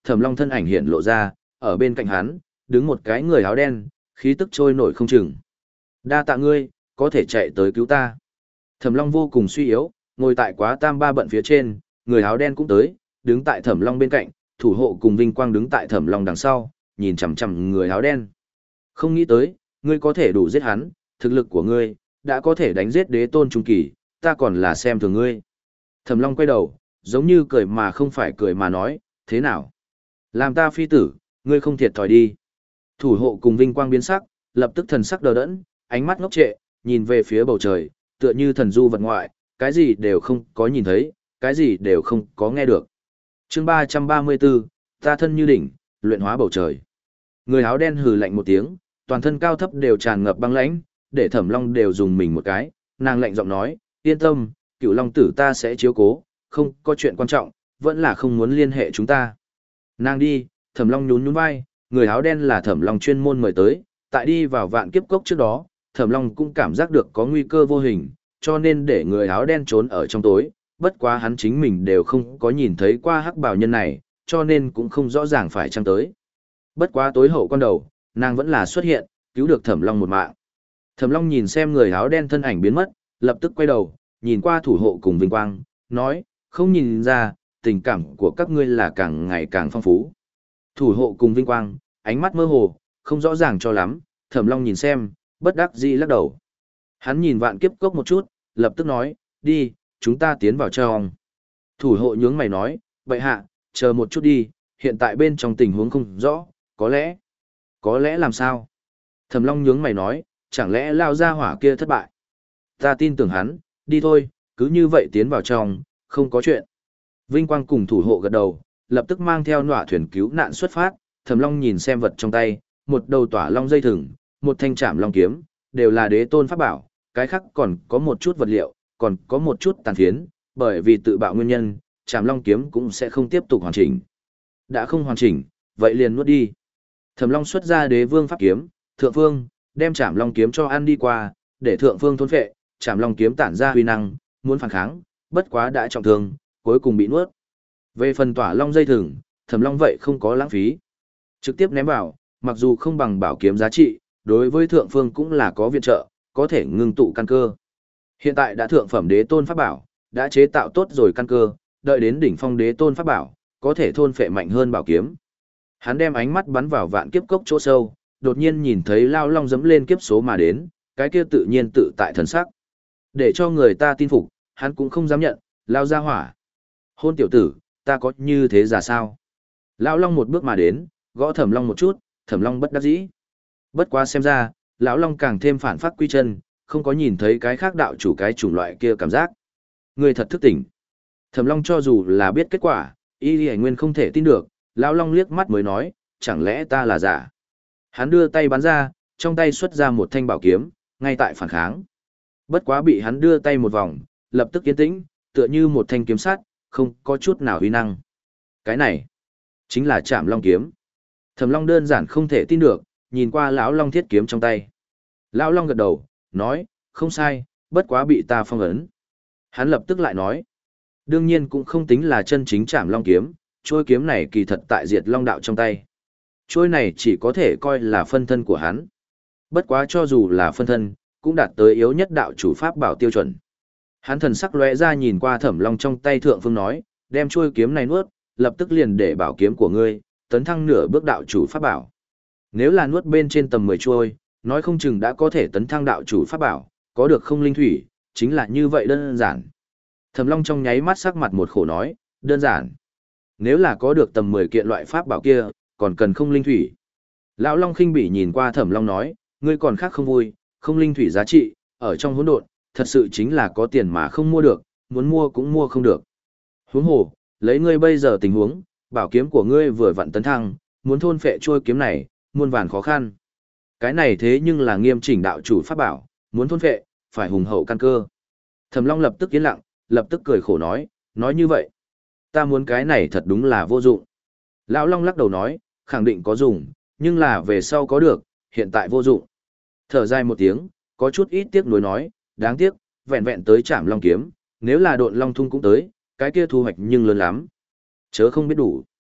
Thẩm Long thân ảnh hiện lộ ra, ở bên cạnh hắn, đứng một cái người áo đen, khí tức trôi nổi không chừng. Đa tạ ngươi, có thể chạy tới cứu ta. Thẩm Long vô cùng suy yếu, ngồi tại quá tam ba bận phía trên, người áo đen cũng tới, đứng tại Thẩm Long bên cạnh, thủ hộ cùng Vinh Quang đứng tại Thẩm Long đằng sau, nhìn chằm chằm người áo đen. Không nghĩ tới, ngươi có thể đủ giết hắn, thực lực của ngươi đã có thể đánh giết đế tôn trung kỳ, ta còn là xem thường ngươi. Thẩm Long quay đầu, giống như cười mà không phải cười mà nói, thế nào? Làm ta phi tử, ngươi không thiệt thòi đi. Thủ hộ cùng Vinh Quang biến sắc, lập tức thần sắc đờ đẫn, ánh mắt ngốc trệ, nhìn về phía bầu trời, tựa như thần du vật ngoại, cái gì đều không có nhìn thấy, cái gì đều không có nghe được. Chương ba trăm ba mươi bốn, ta thân như đỉnh, luyện hóa bầu trời. Người áo đen hừ lạnh một tiếng, toàn thân cao thấp đều tràn ngập băng lãnh, để Thẩm Long đều dùng mình một cái, nàng lạnh giọng nói, yên tâm, Cựu Long tử ta sẽ chiếu cố, không có chuyện quan trọng, vẫn là không muốn liên hệ chúng ta. Nàng đi, Thẩm Long nhún nhún vai, người áo đen là Thẩm Long chuyên môn mời tới, tại đi vào vạn kiếp cốc trước đó, Thẩm Long cũng cảm giác được có nguy cơ vô hình, cho nên để người áo đen trốn ở trong tối, bất quá hắn chính mình đều không có nhìn thấy qua hắc bào nhân này, cho nên cũng không rõ ràng phải chăng tới. Bất quá tối hậu quan đầu, nàng vẫn là xuất hiện, cứu được Thẩm Long một mạng. Thẩm Long nhìn xem người áo đen thân ảnh biến mất, lập tức quay đầu, nhìn qua thủ hộ cùng Vinh Quang, nói, không nhìn ra, tình cảm của các ngươi là càng ngày càng phong phú. Thủ hộ cùng Vinh Quang, ánh mắt mơ hồ, không rõ ràng cho lắm, Thẩm Long nhìn xem, bất đắc dĩ lắc đầu. Hắn nhìn vạn kiếp cốc một chút, lập tức nói, đi, chúng ta tiến vào trong. Thủ hộ nhướng mày nói, vậy hạ, chờ một chút đi, hiện tại bên trong tình huống không rõ, có lẽ, có lẽ làm sao? Thẩm Long nhướng mày nói, chẳng lẽ lao ra hỏa kia thất bại? Ta tin tưởng hắn, đi thôi, cứ như vậy tiến vào trong, không có chuyện. Vinh Quang cùng thủ hộ gật đầu, lập tức mang theo nọa thuyền cứu nạn xuất phát, Thẩm Long nhìn xem vật trong tay, một đầu tỏa long dây thừng, một thanh trảm long kiếm, đều là đế tôn pháp bảo, cái khác còn có một chút vật liệu, còn có một chút tàn phiến, bởi vì tự bạo nguyên nhân, trảm long kiếm cũng sẽ không tiếp tục hoàn chỉnh. Đã không hoàn chỉnh, vậy liền nuốt đi. Thẩm Long xuất ra đế vương pháp kiếm, thượng phương, đem trảm long kiếm cho ăn đi qua, để thượng phương thôn phệ, trảm long kiếm tản ra huy năng, muốn phản kháng, bất quá đã trọng thương, cuối cùng bị nuốt. Về phần tỏa long dây thừng, Thẩm Long vậy không có lãng phí. Trực tiếp ném vào, mặc dù không bằng bảo kiếm giá trị, đối với thượng phương cũng là có viện trợ, có thể ngưng tụ căn cơ. Hiện tại đã thượng phẩm đế tôn pháp bảo, đã chế tạo tốt rồi căn cơ, đợi đến đỉnh phong đế tôn pháp bảo, có thể thôn phệ mạnh hơn bảo kiếm. Hắn đem ánh mắt bắn vào vạn kiếp cốc chỗ sâu, đột nhiên nhìn thấy lao long dẫm lên kiếp số mà đến, cái kia tự nhiên tự tại thần sắc. Để cho người ta tin phục, hắn cũng không dám nhận, lao ra hỏa. Hôn tiểu tử, ta có như thế ra sao? Lão long một bước mà đến, gõ Thẩm Long một chút, Thẩm Long bất đắc dĩ. Bất quá xem ra, lão long càng thêm phản phát quy chân, không có nhìn thấy cái khác đạo chủ cái chủng loại kia cảm giác. Người thật thức tỉnh. Thẩm Long cho dù là biết kết quả, y lì nguyên không thể tin được, lão long liếc mắt mới nói, chẳng lẽ ta là giả. Hắn đưa tay bắn ra, trong tay xuất ra một thanh bảo kiếm, ngay tại phản kháng. Bất quá bị hắn đưa tay một vòng, lập tức yên tĩnh, tựa như một thanh kiếm sắt, không có chút nào uy năng. Cái này, chính là Trảm Long kiếm. Thẩm Long đơn giản không thể tin được, nhìn qua lão long thiết kiếm trong tay. Lão long gật đầu, nói, không sai, bất quá bị ta phong ấn. Hắn lập tức lại nói, đương nhiên cũng không tính là chân chính Trảm Long kiếm, trôi kiếm này kỳ thật tại Diệt Long đạo trong tay. Trôi này chỉ có thể coi là phân thân của hắn. Bất quá cho dù là phân thân, cũng đạt tới yếu nhất đạo chủ pháp bảo tiêu chuẩn. Hắn thần sắc lóe ra nhìn qua Thẩm Long trong tay thượng phương nói, đem trôi kiếm này nuốt, lập tức liền để bảo kiếm của ngươi tấn thăng nửa bước đạo chủ pháp bảo. Nếu là nuốt bên trên tầm mười trôi, nói không chừng đã có thể tấn thăng đạo chủ pháp bảo, có được không linh thủy, chính là như vậy đơn giản. Thẩm Long trong nháy mắt sắc mặt một khổ nói, đơn giản. Nếu là có được tầm mười kiện loại pháp bảo kia, còn cần không linh thủy. Lão Long khinh bỉ nhìn qua Thẩm Long nói, ngươi còn khác không vui, không linh thủy giá trị, ở trong hỗn độn, thật sự chính là có tiền mà không mua được, muốn mua cũng mua không được. Huống hồ, lấy ngươi bây giờ tình huống, bảo kiếm của ngươi vừa vặn tấn thăng, muốn thôn phệ trôi kiếm này, muôn vàn khó khăn. Cái này thế nhưng là nghiêm chỉnh đạo chủ pháp bảo, muốn thôn phệ, phải hùng hậu căn cơ. Thẩm Long lập tức yên lặng, lập tức cười khổ nói, nói như vậy, ta muốn cái này thật đúng là vô dụng. Lão Long lắc đầu nói, khẳng định có dùng, nhưng là về sau có được, hiện tại vô dụng. Thở dài một tiếng, có chút ít tiếc nuối nói, đáng tiếc, vẹn vẹn tới Trảm Long kiếm, nếu là Độn Long thung cũng tới, cái kia thu hoạch nhưng lớn lắm. Chớ không biết đủ.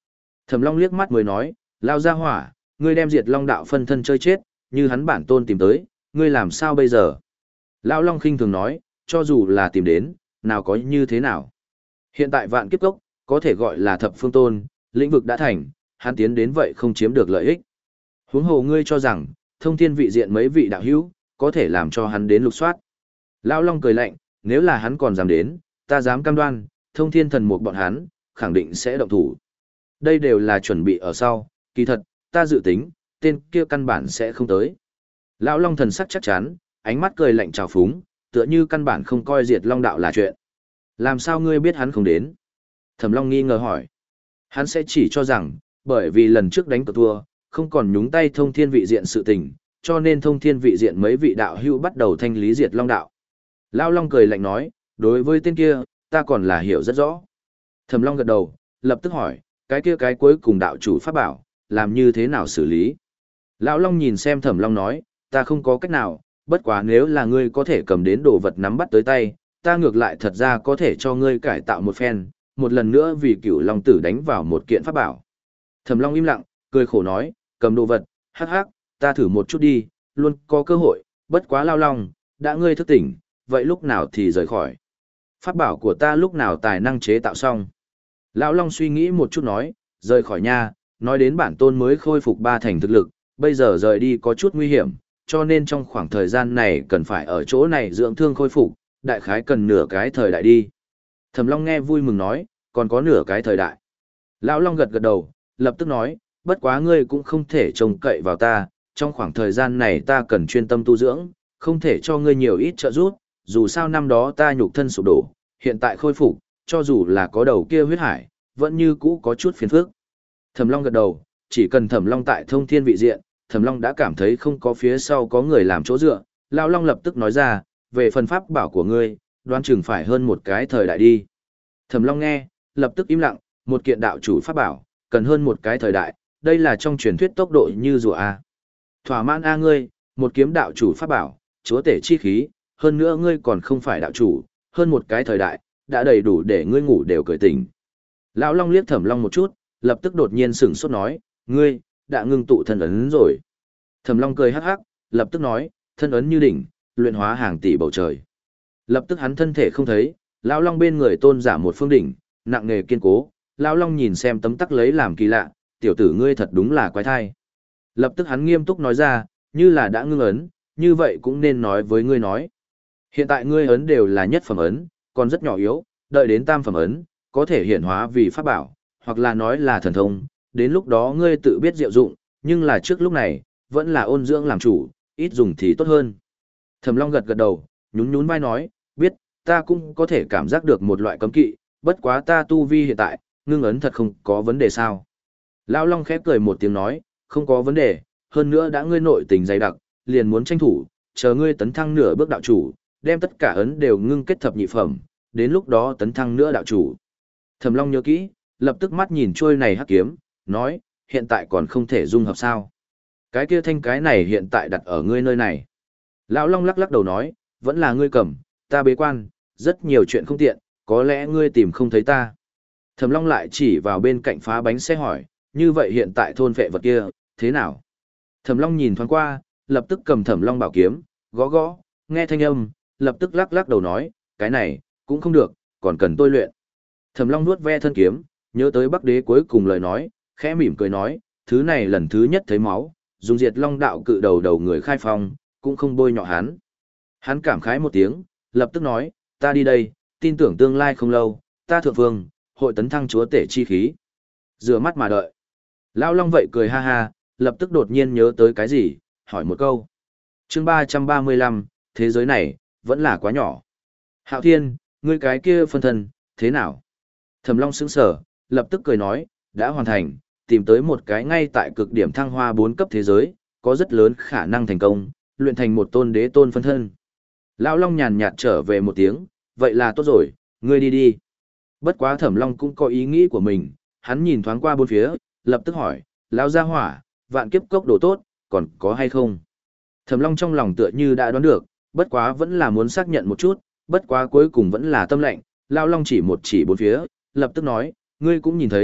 Thẩm Long liếc mắt mới nói, lao ra hỏa, ngươi đem diệt long đạo phân thân chơi chết, như hắn bản tôn tìm tới, ngươi làm sao bây giờ? Lão Long khinh thường nói, cho dù là tìm đến, nào có như thế nào. Hiện tại vạn kiếp cốc, có thể gọi là thập phương tôn, lĩnh vực đã thành, hắn tiến đến vậy không chiếm được lợi ích. Huống hồ ngươi cho rằng, thông thiên vị diện mấy vị đạo hữu, có thể làm cho hắn đến lục soát. Lão Long cười lạnh, nếu là hắn còn dám đến, ta dám cam đoan, thông thiên thần mục bọn hắn, khẳng định sẽ động thủ. Đây đều là chuẩn bị ở sau, kỳ thật, ta dự tính, tên kia căn bản sẽ không tới. Lão Long thần sắc chắc chắn, ánh mắt cười lạnh trào phúng, tựa như căn bản không coi diệt long đạo là chuyện. Làm sao ngươi biết hắn không đến? Thẩm Long nghi ngờ hỏi. Hắn sẽ chỉ cho rằng, bởi vì lần trước đánh cờ thua, không còn nhúng tay thông thiên vị diện sự tình, cho nên thông thiên vị diện mấy vị đạo hữu bắt đầu thanh lý diệt long đạo. Lão Long cười lạnh nói, đối với tên kia, ta còn là hiểu rất rõ. Thẩm Long gật đầu, lập tức hỏi, cái kia cái cuối cùng đạo chủ pháp bảo, làm như thế nào xử lý? Lão Long nhìn xem Thẩm Long nói, ta không có cách nào, bất quá nếu là ngươi có thể cầm đến đồ vật nắm bắt tới tay, ta ngược lại thật ra có thể cho ngươi cải tạo một phen, một lần nữa vì cửu long tử đánh vào một kiện pháp bảo. Thẩm Long im lặng, cười khổ nói, cầm đồ vật, hắc hắc, ta thử một chút đi, luôn có cơ hội, bất quá Lão Long, đã ngươi thức tỉnh, vậy lúc nào thì rời khỏi. Pháp bảo của ta lúc nào tài năng chế tạo xong. Lão Long suy nghĩ một chút nói, rời khỏi nha, nói đến bản tôn mới khôi phục ba thành thực lực, bây giờ rời đi có chút nguy hiểm, cho nên trong khoảng thời gian này cần phải ở chỗ này dưỡng thương khôi phục, đại khái cần nửa cái thời đại đi. Thẩm Long nghe vui mừng nói, còn có nửa cái thời đại. Lão Long gật gật đầu, lập tức nói, bất quá ngươi cũng không thể trông cậy vào ta, trong khoảng thời gian này ta cần chuyên tâm tu dưỡng, không thể cho ngươi nhiều ít trợ giúp, dù sao năm đó ta nhục thân sụp đổ, hiện tại khôi phục, cho dù là có đầu kia huyết hải, vẫn như cũ có chút phiền phức. Thẩm Long gật đầu, chỉ cần Thẩm Long tại thông thiên vị diện, Thẩm Long đã cảm thấy không có phía sau có người làm chỗ dựa, Lão Long lập tức nói ra, về phần pháp bảo của ngươi, đoán chừng phải hơn một cái thời đại đi. Thẩm Long nghe, lập tức im lặng, một kiện đạo chủ pháp bảo, cần hơn một cái thời đại, đây là trong truyền thuyết tốc độ như rùa a. Thỏa mãn a ngươi, một kiếm đạo chủ pháp bảo, chúa tể chi khí, hơn nữa ngươi còn không phải đạo chủ, hơn một cái thời đại, đã đầy đủ để ngươi ngủ đều cười tỉnh. Lão Long liếc Thẩm Long một chút, lập tức đột nhiên sửng sốt nói, ngươi, đã ngưng tụ thân ấn rồi. Thẩm Long cười hắc hắc, lập tức nói, thân ấn như đỉnh, luyện hóa hàng tỷ bầu trời. Lập tức hắn thân thể không thấy, Lão Long bên người tôn giả một phương đỉnh, nặng nề kiên cố, Lão Long nhìn xem tấm tắc lấy làm kỳ lạ, tiểu tử ngươi thật đúng là quái thai. Lập tức hắn nghiêm túc nói ra, như là đã ngưng ấn, như vậy cũng nên nói với ngươi nói. Hiện tại ngươi ấn đều là nhất phẩm ấn, còn rất nhỏ yếu, đợi đến tam phẩm ấn, có thể hiển hóa vì pháp bảo, hoặc là nói là thần thông, đến lúc đó ngươi tự biết diệu dụng, nhưng là trước lúc này, vẫn là ôn dưỡng làm chủ, ít dùng thì tốt hơn. Thẩm Long gật gật đầu, nhún nhún vai nói, biết, ta cũng có thể cảm giác được một loại cấm kỵ, bất quá ta tu vi hiện tại, ngưng ấn thật không có vấn đề sao. Lão Long khép cười một tiếng nói, không có vấn đề, hơn nữa đã ngươi nội tình dày đặc, liền muốn tranh thủ, chờ ngươi tấn thăng nửa bước đạo chủ, đem tất cả ấn đều ngưng kết thập nhị phẩm, đến lúc đó tấn thăng nữa đạo chủ. Thẩm Long nhớ kỹ, lập tức mắt nhìn trôi này hắc kiếm, nói, hiện tại còn không thể dung hợp sao. Cái kia thanh cái này hiện tại đặt ở ngươi nơi này. Lão Long lắc lắc đầu nói, vẫn là ngươi cầm, ta bế quan, rất nhiều chuyện không tiện, có lẽ ngươi tìm không thấy ta. Thẩm Long lại chỉ vào bên cạnh phá bánh xe hỏi, như vậy hiện tại thôn vệ vật kia, thế nào? Thẩm Long nhìn thoáng qua, lập tức cầm Thẩm Long bảo kiếm, gõ gõ, nghe thanh âm, lập tức lắc lắc đầu nói, cái này, cũng không được, còn cần tôi luyện. Thẩm Long nuốt ve thân kiếm, nhớ tới Bắc Đế cuối cùng lời nói, khẽ mỉm cười nói, thứ này lần thứ nhất thấy máu, dùng diệt long đạo cự đầu đầu người khai phong, cũng không bôi nhọ hắn. Hắn cảm khái một tiếng, lập tức nói, ta đi đây, tin tưởng tương lai không lâu, ta thượng vương, hội tấn thăng chúa tể chi khí. Rửa mắt mà đợi. Lão Long vậy cười ha ha, lập tức đột nhiên nhớ tới cái gì, hỏi một câu. Chương ba trăm ba mươi lăm, thế giới này, vẫn là quá nhỏ. Hạo Thiên, ngươi cái kia phân thân, thế nào? Thẩm Long sững sờ, lập tức cười nói, đã hoàn thành, tìm tới một cái ngay tại cực điểm thăng hoa bốn cấp thế giới, có rất lớn khả năng thành công, luyện thành một tôn đế tôn phân thân. Lão Long nhàn nhạt trở về một tiếng, vậy là tốt rồi, ngươi đi đi. Bất quá Thẩm Long cũng có ý nghĩ của mình, hắn nhìn thoáng qua bốn phía, lập tức hỏi, lão gia hỏa, vạn kiếp cốc đồ tốt, còn có hay không? Thẩm Long trong lòng tựa như đã đoán được, bất quá vẫn là muốn xác nhận một chút, bất quá cuối cùng vẫn là tâm lệnh, Lão Long chỉ một chỉ bốn phía, lập tức nói, ngươi cũng nhìn thấy,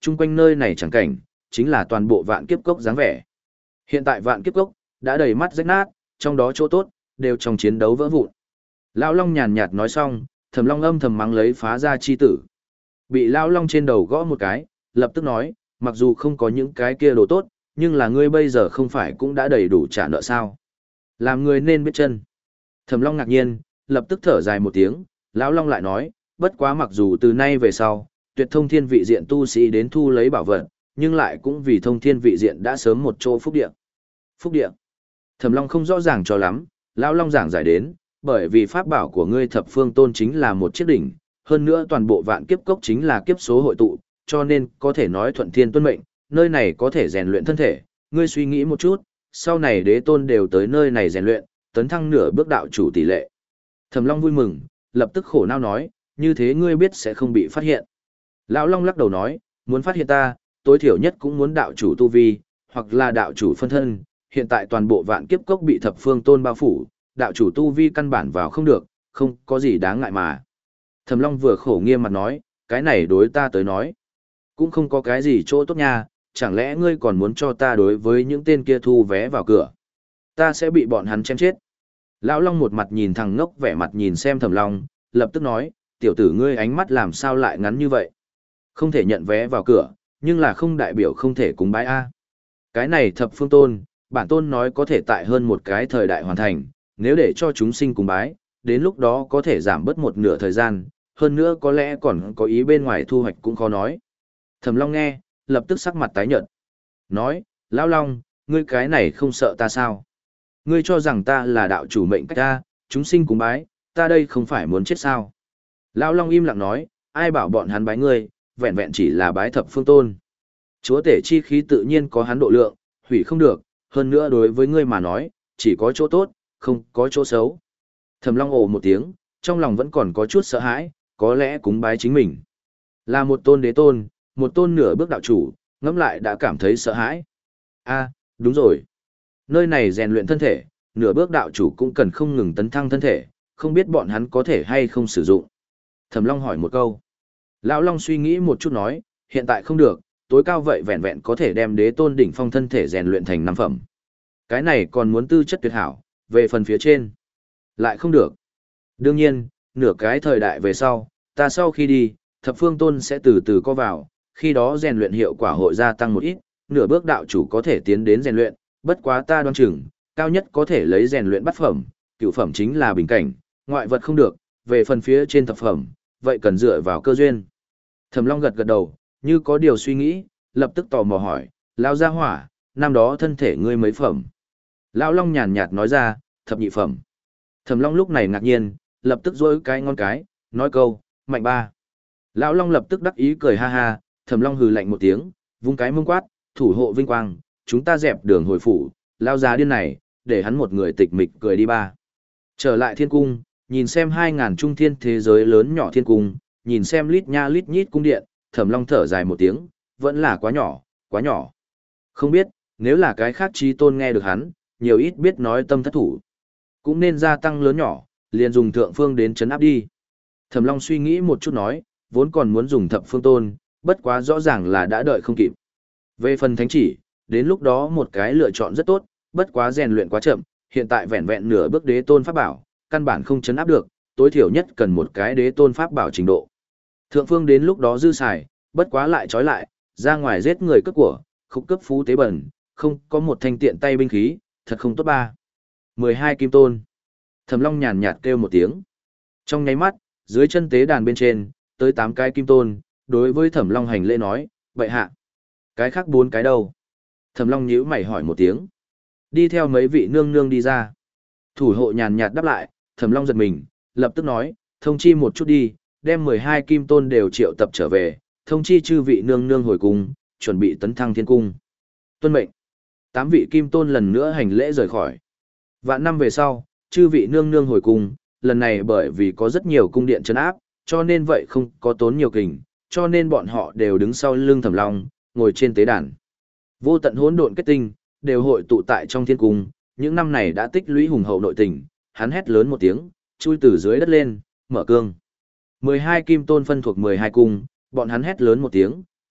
chung quanh nơi này chẳng cảnh, chính là toàn bộ vạn kiếp cốc dáng vẻ. Hiện tại vạn kiếp cốc đã đầy mắt rách nát, trong đó chỗ tốt đều trong chiến đấu vỡ vụn. Lão Long nhàn nhạt nói xong, Thẩm Long âm thầm mắng lấy phá ra chi tử. Bị Lão Long trên đầu gõ một cái, lập tức nói, mặc dù không có những cái kia đồ tốt, nhưng là ngươi bây giờ không phải cũng đã đầy đủ trả nợ sao? Làm người nên biết chân. Thẩm Long ngạc nhiên, lập tức thở dài một tiếng, Lão Long lại nói, bất quá mặc dù từ nay về sau, tuyệt thông thiên vị diện tu sĩ đến thu lấy bảo vật, nhưng lại cũng vì thông thiên vị diện đã sớm một chỗ phúc địa. Phúc địa. Thẩm Long không rõ ràng cho lắm, Lão Long giảng giải đến, bởi vì pháp bảo của ngươi thập phương tôn chính là một chiếc đỉnh, hơn nữa toàn bộ vạn kiếp cốc chính là kiếp số hội tụ, cho nên có thể nói thuận thiên tuân mệnh, nơi này có thể rèn luyện thân thể, ngươi suy nghĩ một chút, sau này đế tôn đều tới nơi này rèn luyện, tấn thăng nửa bước đạo chủ tỷ lệ. Thẩm Long vui mừng, lập tức khổ não nói, như thế ngươi biết sẽ không bị phát hiện. Lão Long lắc đầu nói, muốn phát hiện ta, tối thiểu nhất cũng muốn đạo chủ tu vi, hoặc là đạo chủ phân thân, hiện tại toàn bộ vạn kiếp cốc bị thập phương tôn bao phủ, đạo chủ tu vi căn bản vào không được, không có gì đáng ngại mà. Thẩm Long vừa khổ nghiêm mặt nói, cái này đối ta tới nói, cũng không có cái gì chỗ tốt nha, chẳng lẽ ngươi còn muốn cho ta đối với những tên kia thu vé vào cửa? Ta sẽ bị bọn hắn chém chết. Lão Long một mặt nhìn thằng ngốc vẻ mặt nhìn xem Thẩm Long, lập tức nói, tiểu tử ngươi ánh mắt làm sao lại ngắn như vậy? Không thể nhận vé vào cửa, nhưng là không đại biểu không thể cúng bái a. Cái này thập phương tôn, bản tôn nói có thể tại hơn một cái thời đại hoàn thành, nếu để cho chúng sinh cúng bái, đến lúc đó có thể giảm bớt một nửa thời gian, hơn nữa có lẽ còn có ý bên ngoài thu hoạch cũng khó nói. Thẩm Long nghe, lập tức sắc mặt tái nhợt. Nói, Lão Long, ngươi cái này không sợ ta sao? Ngươi cho rằng ta là đạo chủ mệnh cách ta, chúng sinh cúng bái, ta đây không phải muốn chết sao? Lão Long im lặng nói, ai bảo bọn hắn bái ngươi, vẹn vẹn chỉ là bái thập phương tôn. Chúa tể chi khí tự nhiên có hắn độ lượng, hủy không được, hơn nữa đối với ngươi mà nói, chỉ có chỗ tốt, không có chỗ xấu. Thẩm Long ồ một tiếng, trong lòng vẫn còn có chút sợ hãi, có lẽ cúng bái chính mình. Là một tôn đế tôn, một tôn nửa bước đạo chủ, ngẫm lại đã cảm thấy sợ hãi. A, đúng rồi. Nơi này rèn luyện thân thể, nửa bước đạo chủ cũng cần không ngừng tấn thăng thân thể, không biết bọn hắn có thể hay không sử dụng. Thẩm Long hỏi một câu. Lão Long suy nghĩ một chút nói, hiện tại không được, tối cao vậy vẹn vẹn có thể đem đế tôn đỉnh phong thân thể rèn luyện thành năm phẩm. Cái này còn muốn tư chất tuyệt hảo, về phần phía trên. Lại không được. Đương nhiên, nửa cái thời đại về sau, ta sau khi đi, thập phương tôn sẽ từ từ co vào, khi đó rèn luyện hiệu quả hội gia tăng một ít, nửa bước đạo chủ có thể tiến đến rèn luyện, bất quá ta đoán chừng, cao nhất có thể lấy rèn luyện bát phẩm, cửu phẩm chính là bình cảnh, ngoại vật không được, về phần phía trên thập phẩm, vậy cần dựa vào cơ duyên. Thẩm Long gật gật đầu, như có điều suy nghĩ, lập tức tò mò hỏi, Lão gia hỏa, năm đó thân thể ngươi mấy phẩm? Lão Long nhàn nhạt nói ra, thập nhị phẩm. Thẩm Long lúc này ngạc nhiên, lập tức giơ cái ngón cái, nói câu, mạnh ba. Lão Long lập tức đắc ý cười ha ha, Thẩm Long hừ lạnh một tiếng, vung cái mông quát, thủ hộ vinh quang, chúng ta dẹp đường hồi phủ, lao già điên này, để hắn một người tịch mịch cười đi ba. Trở lại thiên cung, nhìn xem hai ngàn trung thiên thế giới lớn nhỏ thiên cung, nhìn xem lít nha lít nhít cung điện, Thẩm Long thở dài một tiếng, vẫn là quá nhỏ, quá nhỏ. Không biết, nếu là cái khác trí tôn nghe được hắn, nhiều ít biết nói tâm thất thủ. Cũng nên gia tăng lớn nhỏ, liền dùng thượng phương đến chấn áp đi. Thẩm Long suy nghĩ một chút nói, vốn còn muốn dùng thập phương tôn, bất quá rõ ràng là đã đợi không kịp. Về phần thánh chỉ, đến lúc đó một cái lựa chọn rất tốt, bất quá rèn luyện quá chậm, hiện tại vẹn vẹn nửa bước đế tôn pháp bảo, căn bản không chấn áp được, tối thiểu nhất cần một cái đế tôn pháp bảo trình độ. Thượng phương đến lúc đó dư xài, bất quá lại trói lại, ra ngoài giết người cướp của, khúc cấp phú tế bẩn, không có một thanh tiện tay binh khí, thật không tốt ba. mười hai kim tôn. Thẩm Long nhàn nhạt kêu một tiếng. Trong nháy mắt, dưới chân tế đàn bên trên, tới tám cái kim tôn, đối với Thẩm Long hành lễ nói, vậy hạ. Cái khác bốn cái đâu? Thẩm Long nhíu mày hỏi một tiếng. Đi theo mấy vị nương nương đi ra. Thủ hộ nhàn nhạt đáp lại, Thẩm Long giật mình, lập tức nói, thông chi một chút đi, đem mười hai kim tôn đều triệu tập trở về, thông chi chư vị nương nương hồi cung, chuẩn bị tấn thăng thiên cung. Tuân mệnh. Tám vị kim tôn lần nữa hành lễ rời khỏi. Vạn năm về sau, chư vị nương nương hồi cung, lần này bởi vì có rất nhiều cung điện trấn áp, cho nên vậy không có tốn nhiều kình, cho nên bọn họ đều đứng sau lưng Thẩm Long, ngồi trên tế đàn. Vô tận hỗn độn kết tinh, đều hội tụ tại trong thiên cung, những năm này đã tích lũy hùng hậu nội tình, hắn hét lớn một tiếng, chui từ dưới đất lên, mở cương. mười hai kim tôn phân thuộc mười hai cung, bọn hắn hét lớn một tiếng,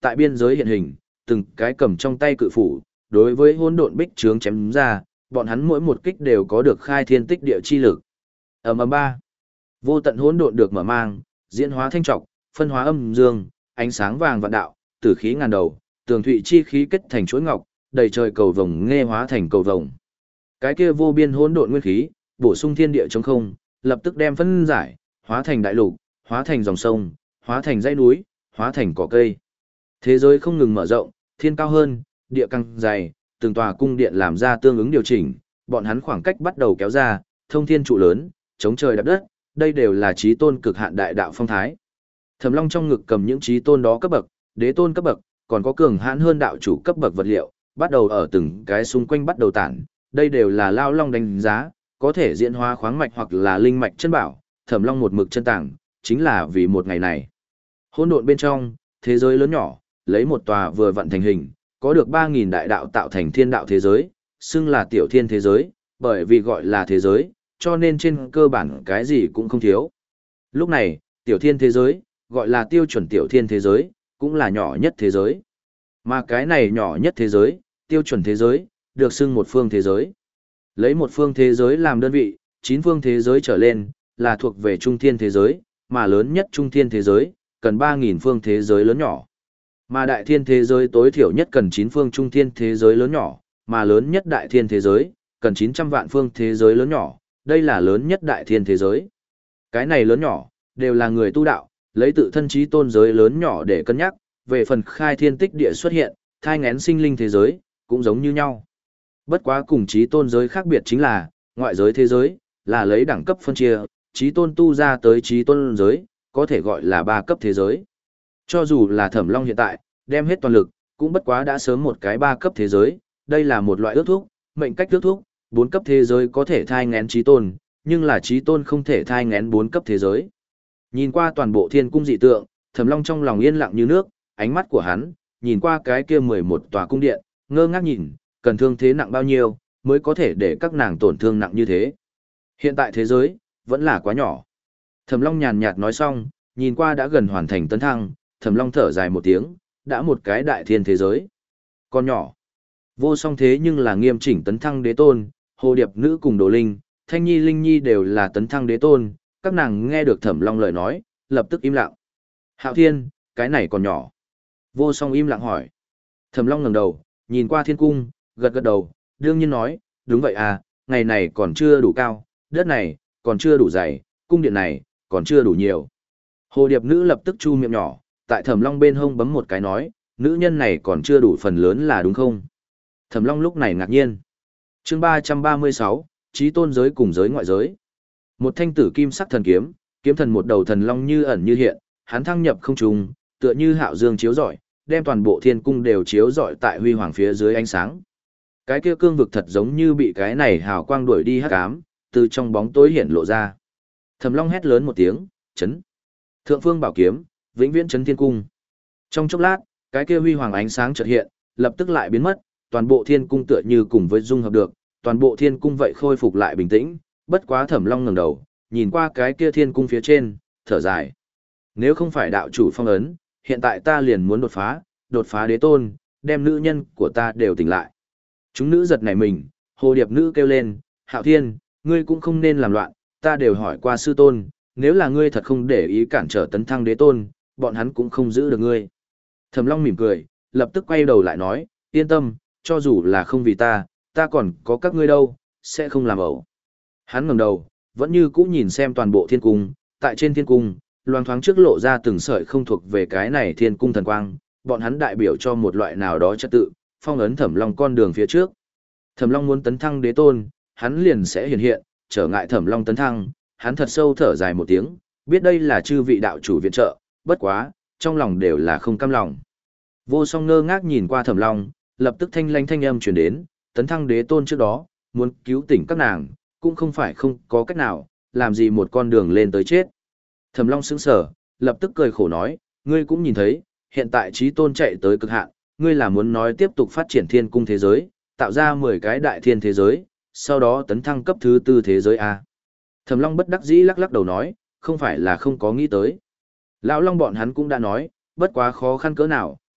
tại biên giới hiện hình, từng cái cầm trong tay cự phủ, đối với hỗn độn bích trướng chém ra, bọn hắn mỗi một kích đều có được khai thiên tích địa chi lực. Ầm ầm ba, vô tận hỗn độn được mở mang, diễn hóa thanh trọc, phân hóa âm dương, ánh sáng vàng vạn đạo, tử khí ngàn đầu, tường thụy chi khí kết thành chuỗi ngọc, đầy trời cầu vồng nghe hóa thành cầu vồng. Cái kia vô biên hỗn độn nguyên khí, bổ sung thiên địa trống không, lập tức đem phân giải, hóa thành đại lục, hóa thành dòng sông, hóa thành dãy núi, hóa thành cỏ cây. Thế giới không ngừng mở rộng, thiên cao hơn, địa căng dày, từng tòa cung điện làm ra tương ứng điều chỉnh, bọn hắn khoảng cách bắt đầu kéo ra, thông thiên trụ lớn, chống trời đạp đất, đây đều là chí tôn cực hạn đại đạo phong thái. Thẩm Long trong ngực cầm những chí tôn đó cấp bậc, đế tôn cấp bậc, còn có cường hãn hơn đạo chủ cấp bậc vật liệu, bắt đầu ở từng cái xung quanh bắt đầu tản, đây đều là Lao Long đánh giá, có thể diễn hóa khoáng mạch hoặc là linh mạch chân bảo, Thẩm Long một mực chân tàng, chính là vì một ngày này. Hỗn độn bên trong, thế giới lớn nhỏ, lấy một tòa vừa vặn thành hình, có được ba nghìn đại đạo tạo thành thiên đạo thế giới, xưng là tiểu thiên thế giới, bởi vì gọi là thế giới, cho nên trên cơ bản cái gì cũng không thiếu. Lúc này, tiểu thiên thế giới, gọi là tiêu chuẩn tiểu thiên thế giới, cũng là nhỏ nhất thế giới. Mà cái này nhỏ nhất thế giới, tiêu chuẩn thế giới, được xưng một phương thế giới. Lấy một phương thế giới làm đơn vị, chín phương thế giới trở lên, là thuộc về trung thiên thế giới, mà lớn nhất trung thiên thế giới, cần ba nghìn phương thế giới lớn nhỏ. Mà đại thiên thế giới tối thiểu nhất cần chín phương trung thiên thế giới lớn nhỏ, mà lớn nhất đại thiên thế giới, cần chín trăm vạn phương thế giới lớn nhỏ, đây là lớn nhất đại thiên thế giới. Cái này lớn nhỏ, đều là người tu đạo, lấy tự thân trí tôn giới lớn nhỏ để cân nhắc, về phần khai thiên tích địa xuất hiện, thai ngén sinh linh thế giới, cũng giống như nhau. Bất quá cùng trí tôn giới khác biệt chính là, ngoại giới thế giới, là lấy đẳng cấp phân chia, trí tôn tu ra tới trí tôn giới, có thể gọi là ba cấp thế giới. Cho dù là Thẩm Long hiện tại, đem hết toàn lực, cũng bất quá đã sớm một cái ba cấp thế giới, đây là một loại ước thúc, mệnh cách ước thúc, bốn cấp thế giới có thể thai ngén trí tôn, nhưng là trí tôn không thể thai ngén bốn cấp thế giới. Nhìn qua toàn bộ thiên cung dị tượng, Thẩm Long trong lòng yên lặng như nước, ánh mắt của hắn, nhìn qua cái kia mười một tòa cung điện, ngơ ngác nhìn, cần thương thế nặng bao nhiêu, mới có thể để các nàng tổn thương nặng như thế. Hiện tại thế giới, vẫn là quá nhỏ. Thẩm Long nhàn nhạt nói xong, nhìn qua đã gần hoàn thành tấn thăng, Thẩm Long thở dài một tiếng, đã một cái đại thiên thế giới. Con nhỏ. Vô song thế nhưng là nghiêm chỉnh tấn thăng đế tôn, Hồ Điệp Nữ cùng Đồ Linh, Thanh Nhi Linh Nhi đều là tấn thăng đế tôn, các nàng nghe được Thẩm Long lời nói, lập tức im lặng. Hạo Thiên, cái này còn nhỏ. Vô song im lặng hỏi. Thẩm Long ngẩng đầu, nhìn qua thiên cung, gật gật đầu, đương nhiên nói, đúng vậy à, ngày này còn chưa đủ cao, đất này, còn chưa đủ dày, cung điện này, còn chưa đủ nhiều. Hồ Điệp Nữ lập tức chu miệng nhỏ, tại Thẩm Long bên hông bấm một cái nói, nữ nhân này còn chưa đủ phần lớn là đúng không? Thẩm Long lúc này ngạc nhiên. Chương ba trăm ba mươi sáu, Chí tôn giới cùng giới ngoại giới. Một thanh tử kim sắc thần kiếm, kiếm thần một đầu thần long như ẩn như hiện, hắn thăng nhập không trung, tựa như hạo dương chiếu rọi, đem toàn bộ thiên cung đều chiếu rọi tại huy hoàng phía dưới ánh sáng. Cái kia cương vực thật giống như bị cái này hào quang đuổi đi hắc ám, từ trong bóng tối hiện lộ ra. Thẩm Long hét lớn một tiếng, chấn. Thượng phương bảo kiếm, vĩnh viễn chấn thiên cung. Trong chốc lát, cái kia huy hoàng ánh sáng chợt hiện, lập tức lại biến mất, toàn bộ thiên cung tựa như cùng với dung hợp được, toàn bộ thiên cung vậy khôi phục lại bình tĩnh, bất quá Thẩm Long ngẩng đầu, nhìn qua cái kia thiên cung phía trên, thở dài. Nếu không phải đạo chủ phong ấn, hiện tại ta liền muốn đột phá, đột phá đế tôn, đem nữ nhân của ta đều tỉnh lại. Chúng nữ giật nảy mình, Hồ Điệp Nữ kêu lên, Hạo Thiên, ngươi cũng không nên làm loạn, ta đều hỏi qua sư tôn, nếu là ngươi thật không để ý cản trở tấn thăng đế tôn, bọn hắn cũng không giữ được ngươi. Thẩm Long mỉm cười, lập tức quay đầu lại nói, yên tâm, cho dù là không vì ta, ta còn có các ngươi đâu, sẽ không làm ẩu. Hắn ngẩng đầu, vẫn như cũ nhìn xem toàn bộ thiên cung, tại trên thiên cung, loang thoáng trước lộ ra từng sợi không thuộc về cái này thiên cung thần quang, bọn hắn đại biểu cho một loại nào đó trật tự, phong ấn Thẩm Long con đường phía trước. Thẩm Long muốn tấn thăng đế tôn, hắn liền sẽ hiện hiện, trở ngại Thẩm Long tấn thăng, hắn thật sâu thở dài một tiếng, biết đây là chư vị đạo chủ viện trợ, bất quá, trong lòng đều là không cam lòng. Vô Song ngơ ngác nhìn qua Thẩm Long, lập tức thanh lãnh thanh âm truyền đến, tấn thăng đế tôn trước đó, muốn cứu tỉnh các nàng, cũng không phải không có cách nào, làm gì một con đường lên tới chết. Thẩm Long sững sờ, lập tức cười khổ nói, ngươi cũng nhìn thấy, hiện tại Chí tôn chạy tới cực hạn, ngươi là muốn nói tiếp tục phát triển thiên cung thế giới, tạo ra mười cái đại thiên thế giới, sau đó tấn thăng cấp thứ tư thế giới a. Thẩm Long bất đắc dĩ lắc lắc đầu nói, không phải là không có nghĩ tới. Lão Long bọn hắn cũng đã nói, bất quá khó khăn cỡ nào,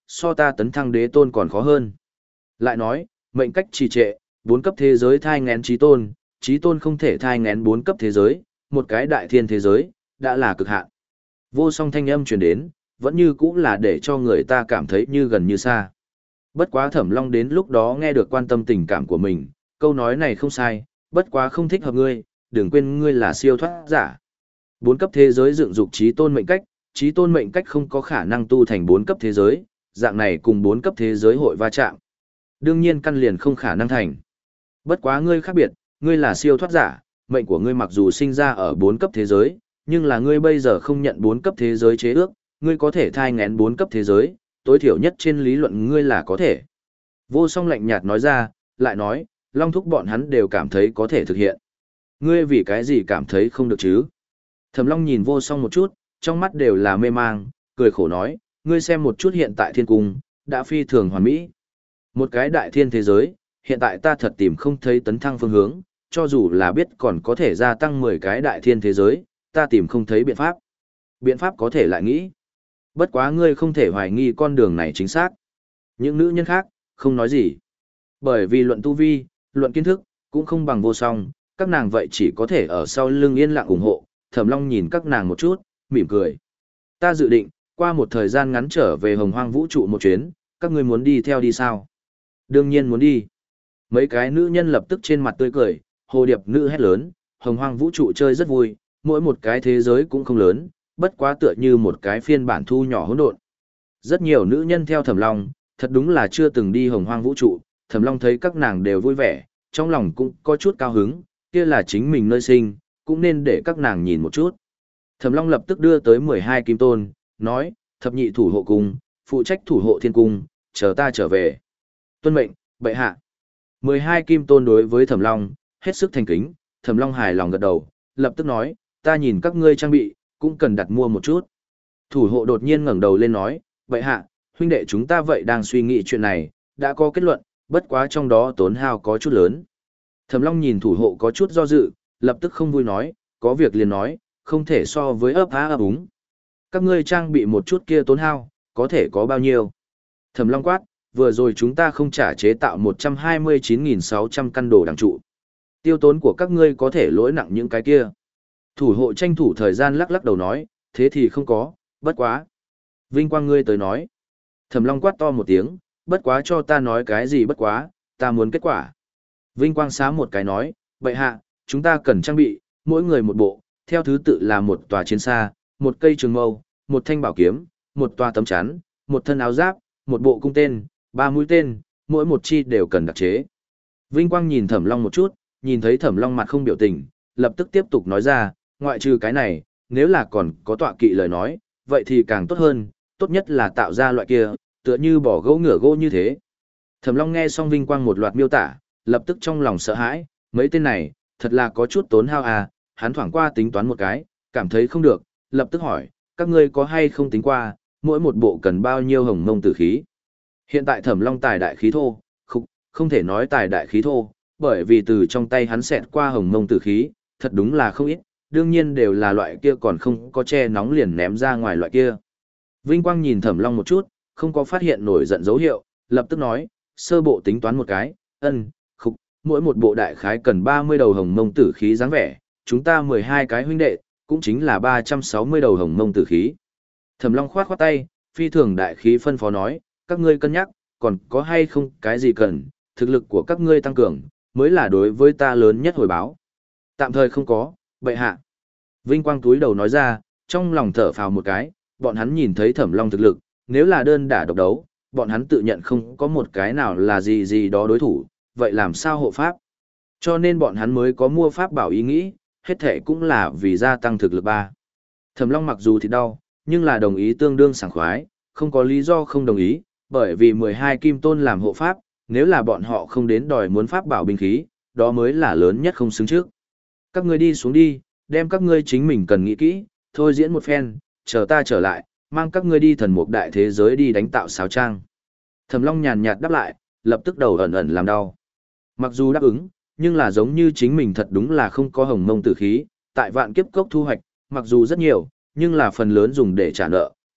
so ta tấn thăng đế tôn còn khó hơn. Lại nói, mệnh cách trì trệ, bốn cấp thế giới thai ngén trí tôn, trí tôn không thể thai ngén bốn cấp thế giới, một cái đại thiên thế giới, đã là cực hạn. Vô song thanh âm truyền đến, vẫn như cũng là để cho người ta cảm thấy như gần như xa. Bất quá Thẩm Long đến lúc đó nghe được quan tâm tình cảm của mình, câu nói này không sai, bất quá không thích hợp ngươi, đừng quên ngươi là siêu thoát giả. Bốn cấp thế giới dựng dục trí tôn mệnh cách, trí tôn mệnh cách không có khả năng tu thành bốn cấp thế giới, dạng này cùng bốn cấp thế giới hội va chạm. Đương nhiên căn liền không khả năng thành. Bất quá ngươi khác biệt, ngươi là siêu thoát giả, mệnh của ngươi mặc dù sinh ra ở bốn cấp thế giới, nhưng là ngươi bây giờ không nhận bốn cấp thế giới chế ước, ngươi có thể thai ngén bốn cấp thế giới, tối thiểu nhất trên lý luận ngươi là có thể. Vô Song lạnh nhạt nói ra, lại nói, Long Thúc bọn hắn đều cảm thấy có thể thực hiện. Ngươi vì cái gì cảm thấy không được chứ? Thẩm Long nhìn Vô Song một chút, trong mắt đều là mê mang, cười khổ nói, ngươi xem một chút hiện tại thiên cung, đã phi thường hoàn mỹ. Một cái đại thiên thế giới, hiện tại ta thật tìm không thấy tấn thăng phương hướng, cho dù là biết còn có thể gia tăng mười cái đại thiên thế giới, ta tìm không thấy biện pháp. Biện pháp có thể lại nghĩ. Bất quá ngươi không thể hoài nghi con đường này chính xác. Những nữ nhân khác, không nói gì. Bởi vì luận tu vi, luận kiến thức, cũng không bằng Vô Song, các nàng vậy chỉ có thể ở sau lưng yên lặng ủng hộ. Thẩm Long nhìn các nàng một chút, mỉm cười. Ta dự định, qua một thời gian ngắn trở về Hồng Hoang vũ trụ một chuyến, các ngươi muốn đi theo đi sao? Đương nhiên muốn đi. Mấy cái nữ nhân lập tức trên mặt tươi cười, hồ điệp nữ hét lớn, Hồng Hoang vũ trụ chơi rất vui, mỗi một cái thế giới cũng không lớn, bất quá tựa như một cái phiên bản thu nhỏ hỗn độn. Rất nhiều nữ nhân theo Thẩm Long, thật đúng là chưa từng đi Hồng Hoang vũ trụ, Thẩm Long thấy các nàng đều vui vẻ, trong lòng cũng có chút cao hứng, kia là chính mình nơi sinh, cũng nên để các nàng nhìn một chút. Thẩm Long lập tức đưa tới mười hai kim tôn, nói, thập nhị thủ hộ cung, phụ trách thủ hộ thiên cung, chờ ta trở về. Tuân mệnh, bệ hạ. mười hai kim tôn đối với Thẩm Long, hết sức thành kính, Thẩm Long hài lòng gật đầu, lập tức nói, ta nhìn các ngươi trang bị, cũng cần đặt mua một chút. Thủ hộ đột nhiên ngẩng đầu lên nói, bệ hạ, huynh đệ chúng ta vậy đang suy nghĩ chuyện này, đã có kết luận, bất quá trong đó tốn hao có chút lớn. Thẩm Long nhìn thủ hộ có chút do dự, lập tức không vui nói, có việc liền nói, không thể so với ấp há ấp úng. Các ngươi trang bị một chút kia tốn hao, có thể có bao nhiêu? Thẩm Long quát, vừa rồi chúng ta không trả chế tạo một trăm hai mươi chín nghìn sáu trăm căn đồ đằng trụ. Tiêu tốn của các ngươi có thể lỗi nặng những cái kia. Thủ hộ tranh thủ thời gian lắc lắc đầu nói, thế thì không có, bất quá. Vinh quang ngươi tới nói. Thẩm Long quát to một tiếng, bất quá cho ta nói cái gì bất quá, ta muốn kết quả. Vinh quang xá một cái nói, bệ hạ, chúng ta cần trang bị, mỗi người một bộ, theo thứ tự là một tòa chiến xa, một cây trường mâu, một thanh bảo kiếm, một tòa tấm chắn, một thân áo giáp, một bộ cung tên, ba mũi tên, mỗi một chi đều cần đặc chế. Vinh quang nhìn Thẩm Long một chút, nhìn thấy Thẩm Long mặt không biểu tình, lập tức tiếp tục nói ra, ngoại trừ cái này, nếu là còn có tọa kỵ lời nói, vậy thì càng tốt hơn, tốt nhất là tạo ra loại kia, tựa như bỏ gỗ ngựa gỗ như thế. Thẩm Long nghe xong Vinh Quang một loạt miêu tả, lập tức trong lòng sợ hãi, mấy tên này, thật là có chút tốn hao à, hắn thoảng qua tính toán một cái, cảm thấy không được, lập tức hỏi, các ngươi có hay không tính qua, mỗi một bộ cần bao nhiêu hồng mông tử khí. Hiện tại Thẩm Long tài đại khí thô, không, không thể nói tài đại khí thô, bởi vì từ trong tay hắn xẹt qua hồng mông tử khí, thật đúng là không ít, đương nhiên đều là loại kia còn không có che nóng liền ném ra ngoài loại kia. Vinh Quang nhìn Thẩm Long một chút, không có phát hiện nổi giận dấu hiệu, lập tức nói, sơ bộ tính toán một cái, ân, khục, mỗi một bộ đại khái cần ba mươi đầu hồng mông tử khí dáng vẻ, chúng ta mười hai cái huynh đệ, cũng chính là ba trăm sáu mươi đầu hồng mông tử khí. Thẩm Long khoát khoát tay, phi thường đại khí phân phó nói, các ngươi cân nhắc, còn có hay không cái gì cần, thực lực của các ngươi tăng cường, mới là đối với ta lớn nhất hồi báo. Tạm thời không có, bệ hạ. Vinh Quang túi đầu nói ra, trong lòng thở phào một cái, bọn hắn nhìn thấy Thẩm Long thực lực, nếu là đơn đả độc đấu, bọn hắn tự nhận không có một cái nào là gì gì đó đối thủ, vậy làm sao hộ pháp? Cho nên bọn hắn mới có mua pháp bảo ý nghĩ, hết thể cũng là vì gia tăng thực lực ba. Thẩm Long mặc dù thì đau, nhưng là đồng ý tương đương sảng khoái, không có lý do không đồng ý, bởi vì mười hai kim tôn làm hộ pháp, nếu là bọn họ không đến đòi muốn pháp bảo binh khí, đó mới là lớn nhất không xứng trước. Các ngươi đi xuống đi, đem các ngươi chính mình cần nghĩ kỹ, thôi diễn một phen, chờ ta trở lại, mang các ngươi đi thần mục đại thế giới đi đánh tạo sáo trang. Thẩm Long nhàn nhạt đáp lại, lập tức đầu ẩn ẩn làm đau. Mặc dù đáp ứng, nhưng là giống như chính mình thật đúng là không có hồng mông tử khí, tại vạn kiếp cốc thu hoạch, mặc dù rất nhiều, nhưng là phần lớn dùng để trả nợ,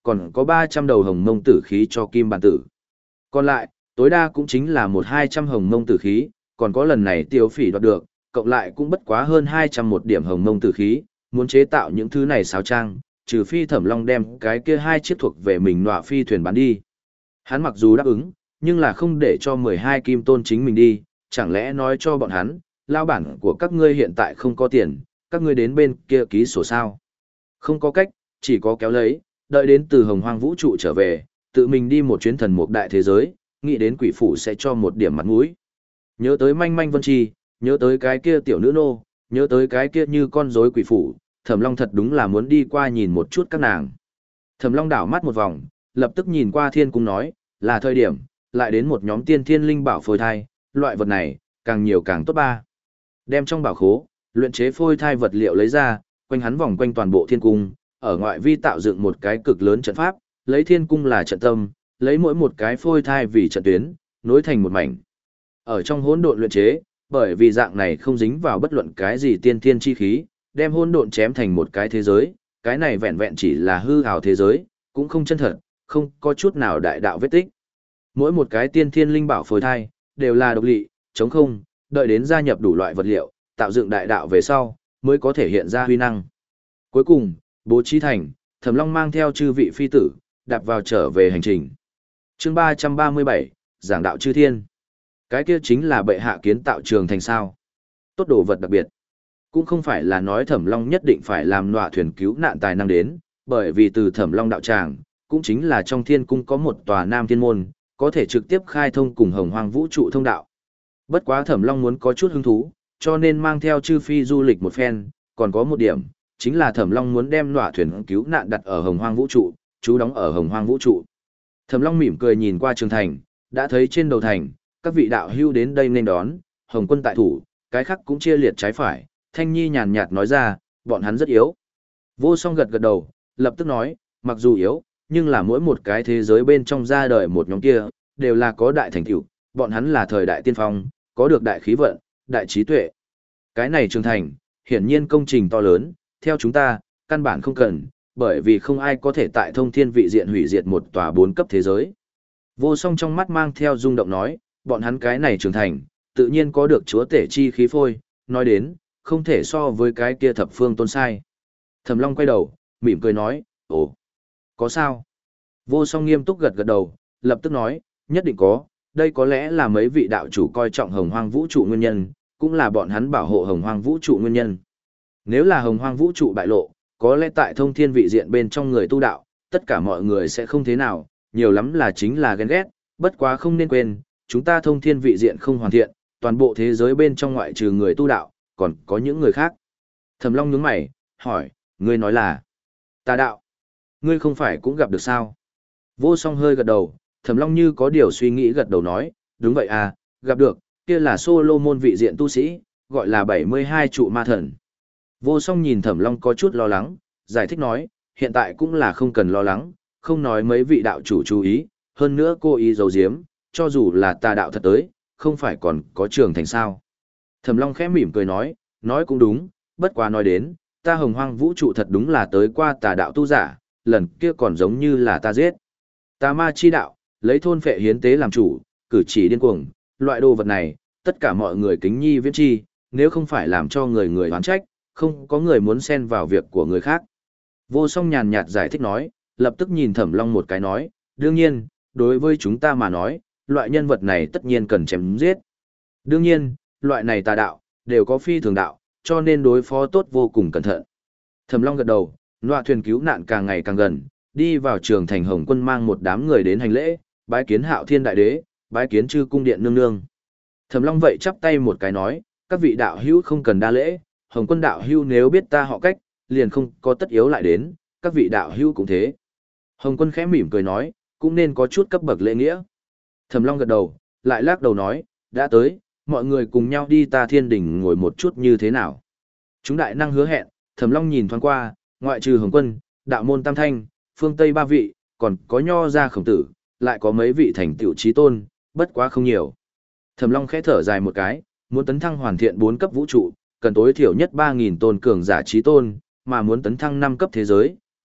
còn có ba trăm đầu hồng mông tử khí cho kim bản tử. Còn lại, tối đa cũng chính là một hai trăm hồng mông tử khí, còn có lần này tiêu phỉ đoạt được, cộng lại cũng bất quá hơn hai trăm một điểm hồng mông tử khí, muốn chế tạo những thứ này xáo trang, trừ phi Thẩm Long đem cái kia hai chiếc thuộc về mình nọa phi thuyền bán đi. Hắn mặc dù đáp ứng, nhưng là không để cho mười hai kim tôn chính mình đi, chẳng lẽ nói cho bọn hắn, lao bản của các ngươi hiện tại không có tiền, các ngươi đến bên kia ký sổ sao. Không có cách, chỉ có kéo lấy, đợi đến từ hồng hoang vũ trụ trở về, tự mình đi một chuyến thần mục đại thế giới, nghĩ đến quỷ phủ sẽ cho một điểm mặt mũi. Nhớ tới manh manh vân chi, nhớ tới cái kia tiểu nữ nô, nhớ tới cái kia như con rối quỷ phủ, Thẩm Long thật đúng là muốn đi qua nhìn một chút các nàng. Thẩm Long đảo mắt một vòng, lập tức nhìn qua thiên cung nói, là thời điểm, lại đến một nhóm tiên thiên linh bảo phôi thai, loại vật này, càng nhiều càng tốt ba. Đem trong bảo khố, luyện chế phôi thai vật liệu lấy ra, quanh hắn vòng quanh toàn bộ thiên cung, ở ngoại vi tạo dựng một cái cực lớn trận pháp, lấy thiên cung là trận tâm, lấy mỗi một cái phôi thai vì trận tuyến, nối thành một mảnh. Ở trong hỗn độn luyện chế, bởi vì dạng này không dính vào bất luận cái gì tiên thiên chi khí, đem hỗn độn chém thành một cái thế giới, cái này vẹn vẹn chỉ là hư ảo thế giới, cũng không chân thật, không có chút nào đại đạo vết tích. Mỗi một cái tiên thiên linh bảo phôi thai, đều là độc lị, chống không, đợi đến gia nhập đủ loại vật liệu, tạo dựng đại đạo về sau, mới có thể hiện ra huy năng. Cuối cùng, bố trí thành, Thẩm Long mang theo chư vị phi tử, đạp vào trở về hành trình. Chương ba trăm ba mươi bảy, giảng đạo chư thiên. Cái kia chính là bệ hạ kiến tạo trường thành sao? Tốt đồ vật đặc biệt. Cũng không phải là nói Thẩm Long nhất định phải làm nọa thuyền cứu nạn tài năng đến, bởi vì từ Thẩm Long đạo tràng, cũng chính là trong thiên cung có một tòa Nam Thiên môn, có thể trực tiếp khai thông cùng Hồng Hoang vũ trụ thông đạo. Bất quá Thẩm Long muốn có chút hứng thú, cho nên mang theo chư phi du lịch một phen, còn có một điểm, chính là Thẩm Long muốn đem nọa thuyền cứu nạn đặt ở Hồng Hoang vũ trụ, chú đóng ở Hồng Hoang vũ trụ. Thẩm Long mỉm cười nhìn qua trường thành, đã thấy trên đầu thành, các vị đạo hữu đến đây nên đón, Hồng quân tại thủ, cái khác cũng chia liệt trái phải, Thanh Nhi nhàn nhạt nói ra, bọn hắn rất yếu. Vô Song gật gật đầu, lập tức nói, mặc dù yếu, nhưng là mỗi một cái thế giới bên trong ra đời một nhóm kia, đều là có đại thành tựu, bọn hắn là thời đại tiên phong, có được đại khí vận, đại trí tuệ. Cái này trường thành, hiển nhiên công trình to lớn, theo chúng ta, căn bản không cần, bởi vì không ai có thể tại thông thiên vị diện hủy diệt một tòa bốn cấp thế giới. Vô Song trong mắt mang theo rung động nói, bọn hắn cái này trường thành, tự nhiên có được chúa tể chi khí phôi, nói đến, không thể so với cái kia thập phương tôn sai. Thẩm Long quay đầu, mỉm cười nói, ồ, có sao? Vô Song nghiêm túc gật gật đầu, lập tức nói, nhất định có, đây có lẽ là mấy vị đạo chủ coi trọng Hồng Hoang vũ trụ nguyên nhân, cũng là bọn hắn bảo hộ Hồng Hoang vũ trụ nguyên nhân. Nếu là Hồng Hoang vũ trụ bại lộ, có lẽ tại thông thiên vị diện bên trong người tu đạo, tất cả mọi người sẽ không thế nào, nhiều lắm là chính là ghen ghét, bất quá không nên quên, chúng ta thông thiên vị diện không hoàn thiện, toàn bộ thế giới bên trong ngoại trừ người tu đạo, còn có những người khác. Thẩm Long nhướng mày, hỏi, ngươi nói là tà đạo, ngươi không phải cũng gặp được sao? Vô Song hơi gật đầu, Thẩm Long như có điều suy nghĩ gật đầu nói, đúng vậy à, gặp được, kia là Solomon vị diện tu sĩ, gọi là bảy mươi hai trụ ma thần. Vô Song nhìn Thẩm Long có chút lo lắng, giải thích nói, hiện tại cũng là không cần lo lắng, không nói mấy vị đạo chủ chú ý, hơn nữa cô ý giấu giếm, cho dù là tà đạo thật tới, không phải còn có trường thành sao. Thẩm Long khẽ mỉm cười nói, nói cũng đúng, bất quá nói đến, ta Hồng Hoang vũ trụ thật đúng là tới qua tà đạo tu giả, lần kia còn giống như là ta giết. Tà ma chi đạo, lấy thôn phệ hiến tế làm chủ, cử chỉ điên cuồng, loại đồ vật này, tất cả mọi người kính nhi viễn chi, nếu không phải làm cho người người oán trách, không có người muốn xen vào việc của người khác. Vô Song nhàn nhạt giải thích nói, lập tức nhìn Thẩm Long một cái nói, đương nhiên, đối với chúng ta mà nói, loại nhân vật này tất nhiên cần chém giết. Đương nhiên, loại này tà đạo, đều có phi thường đạo, cho nên đối phó tốt vô cùng cẩn thận. Thẩm Long gật đầu, nọa thuyền cứu nạn càng ngày càng gần, đi vào trường thành Hồng Quân mang một đám người đến hành lễ, bái kiến Hạo Thiên Đại Đế, bái kiến chư cung điện nương nương. Thẩm Long vậy chắp tay một cái nói, các vị đạo hữu không cần đa lễ, Hồng Quân đạo hữu nếu biết ta họ cách, liền không có tất yếu lại đến, các vị đạo hữu cũng thế. Hồng Quân khẽ mỉm cười nói, cũng nên có chút cấp bậc lễ nghĩa. Thẩm Long gật đầu, lại lắc đầu nói, đã tới, mọi người cùng nhau đi ta thiên đỉnh ngồi một chút như thế nào. Chúng đại năng hứa hẹn, Thẩm Long nhìn thoáng qua, ngoại trừ Hồng Quân, đạo môn Tam Thanh, phương Tây ba vị, còn có Nho gia Khổng Tử, lại có mấy vị thành tựu chí tôn, bất quá không nhiều. Thẩm Long khẽ thở dài một cái, muốn tấn thăng hoàn thiện bốn cấp vũ trụ, cần tối thiểu nhất ba nghìn tôn cường giả chí tôn, mà muốn tấn thăng năm cấp thế giới,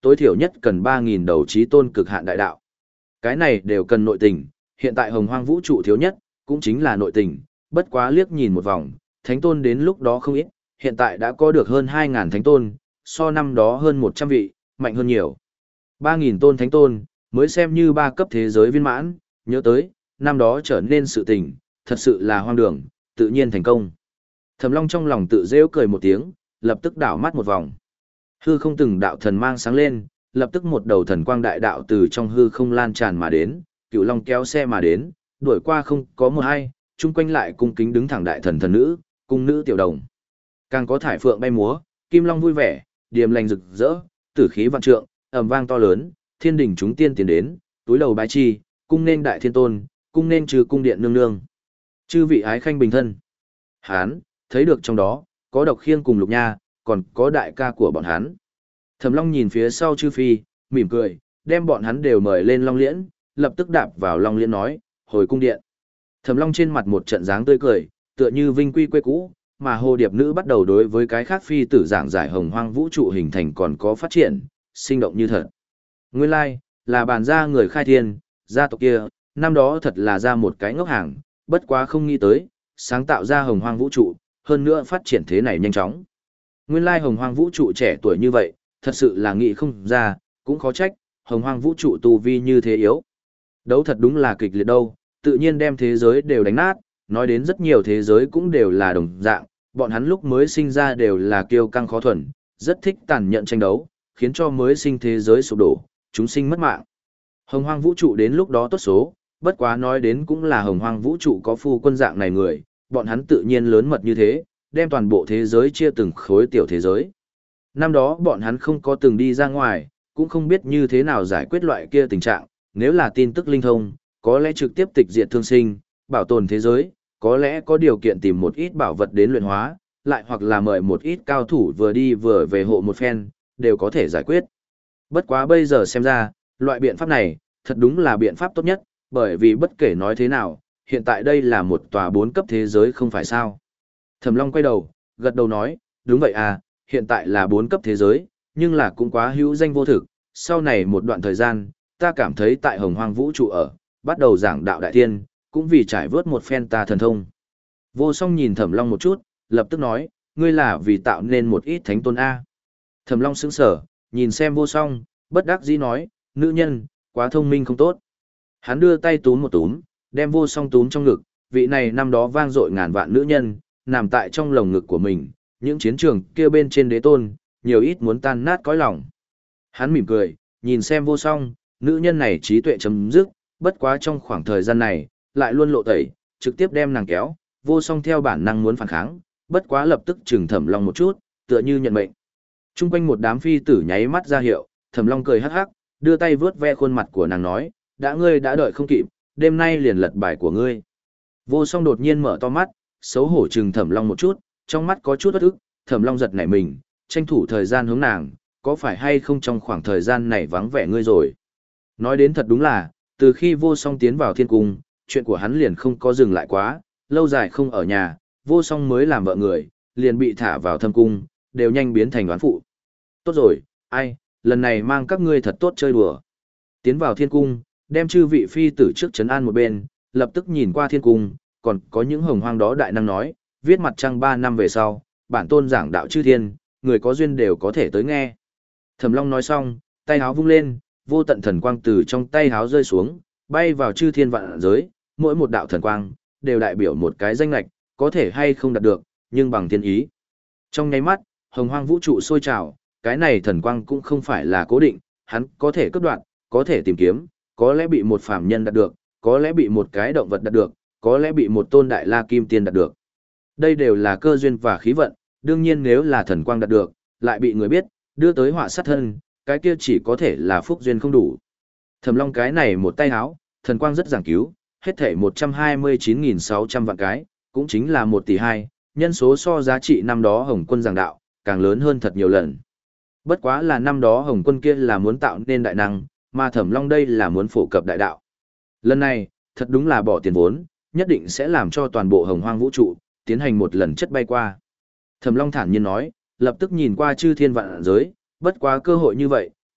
tối thiểu nhất cần ba nghìn đầu chí tôn cực hạn đại đạo. Cái này đều cần nội tình, hiện tại hồng hoang vũ trụ thiếu nhất, cũng chính là nội tình, bất quá liếc nhìn một vòng, thánh tôn đến lúc đó không ít, hiện tại đã có được hơn hai nghìn thánh tôn, so năm đó hơn một trăm vị, mạnh hơn nhiều. ba nghìn tôn thánh tôn, mới xem như ba cấp thế giới viên mãn, nhớ tới, năm đó trở nên sự tình, thật sự là hoang đường, tự nhiên thành công. Thẩm Long trong lòng tự rêu cười một tiếng, lập tức đảo mắt một vòng. Hư không từng đạo thần mang sáng lên, lập tức một đầu thần quang đại đạo từ trong hư không lan tràn mà đến, Cửu Long kéo xe mà đến, đuổi qua không có một ai, chung quanh lại cung kính đứng thẳng đại thần thần nữ, cung nữ tiểu đồng. Càng có thải phượng bay múa, kim long vui vẻ, điềm lành rực rỡ, tử khí vạn trượng, ầm vang to lớn, thiên đình chúng tiên tiến đến, túi đầu bái chi, cung nên đại thiên tôn, cung nên trừ cung điện nương nương. Chư vị ái khanh bình thân. Hán, thấy được trong đó, có độc khiêng cùng lục nha, còn có đại ca của bọn hắn. Thẩm Long nhìn phía sau chư phi, mỉm cười, đem bọn hắn đều mời lên Long Liễn, lập tức đạp vào Long Liễn nói, hồi cung điện. Thẩm Long trên mặt một trận dáng tươi cười, tựa như vinh quy quê cũ, mà hồ điệp nữ bắt đầu đối với cái khác phi tử giảng giải hồng hoang vũ trụ hình thành còn có phát triển, sinh động như thật. Nguyên lai, like, là bàn ra người khai thiên, gia tộc kia, năm đó thật là ra một cái ngốc hàng, bất quá không nghĩ tới, sáng tạo ra hồng hoang vũ trụ, hơn nữa phát triển thế này nhanh chóng. Nguyên lai hồng hoang vũ trụ trẻ tuổi như vậy, thật sự là nghĩ không ra, cũng khó trách, hồng hoang vũ trụ tu vi như thế yếu. Đấu thật đúng là kịch liệt đâu, tự nhiên đem thế giới đều đánh nát, nói đến rất nhiều thế giới cũng đều là đồng dạng, bọn hắn lúc mới sinh ra đều là kiêu căng khó thuần, rất thích tàn nhẫn tranh đấu, khiến cho mới sinh thế giới sụp đổ, chúng sinh mất mạng. Hồng hoang vũ trụ đến lúc đó tốt số, bất quá nói đến cũng là hồng hoang vũ trụ có phu quân dạng này người, bọn hắn tự nhiên lớn mật như thế, đem toàn bộ thế giới chia từng khối tiểu thế giới. Năm đó bọn hắn không có từng đi ra ngoài, cũng không biết như thế nào giải quyết loại kia tình trạng, nếu là tin tức linh thông, có lẽ trực tiếp tịch diệt thương sinh, bảo tồn thế giới, có lẽ có điều kiện tìm một ít bảo vật đến luyện hóa, lại hoặc là mời một ít cao thủ vừa đi vừa về hộ một phen, đều có thể giải quyết. Bất quá bây giờ xem ra, loại biện pháp này, thật đúng là biện pháp tốt nhất, bởi vì bất kể nói thế nào, hiện tại đây là một tòa bốn cấp thế giới không phải sao. Thẩm Long quay đầu, gật đầu nói, đúng vậy à, hiện tại là bốn cấp thế giới, nhưng là cũng quá hữu danh vô thực, sau này một đoạn thời gian, ta cảm thấy tại hồng hoang vũ trụ ở, bắt đầu giảng đạo đại tiên, cũng vì trải vớt một phen ta thần thông. Vô Song nhìn Thẩm Long một chút, lập tức nói, ngươi là vì tạo nên một ít thánh tôn A. Thẩm Long sững sờ, nhìn xem Vô Song, bất đắc dĩ nói, nữ nhân, quá thông minh không tốt. Hắn đưa tay túm một túm, đem Vô Song túm trong ngực, vị này năm đó vang dội ngàn vạn nữ nhân, nằm tại trong lồng ngực của mình, những chiến trường kia bên trên đế tôn, nhiều ít muốn tan nát cõi lòng. Hắn mỉm cười, nhìn xem Vô Song, nữ nhân này trí tuệ chấm dứt, bất quá trong khoảng thời gian này, lại luôn lộ tẩy, trực tiếp đem nàng kéo, Vô Song theo bản năng muốn phản kháng, bất quá lập tức trừng Thẩm Long một chút, tựa như nhận mệnh. Trung quanh một đám phi tử nháy mắt ra hiệu, Thẩm Long cười hắc hắc, đưa tay vướt ve khuôn mặt của nàng nói, đã ngươi đã đợi không kịp, đêm nay liền lật bài của ngươi. Vô Song đột nhiên mở to mắt, xấu hổ trừng Thẩm Long một chút, trong mắt có chút bất ức, Thẩm Long giật nảy mình, tranh thủ thời gian hướng nàng, có phải hay không trong khoảng thời gian này vắng vẻ ngươi rồi. Nói đến thật đúng là, từ khi Vô Song tiến vào thiên cung, chuyện của hắn liền không có dừng lại quá, lâu dài không ở nhà, Vô Song mới làm vợ người, liền bị thả vào thâm cung, đều nhanh biến thành đoán phụ. Tốt rồi, ai, lần này mang các ngươi thật tốt chơi đùa. Tiến vào thiên cung, đem chư vị phi tử trước trấn an một bên, lập tức nhìn qua thiên cung, còn có những hồng hoang đó đại năng nói, viết mặt trăng ba năm về sau, bản tôn giảng đạo chư thiên, người có duyên đều có thể tới nghe. Thẩm Long nói xong, tay háo vung lên, vô tận thần quang từ trong tay háo rơi xuống, bay vào chư thiên vạn giới, mỗi một đạo thần quang đều đại biểu một cái danh ngạch, có thể hay không đạt được, nhưng bằng thiên ý. Trong nháy mắt, hồng hoang vũ trụ sôi trào, cái này thần quang cũng không phải là cố định, hắn có thể cấp đoạn, có thể tìm kiếm, có lẽ bị một phàm nhân đạt được, có lẽ bị một cái động vật đạt được, có lẽ bị một tôn đại la kim tiên đạt được. Đây đều là cơ duyên và khí vận, đương nhiên nếu là thần quang đạt được, lại bị người biết, đưa tới họa sát thân, cái kia chỉ có thể là phúc duyên không đủ. Thẩm Long cái này một tay háo, thần quang rất giảng cứu, hết thảy một trăm hai mươi chín nghìn sáu trăm vạn cái, cũng chính là một tỷ hai, nhân số so giá trị năm đó Hồng Quân giảng đạo, càng lớn hơn thật nhiều lần. Bất quá là năm đó Hồng Quân kia là muốn tạo nên đại năng, mà Thẩm Long đây là muốn phổ cập đại đạo. Lần này, thật đúng là bỏ tiền vốn, nhất định sẽ làm cho toàn bộ hồng hoang vũ trụ, tiến hành một lần chất bay qua. Thẩm Long thản nhiên nói, lập tức nhìn qua chư thiên vạn giới, bất quá cơ hội như vậy,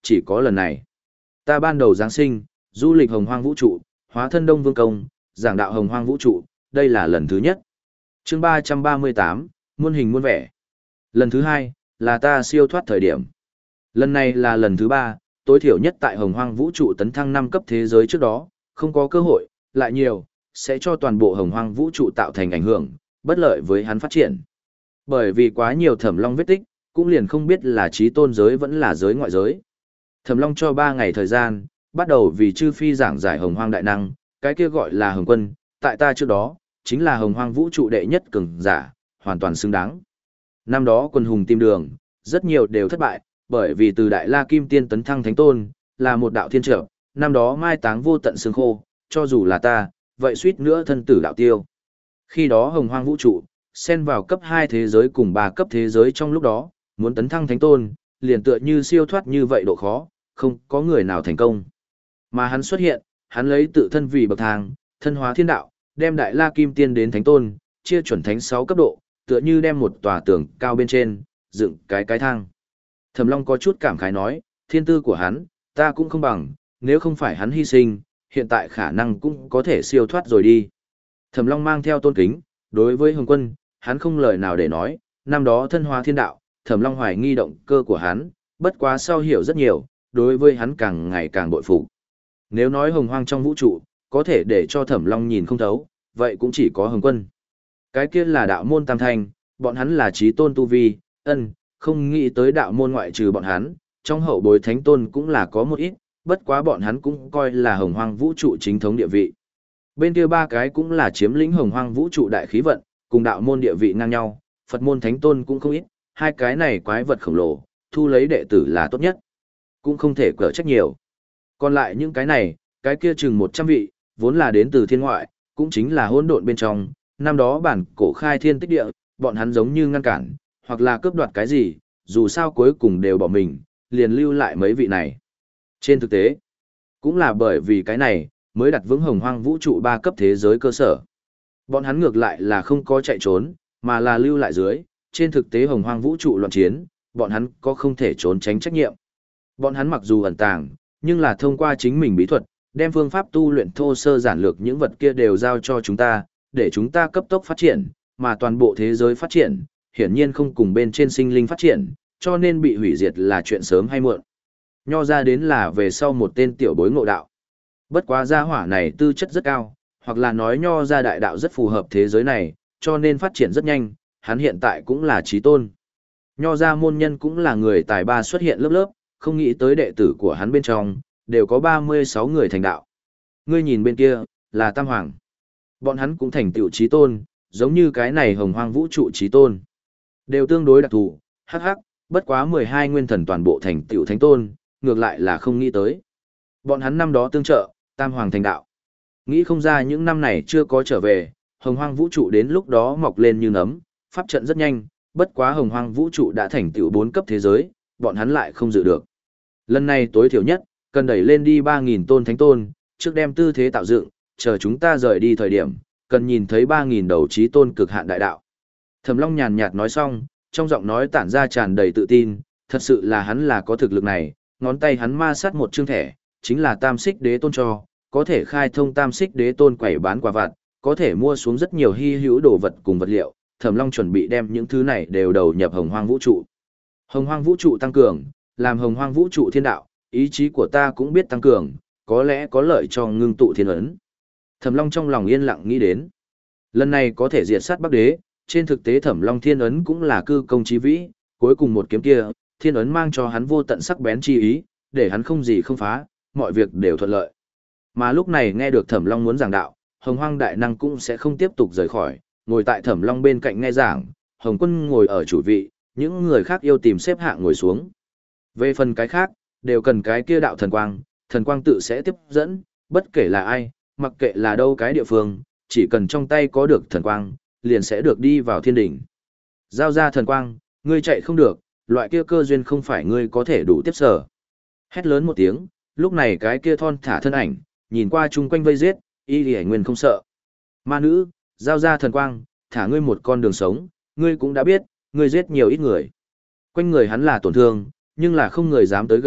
chỉ có lần này. Ta ban đầu Giáng sinh, du lịch hồng hoang vũ trụ, hóa thân Đông Vương Công, giảng đạo hồng hoang vũ trụ, đây là lần thứ nhất. chương ba trăm ba mươi tám, muôn hình muôn vẻ. Lần thứ hai, là ta siêu thoát thời điểm. Lần này là lần thứ ba, tối thiểu nhất tại hồng hoang vũ trụ tấn thăng năm cấp thế giới trước đó, không có cơ hội, lại nhiều, sẽ cho toàn bộ hồng hoang vũ trụ tạo thành ảnh hưởng, bất lợi với hắn phát triển. Bởi vì quá nhiều thẩm long vết tích, cũng liền không biết là trí tôn giới vẫn là giới ngoại giới. Thẩm long cho ba ngày thời gian, bắt đầu vì chư phi giảng giải hồng hoang đại năng, cái kia gọi là hồng quân, tại ta trước đó, chính là hồng hoang vũ trụ đệ nhất cường giả, hoàn toàn xứng đáng. Năm đó quân hùng tìm đường, rất nhiều đều thất bại, bởi vì từ đại la kim tiên tấn thăng thánh tôn, là một đạo thiên trợ, năm đó mai táng vô tận xương khô, cho dù là ta, vậy suýt nữa thân tử đạo tiêu. Khi đó hồng hoang vũ trụ, xen vào cấp hai thế giới cùng ba cấp thế giới trong lúc đó, muốn tấn thăng thánh tôn, liền tựa như siêu thoát như vậy độ khó, không có người nào thành công. Mà hắn xuất hiện, hắn lấy tự thân vì bậc thang, thân hóa thiên đạo, đem đại la kim tiên đến thánh tôn, chia chuẩn thánh sáu cấp độ, tựa như đem một tòa tường cao bên trên, dựng cái cái thang. Thẩm Long có chút cảm khái nói, thiên tư của hắn, ta cũng không bằng, nếu không phải hắn hy sinh, hiện tại khả năng cũng có thể siêu thoát rồi đi. Thẩm Long mang theo tôn kính, đối với Hồng Quân, hắn không lời nào để nói, năm đó thân hóa thiên đạo, Thẩm Long hoài nghi động cơ của hắn, bất quá sau hiểu rất nhiều, đối với hắn càng ngày càng bội phục. Nếu nói hồng hoang trong vũ trụ, có thể để cho Thẩm Long nhìn không thấu, vậy cũng chỉ có Hồng Quân. Cái kia là đạo môn tam thanh, bọn hắn là chí tôn tu vi, ân, không nghĩ tới đạo môn ngoại trừ bọn hắn, trong hậu bối thánh tôn cũng là có một ít, bất quá bọn hắn cũng coi là hồng hoang vũ trụ chính thống địa vị. Bên kia ba cái cũng là chiếm lĩnh hồng hoang vũ trụ đại khí vận, cùng đạo môn địa vị ngang nhau, Phật môn thánh tôn cũng không ít, hai cái này quái vật khổng lồ, thu lấy đệ tử là tốt nhất. Cũng không thể cỡ trách nhiều. Còn lại những cái này, cái kia chừng một trăm vị, vốn là đến từ thiên ngoại, cũng chính là hỗn độn bên trong, năm đó bản cổ khai thiên tích địa, bọn hắn giống như ngăn cản, hoặc là cướp đoạt cái gì, dù sao cuối cùng đều bỏ mình, liền lưu lại mấy vị này. Trên thực tế, cũng là bởi vì cái này, mới đặt vững hồng hoang vũ trụ ba cấp thế giới cơ sở. Bọn hắn ngược lại là không có chạy trốn, mà là lưu lại dưới, trên thực tế hồng hoang vũ trụ loạn chiến, bọn hắn có không thể trốn tránh trách nhiệm. Bọn hắn mặc dù ẩn tàng, nhưng là thông qua chính mình bí thuật, đem phương pháp tu luyện thô sơ giản lược những vật kia đều giao cho chúng ta, để chúng ta cấp tốc phát triển, mà toàn bộ thế giới phát triển, hiển nhiên không cùng bên trên sinh linh phát triển, cho nên bị hủy diệt là chuyện sớm hay muộn. Nho ra đến là về sau một tên tiểu bối ngộ đạo. Bất quá gia hỏa này tư chất rất cao, hoặc là nói nho ra đại đạo rất phù hợp thế giới này, cho nên phát triển rất nhanh, hắn hiện tại cũng là chí tôn. Nho ra môn nhân cũng là người tài ba xuất hiện lớp lớp, không nghĩ tới đệ tử của hắn bên trong, đều có ba mươi sáu người thành đạo. Ngươi nhìn bên kia, là Tam Hoàng. Bọn hắn cũng thành tựu chí tôn, giống như cái này hồng hoang vũ trụ chí tôn. Đều tương đối đặc thù, hắc hắc, bất quá mười hai nguyên thần toàn bộ thành tựu thánh tôn, ngược lại là không nghĩ tới. Bọn hắn năm đó tương trợ, Tam Hoàng thành đạo. Nghĩ không ra những năm này chưa có trở về, hồng hoang vũ trụ đến lúc đó mọc lên như nấm, pháp trận rất nhanh, bất quá hồng hoang vũ trụ đã thành tựu bốn cấp thế giới, bọn hắn lại không dự được. Lần này tối thiểu nhất, cần đẩy lên đi ba nghìn tôn thánh tôn, trước đem tư thế tạo dựng, chờ chúng ta rời đi thời điểm, cần nhìn thấy ba nghìn đầu chí tôn cực hạn đại đạo. Thẩm Long nhàn nhạt nói xong, trong giọng nói tản ra tràn đầy tự tin, thật sự là hắn là có thực lực này, ngón tay hắn ma sát một chương thẻ, chính là tam xích đế tôn cho, có thể khai thông tam xích đế tôn quẩy bán quả vặt, có thể mua xuống rất nhiều hy hữu đồ vật cùng vật liệu, Thẩm Long chuẩn bị đem những thứ này đều đầu nhập hồng hoang vũ trụ. Hồng hoang vũ trụ tăng cường, làm hồng hoang vũ trụ thiên đạo, ý chí của ta cũng biết tăng cường, có lẽ có lợi cho ngưng tụ thiên ấn. Thẩm Long trong lòng yên lặng nghĩ đến. Lần này có thể diệt sát Bắc Đế, trên thực tế Thẩm Long thiên ấn cũng là cư công chí vĩ, cuối cùng một kiếm kia, thiên ấn mang cho hắn vô tận sắc bén chi ý, để hắn không gì không phá, mọi việc đều thuận lợi. Mà lúc này nghe được Thẩm Long muốn giảng đạo, hồng hoang đại năng cũng sẽ không tiếp tục rời khỏi, ngồi tại Thẩm Long bên cạnh nghe giảng, Hồng Quân ngồi ở chủ vị, những người khác yêu tìm xếp hạng ngồi xuống. Về phần cái khác, đều cần cái kia đạo thần quang, thần quang tự sẽ tiếp dẫn, bất kể là ai, mặc kệ là đâu cái địa phương, chỉ cần trong tay có được thần quang, liền sẽ được đi vào thiên đỉnh. Giao ra thần quang, ngươi chạy không được, loại kia cơ duyên không phải ngươi có thể đủ tiếp sở. Hét lớn một tiếng, lúc này cái kia thon thả thân ảnh, nhìn qua chung quanh vây giết, y lì nguyên không sợ. Ma nữ, giao ra thần quang, thả ngươi một con đường sống, ngươi cũng đã biết, ngươi giết nhiều ít người. Quanh người hắn là tổn thương, nhưng là không người dám tới gần,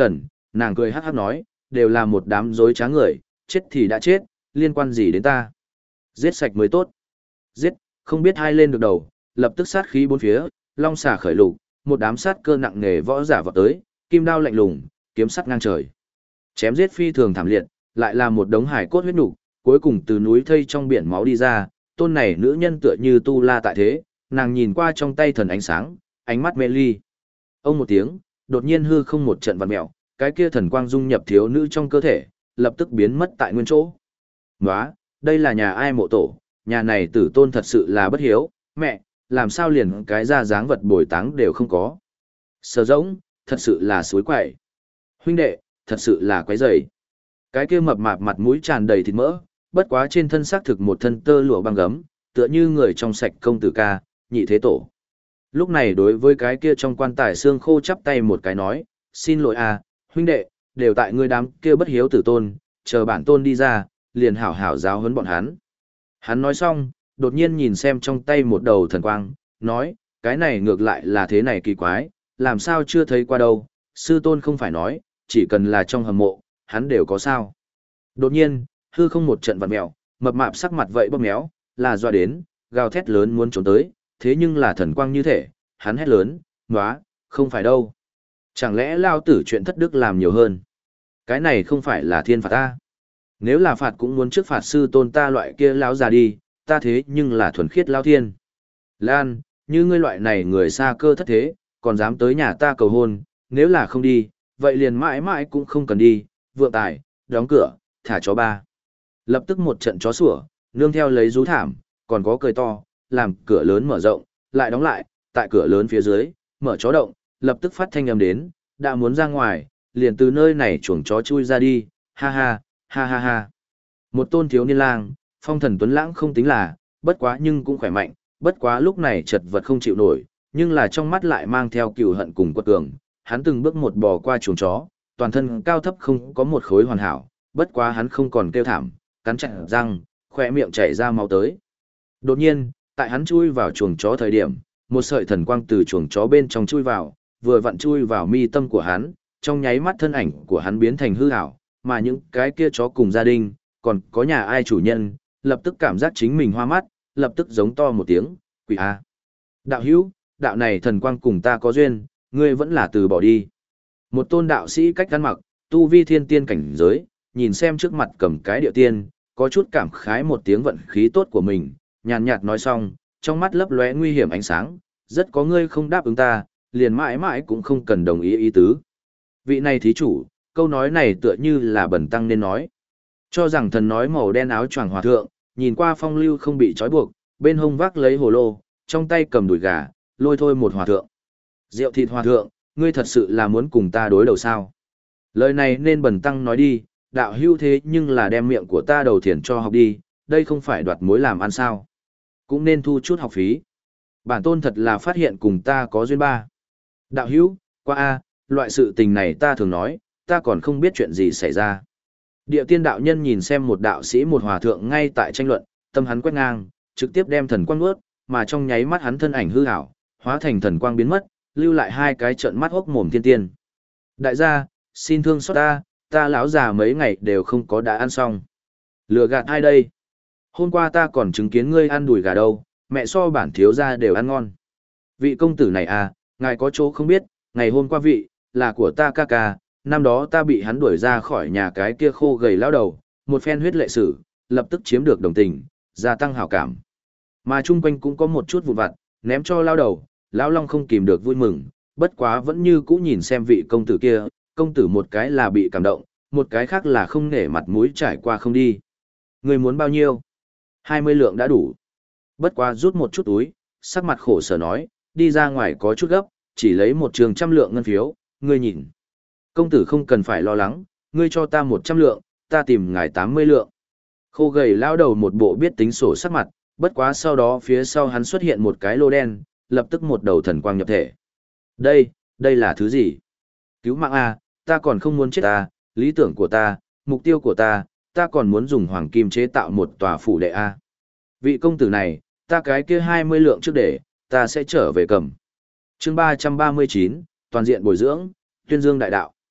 nàng cười hắc hắc nói, đều là một đám dối trá người, chết thì đã chết, liên quan gì đến ta. Giết sạch mới tốt. Giết, không biết ai lên được đầu, lập tức sát khí bốn phía, long xà khởi lục, một đám sát cơ nặng nề võ giả vọt tới, kim đao lạnh lùng, kiếm sắt ngang trời. Chém giết phi thường thảm liệt, lại là một đống hải cốt huyết nục, cuối cùng từ núi thây trong biển máu đi ra, tôn này nữ nhân tựa như tu la tại thế, nàng nhìn qua trong tay thần ánh sáng, ánh mắt mê ly. Ông một tiếng, đột nhiên hư không một trận vặn mèo, cái kia thần quang dung nhập thiếu nữ trong cơ thể, lập tức biến mất tại nguyên chỗ. Nóa, đây là nhà ai mộ tổ, nhà này tử tôn thật sự là bất hiếu, mẹ, làm sao liền cái ra dáng vật bồi táng đều không có. Sờ rỗng, thật sự là suối quậy. Huynh đệ, thật sự là quái rầy. Cái kia mập mạp mặt mũi tràn đầy thịt mỡ, bất quá trên thân xác thực một thân tơ lụa băng gấm, tựa như người trong sạch công tử ca, nhị thế tổ. Lúc này đối với cái kia trong quan tài xương khô chắp tay một cái nói, xin lỗi à, huynh đệ, đều tại ngươi đám kia bất hiếu tử tôn, chờ bản tôn đi ra, liền hảo hảo giáo huấn bọn hắn. Hắn nói xong, đột nhiên nhìn xem trong tay một đầu thần quang, nói, cái này ngược lại là thế này kỳ quái, làm sao chưa thấy qua đâu, sư tôn không phải nói, chỉ cần là trong hầm mộ, hắn đều có sao. Đột nhiên, hư không một trận vặn mèo, mập mạp sắc mặt vậy bóp méo, là doa đến, gào thét lớn muốn trốn tới, thế nhưng là thần quang như thể, hắn hét lớn, nóa, không phải đâu. Chẳng lẽ lao tử chuyện thất đức làm nhiều hơn? Cái này không phải là thiên phạt ta. Nếu là phạt cũng muốn trước phạt sư tôn ta loại kia lão già đi, ta thế nhưng là thuần khiết lao thiên. Lan, như ngươi loại này người xa cơ thất thế, còn dám tới nhà ta cầu hôn, nếu là không đi, vậy liền mãi mãi cũng không cần đi, vượng tài, đóng cửa, thả chó ba. Lập tức một trận chó sủa, nương theo lấy rú thảm, còn có cười to, làm cửa lớn mở rộng, lại đóng lại, tại cửa lớn phía dưới, mở chó động, lập tức phát thanh âm đến, đã muốn ra ngoài, liền từ nơi này chuồng chó chui ra đi, ha ha, ha ha ha. Một tôn thiếu niên lang, phong thần tuấn lãng không tính là, bất quá nhưng cũng khỏe mạnh, bất quá lúc này chật vật không chịu nổi, nhưng là trong mắt lại mang theo cừu hận cùng quật cường, hắn từng bước một bò qua chuồng chó, toàn thân cao thấp không có một khối hoàn hảo, bất quá hắn không còn kêu thảm, cắn chặt răng, khỏe miệng chảy ra máu tới. Đột nhiên, tại hắn chui vào chuồng chó thời điểm, một sợi thần quang từ chuồng chó bên trong chui vào, vừa vặn chui vào mi tâm của hắn, trong nháy mắt thân ảnh của hắn biến thành hư ảo, mà những cái kia chó cùng gia đình, còn có nhà ai chủ nhân, lập tức cảm giác chính mình hoa mắt, lập tức giống to một tiếng, quỷ a. Đạo hữu, đạo này thần quang cùng ta có duyên, ngươi vẫn là từ bỏ đi. Một tôn đạo sĩ cách ăn mặc, tu vi thiên tiên cảnh giới, nhìn xem trước mặt cầm cái địa tiên, có chút cảm khái một tiếng vận khí tốt của mình, nhàn nhạt nói xong, trong mắt lấp lóe nguy hiểm ánh sáng, rất có ngươi không đáp ứng ta, liền mãi mãi cũng không cần đồng ý ý tứ. Vị này thí chủ, câu nói này tựa như là bẩn tăng nên nói. Cho rằng thần nói màu đen áo choàng hòa thượng, nhìn qua phong lưu không bị trói buộc, bên hông vác lấy hồ lô, trong tay cầm đùi gà, lôi thôi một hòa thượng. Rượu thịt hòa thượng, ngươi thật sự là muốn cùng ta đối đầu sao? Lời này nên bẩn tăng nói đi, đạo hưu thế nhưng là đem miệng của ta đầu thiền cho học đi, đây không phải đoạt mối làm ăn sao? Cũng nên thu chút học phí. Bản tôn thật là phát hiện cùng ta có duyên ba. Đạo hữu, qua a, loại sự tình này ta thường nói, ta còn không biết chuyện gì xảy ra. Địa tiên đạo nhân nhìn xem một đạo sĩ một hòa thượng ngay tại tranh luận, tâm hắn quét ngang, trực tiếp đem thần quang nuốt, mà trong nháy mắt hắn thân ảnh hư ảo, hóa thành thần quang biến mất, lưu lại hai cái trợn mắt hốc mồm thiên tiên. Đại gia, xin thương xót ta, ta lão già mấy ngày đều không có đã ăn xong. Lừa gạt ai đây? Hôm qua ta còn chứng kiến ngươi ăn đùi gà đâu, mẹ so bản thiếu gia đều ăn ngon. Vị công tử này à, ngài có chỗ không biết, ngày hôm qua vị, là của ta ca ca, năm đó ta bị hắn đuổi ra khỏi nhà cái kia khô gầy lao đầu, một phen huyết lệ sử, lập tức chiếm được đồng tình, gia tăng hảo cảm. Mà chung quanh cũng có một chút vụn vặt, ném cho lao đầu, lão long không kìm được vui mừng, bất quá vẫn như cũ nhìn xem vị công tử kia, công tử một cái là bị cảm động, một cái khác là không nể mặt mũi trải qua không đi. Người muốn bao nhiêu? hai mươi lượng đã đủ. Bất quá rút một chút túi, sắc mặt khổ sở nói, đi ra ngoài có chút gấp, chỉ lấy một trường trăm lượng ngân phiếu, ngươi nhìn. Công tử không cần phải lo lắng, ngươi cho ta một trăm lượng, ta tìm ngài tám mươi lượng. Khô gầy lao đầu một bộ biết tính sổ sắc mặt, bất quá sau đó phía sau hắn xuất hiện một cái lô đen, lập tức một đầu thần quang nhập thể. Đây, đây là thứ gì? Cứu mạng A, ta còn không muốn chết ta, lý tưởng của ta, mục tiêu của ta, ta còn muốn dùng hoàng kim chế tạo một tòa phủ đệ A. Vị công tử này, ta cái kia hai mươi lượng trước để, ta sẽ trở về cầm. chương ba trăm ba mươi chín, toàn diện bồi dưỡng, tuyên dương đại đạo.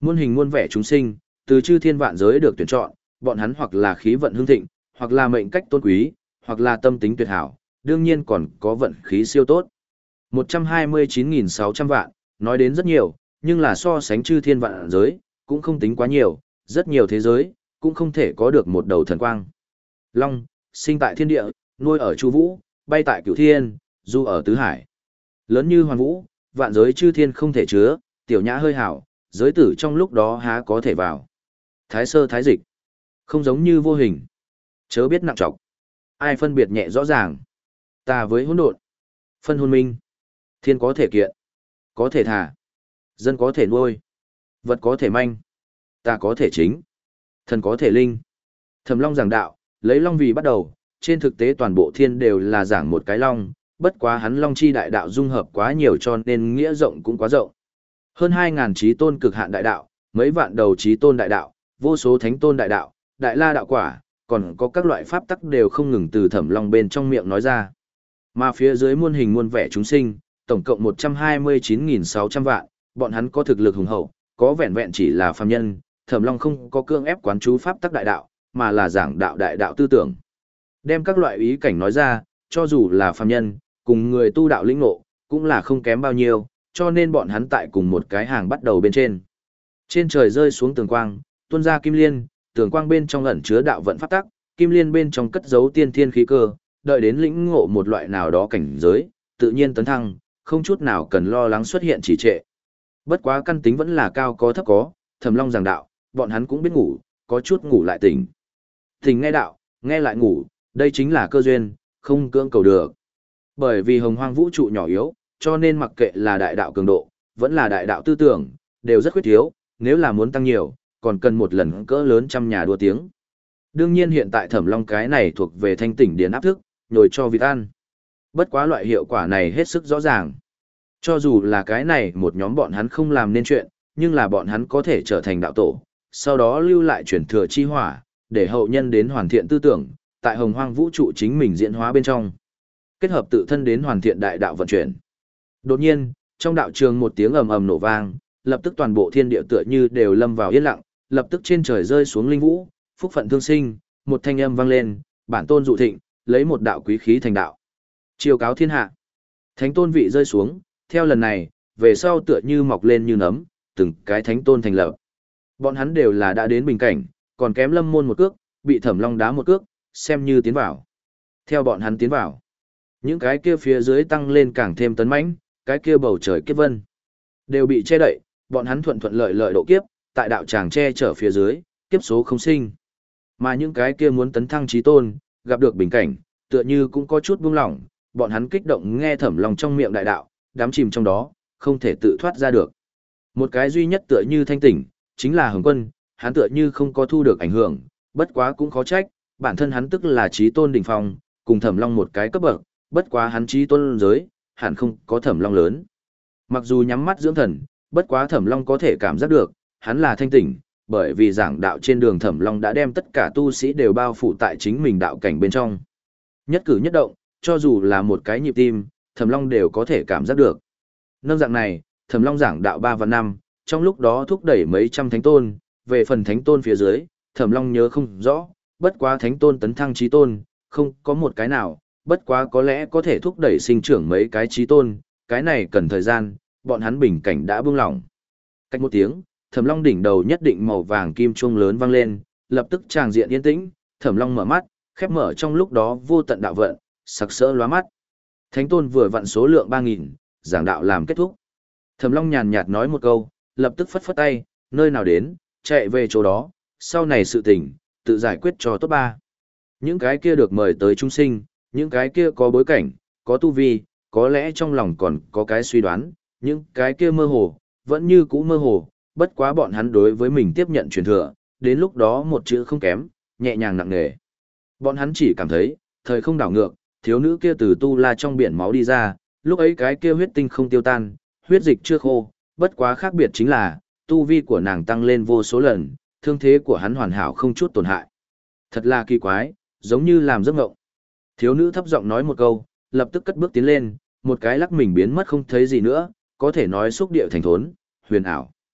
Muôn hình muôn vẻ chúng sinh, từ chư thiên vạn giới được tuyển chọn, bọn hắn hoặc là khí vận hưng thịnh, hoặc là mệnh cách tôn quý, hoặc là tâm tính tuyệt hảo, đương nhiên còn có vận khí siêu tốt. một trăm hai mươi chín nghìn sáu trăm vạn, nói đến rất nhiều, nhưng là so sánh chư thiên vạn giới, cũng không tính quá nhiều, rất nhiều thế giới, cũng không thể có được một đầu thần quang. Long, sinh tại thiên địa, nuôi ở chu vũ, bay tại cửu thiên, du ở tứ hải. Lớn như hoàn vũ, vạn giới chư thiên không thể chứa, tiểu nhã hơi hảo, giới tử trong lúc đó há có thể vào. Thái sơ thái dịch, không giống như vô hình. Chớ biết nặng trọc. Ai phân biệt nhẹ rõ ràng. Ta với hỗn độn. Phân hôn minh. Thiên có thể kiện. Có thể thả. Dân có thể nuôi. Vật có thể manh. Ta có thể chính. Thần có thể linh. Thẩm Long giảng đạo, lấy Long vì bắt đầu, trên thực tế toàn bộ thiên đều là giảng một cái Long, bất quá hắn Long chi đại đạo dung hợp quá nhiều cho nên nghĩa rộng cũng quá rộng. Hơn hai ngàn trí tôn cực hạn đại đạo, mấy vạn đầu trí tôn đại đạo, vô số thánh tôn đại đạo, đại la đạo quả, còn có các loại pháp tắc đều không ngừng từ Thẩm Long bên trong miệng nói ra. Mà phía dưới muôn hình muôn vẻ chúng sinh, tổng cộng một trăm hai mươi chín nghìn sáu trăm vạn, bọn hắn có thực lực hùng hậu, có vẹn vẹn chỉ là phàm nhân, Thẩm Long không có cương ép quán chú pháp tắc đại đạo, mà là giảng đạo đại đạo tư tưởng. Đem các loại ý cảnh nói ra, cho dù là phàm nhân, cùng người tu đạo lĩnh ngộ, cũng là không kém bao nhiêu, cho nên bọn hắn tại cùng một cái hàng bắt đầu bên trên. Trên trời rơi xuống tường quang, tuôn ra kim liên, tường quang bên trong ẩn chứa đạo vận pháp tắc, kim liên bên trong cất giấu tiên thiên khí cơ, đợi đến lĩnh ngộ một loại nào đó cảnh giới, tự nhiên tấn thăng, không chút nào cần lo lắng xuất hiện trì trệ. Bất quá căn tính vẫn là cao có thấp có, Thẩm Long giảng đạo, bọn hắn cũng biết ngủ, có chút ngủ lại tỉnh. Tỉnh nghe đạo, nghe lại ngủ, đây chính là cơ duyên, không cưỡng cầu được. Bởi vì hồng hoang vũ trụ nhỏ yếu, cho nên mặc kệ là đại đạo cường độ, vẫn là đại đạo tư tưởng, đều rất khuyết thiếu, nếu là muốn tăng nhiều, còn cần một lần cỡ lớn trăm nhà đua tiếng. Đương nhiên hiện tại Thẩm Long cái này thuộc về thanh tỉnh điển áp thức, nhồi cho vịt ăn. Bất quá loại hiệu quả này hết sức rõ ràng. Cho dù là cái này một nhóm bọn hắn không làm nên chuyện, nhưng là bọn hắn có thể trở thành đạo tổ, sau đó lưu lại truyền thừa chi hỏa, để hậu nhân đến hoàn thiện tư tưởng, tại hồng hoang vũ trụ chính mình diễn hóa bên trong. Kết hợp tự thân đến hoàn thiện đại đạo vận chuyển. Đột nhiên, trong đạo trường một tiếng ầm ầm nổ vang, lập tức toàn bộ thiên địa tựa như đều lâm vào yên lặng, lập tức trên trời rơi xuống linh vũ, phúc phận thương sinh, một thanh âm vang lên, bản tôn dụ thịnh, lấy một đạo quý khí thành đạo. Chiêu cáo thiên hạ. Thánh tôn vị rơi xuống, theo lần này, về sau tựa như mọc lên như nấm, từng cái thánh tôn thành lập. Bọn hắn đều là đã đến bình cảnh, còn kém lâm môn một cước, bị Thẩm Long đá một cước, xem như tiến vào. Theo bọn hắn tiến vào, những cái kia phía dưới tăng lên càng thêm tấn mãnh, cái kia bầu trời kiếp vân đều bị che đậy, bọn hắn thuận thuận lợi lợi độ kiếp, tại đạo tràng che chở phía dưới, kiếp số không sinh. Mà những cái kia muốn tấn thăng chí tôn, gặp được bình cảnh, tựa như cũng có chút buông lỏng, bọn hắn kích động nghe Thẩm Long trong miệng đại đạo, đắm chìm trong đó, không thể tự thoát ra được. Một cái duy nhất tựa như thanh tỉnh, chính là Hồng Quân, hắn tựa như không có thu được ảnh hưởng, bất quá cũng khó trách, bản thân hắn tức là chí tôn đỉnh phong, cùng Thẩm Long một cái cấp bậc, bất quá hắn chí tôn giới, hẳn không có Thẩm Long lớn. Mặc dù nhắm mắt dưỡng thần, bất quá Thẩm Long có thể cảm giác được, hắn là thanh tỉnh, bởi vì giảng đạo trên đường Thẩm Long đã đem tất cả tu sĩ đều bao phủ tại chính mình đạo cảnh bên trong. Nhất cử nhất động, cho dù là một cái nhịp tim, Thẩm Long đều có thể cảm giác được. Nâng dạng này, Thẩm Long giảng đạo ba và năm, trong lúc đó thúc đẩy mấy trăm thánh tôn, về phần thánh tôn phía dưới, Thẩm Long nhớ không rõ, bất quá thánh tôn tấn thăng chí tôn, không có một cái nào, bất quá có lẽ có thể thúc đẩy sinh trưởng mấy cái chí tôn, cái này cần thời gian, bọn hắn bình cảnh đã buông lỏng. Cách một tiếng, Thẩm Long đỉnh đầu nhất định màu vàng kim chuông lớn vang lên, lập tức tràng diện yên tĩnh, Thẩm Long mở mắt, khép mở trong lúc đó vô tận đạo vận, sặc sỡ lóa mắt. Thánh tôn vừa vặn số lượng ba nghìn, giảng đạo làm kết thúc. Thẩm Long nhàn nhạt nói một câu, lập tức phất phất tay, nơi nào đến, chạy về chỗ đó, sau này sự tình, tự giải quyết cho tốt ba. Những cái kia được mời tới trung sinh, những cái kia có bối cảnh, có tu vi, có lẽ trong lòng còn có cái suy đoán, những cái kia mơ hồ, vẫn như cũ mơ hồ, bất quá bọn hắn đối với mình tiếp nhận truyền thừa, đến lúc đó một chữ không kém, nhẹ nhàng nặng nề. Bọn hắn chỉ cảm thấy, thời không đảo ngược, thiếu nữ kia từ tu la trong biển máu đi ra, lúc ấy cái kia huyết tinh không tiêu tan, huyết dịch chưa khô, bất quá khác biệt chính là, tu vi của nàng tăng lên vô số lần, thương thế của hắn hoàn hảo không chút tổn hại. Thật là kỳ quái, giống như làm giấc mộng. Thiếu nữ thấp giọng nói một câu, lập tức cất bước tiến lên, một cái lắc mình biến mất không thấy gì nữa, có thể nói xúc điệu thành thốn, huyền ảo.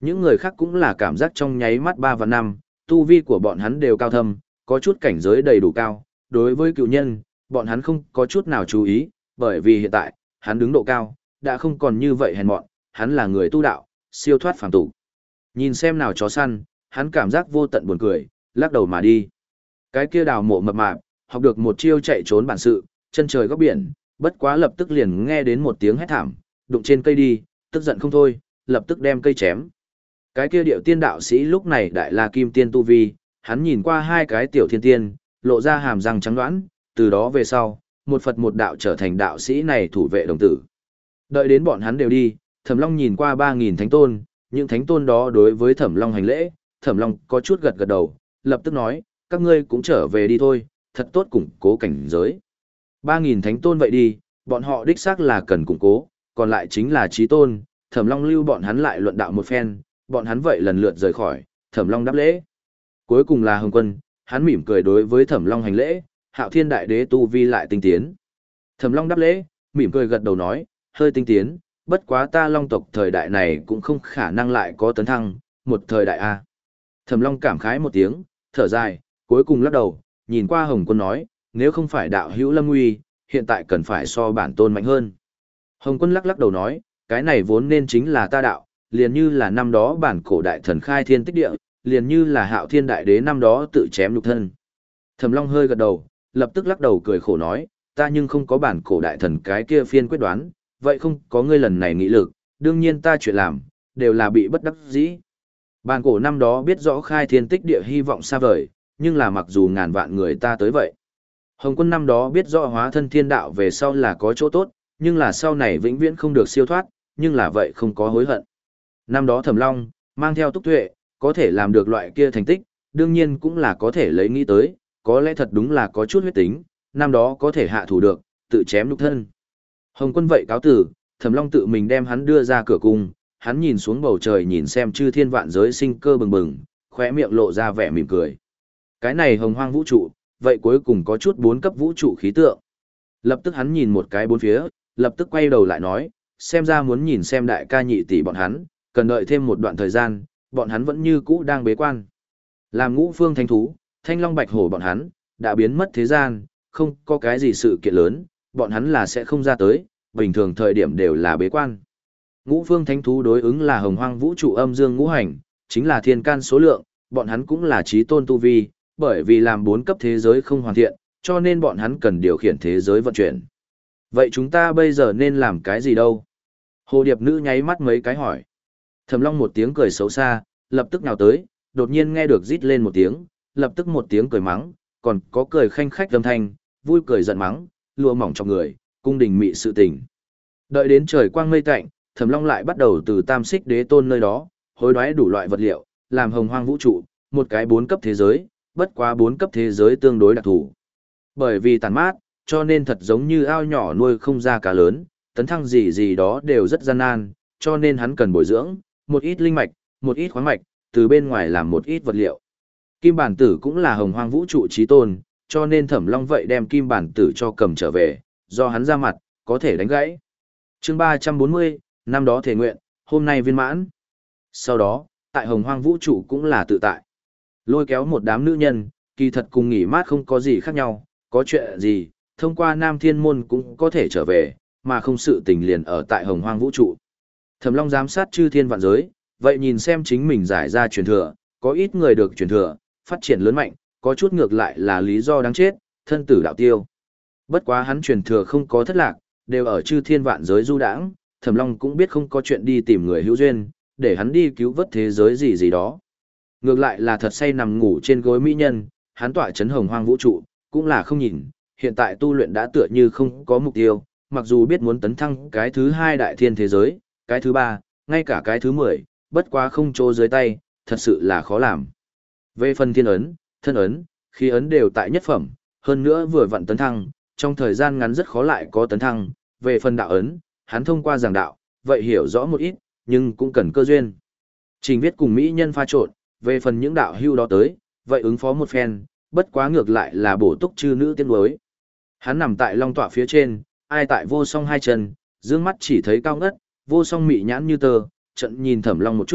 Những người khác cũng là cảm giác trong nháy mắt ba và năm, tu vi của bọn hắn đều cao thâm, có chút cảnh giới đầy đủ cao. Đối với cựu nhân, bọn hắn không có chút nào chú ý, bởi vì hiện tại, hắn đứng độ cao, đã không còn như vậy hèn mọn, hắn là người tu đạo, siêu thoát phàm tục. Nhìn xem nào chó săn, hắn cảm giác vô tận buồn cười, lắc đầu mà đi. Cái kia đào mộ mập mạp, học được một chiêu chạy trốn bản sự, chân trời góc biển, bất quá lập tức liền nghe đến một tiếng hét thảm, đụng trên cây đi, tức giận không thôi, lập tức đem cây chém. Cái kia điệu tiên đạo sĩ lúc này đại la kim tiên tu vi, hắn nhìn qua hai cái tiểu thiên tiên, lộ ra hàm răng trắng đoán, từ đó về sau, một Phật một đạo trở thành đạo sĩ này thủ vệ đồng tử. Đợi đến bọn hắn đều đi, Thẩm Long nhìn qua ba nghìn thánh tôn, những thánh tôn đó đối với Thẩm Long hành lễ, Thẩm Long có chút gật gật đầu, lập tức nói, các ngươi cũng trở về đi thôi, thật tốt củng cố cảnh giới. ba nghìn thánh tôn vậy đi, bọn họ đích xác là cần củng cố, còn lại chính là chí tôn, Thẩm Long lưu bọn hắn lại luận đạo một phen, bọn hắn vậy lần lượt rời khỏi, Thẩm Long đáp lễ. Cuối cùng là Hồng Quân, hắn mỉm cười đối với Thẩm Long hành lễ, Hạo Thiên Đại Đế tu vi lại tinh tiến. Thẩm Long đáp lễ, mỉm cười gật đầu nói, hơi tinh tiến, bất quá ta Long tộc thời đại này cũng không khả năng lại có tấn thăng, một thời đại a. Thẩm Long cảm khái một tiếng, thở dài, cuối cùng lắc đầu, nhìn qua Hồng Quân nói, nếu không phải đạo hữu lâm nguy, hiện tại cần phải so bản tôn mạnh hơn. Hồng Quân lắc lắc đầu nói, cái này vốn nên chính là ta đạo, liền như là năm đó bản cổ đại thần khai thiên tích địa, liền như là Hạo Thiên Đại Đế năm đó tự chém nhục thân. Thẩm Long hơi gật đầu, lập tức lắc đầu cười khổ nói, ta nhưng không có bản cổ đại thần cái kia phiên quyết đoán, vậy không có ngươi lần này nghị lực, đương nhiên ta chuyện làm, đều là bị bất đắc dĩ. Bản cổ năm đó biết rõ khai thiên tích địa hy vọng xa vời, nhưng là mặc dù ngàn vạn người ta tới vậy. Hồng Quân năm đó biết rõ hóa thân thiên đạo về sau là có chỗ tốt, nhưng là sau này vĩnh viễn không được siêu thoát, nhưng là vậy không có hối hận. Năm đó Thẩm Long, mang theo túc tuệ, có thể làm được loại kia thành tích, đương nhiên cũng là có thể lấy nghĩ tới, có lẽ thật đúng là có chút huyết tính, năm đó có thể hạ thủ được, tự chém nhục thân. Hồng Quân vậy cáo tử, Thẩm Long tự mình đem hắn đưa ra cửa cung, hắn nhìn xuống bầu trời nhìn xem chư thiên vạn giới sinh cơ bừng bừng, khóe miệng lộ ra vẻ mỉm cười. Cái này hồng hoang vũ trụ, vậy cuối cùng có chút bốn cấp vũ trụ khí tượng. Lập tức hắn nhìn một cái bốn phía, lập tức quay đầu lại nói, xem ra muốn nhìn xem đại ca nhị tỷ bọn hắn, cần đợi thêm một đoạn thời gian, bọn hắn vẫn như cũ đang bế quan. Làm ngũ phương thánh thú, thanh long bạch hổ bọn hắn, đã biến mất thế gian, không có cái gì sự kiện lớn, bọn hắn là sẽ không ra tới, bình thường thời điểm đều là bế quan. Ngũ phương thánh thú đối ứng là hồng hoang vũ trụ âm dương ngũ hành, chính là thiên can số lượng, bọn hắn cũng là trí tôn tu vi, bởi vì làm bốn cấp thế giới không hoàn thiện, cho nên bọn hắn cần điều khiển thế giới vận chuyển. Vậy chúng ta bây giờ nên làm cái gì đâu? Hồ điệp nữ nháy mắt mấy cái hỏi. Thẩm Long một tiếng cười xấu xa, lập tức nhào tới, đột nhiên nghe được rít lên một tiếng, lập tức một tiếng cười mắng, còn có cười khanh khách âm thanh, vui cười giận mắng, lùa mỏng trong người, cung đình mị sự tình. Đợi đến trời quang mây tạnh, Thẩm Long lại bắt đầu từ Tam Xích Đế Tôn nơi đó, hối đoái đủ loại vật liệu, làm hồng hoang vũ trụ, một cái bốn cấp thế giới, bất quá bốn cấp thế giới tương đối đặc thù. Bởi vì tàn mát, cho nên thật giống như ao nhỏ nuôi không ra cá lớn, tấn thăng gì gì đó đều rất gian nan, cho nên hắn cần bồi dưỡng, một ít linh mạch, một ít khoáng mạch, từ bên ngoài làm một ít vật liệu. Kim bản tử cũng là hồng hoang vũ trụ chí tôn, cho nên Thẩm Long vậy đem kim bản tử cho cầm trở về, do hắn ra mặt, có thể đánh gãy. Chương ba trăm bốn mươi, năm đó thể nguyện, hôm nay viên mãn. Sau đó, tại hồng hoang vũ trụ cũng là tự tại. Lôi kéo một đám nữ nhân, kỳ thật cùng nghỉ mát không có gì khác nhau, có chuyện gì, thông qua Nam Thiên Môn cũng có thể trở về, mà không sự tình liền ở tại hồng hoang vũ trụ. Thẩm Long giám sát chư thiên vạn giới, vậy nhìn xem chính mình giải ra truyền thừa, có ít người được truyền thừa, phát triển lớn mạnh, có chút ngược lại là lý do đáng chết, thân tử đạo tiêu. Bất quá hắn truyền thừa không có thất lạc, đều ở chư thiên vạn giới du đãng, Thẩm Long cũng biết không có chuyện đi tìm người hữu duyên, để hắn đi cứu vớt thế giới gì gì đó. Ngược lại là thật say nằm ngủ trên gối mỹ nhân, hắn tỏa chấn hồng hoang vũ trụ, cũng là không nhìn, hiện tại tu luyện đã tựa như không có mục tiêu, mặc dù biết muốn tấn thăng cái thứ hai đại thiên thế giới, cái thứ ba, ngay cả cái thứ mười, bất quá không trô dưới tay, thật sự là khó làm. Về phần thiên ấn, thân ấn, khí ấn đều tại nhất phẩm, hơn nữa vừa vặn tấn thăng, trong thời gian ngắn rất khó lại có tấn thăng, về phần đạo ấn, hắn thông qua giảng đạo, vậy hiểu rõ một ít, nhưng cũng cần cơ duyên. Trình viết cùng mỹ nhân pha trộn, về phần những đạo hưu đó tới, vậy ứng phó một phen, bất quá ngược lại là bổ túc chư nữ tiên đối. Hắn nằm tại long tọa phía trên, ai tại vô song hai chân, dương mắt chỉ thấy cao ngất, vô song mị nhãn như tơ, trận nhìn Thẩm Long một chút,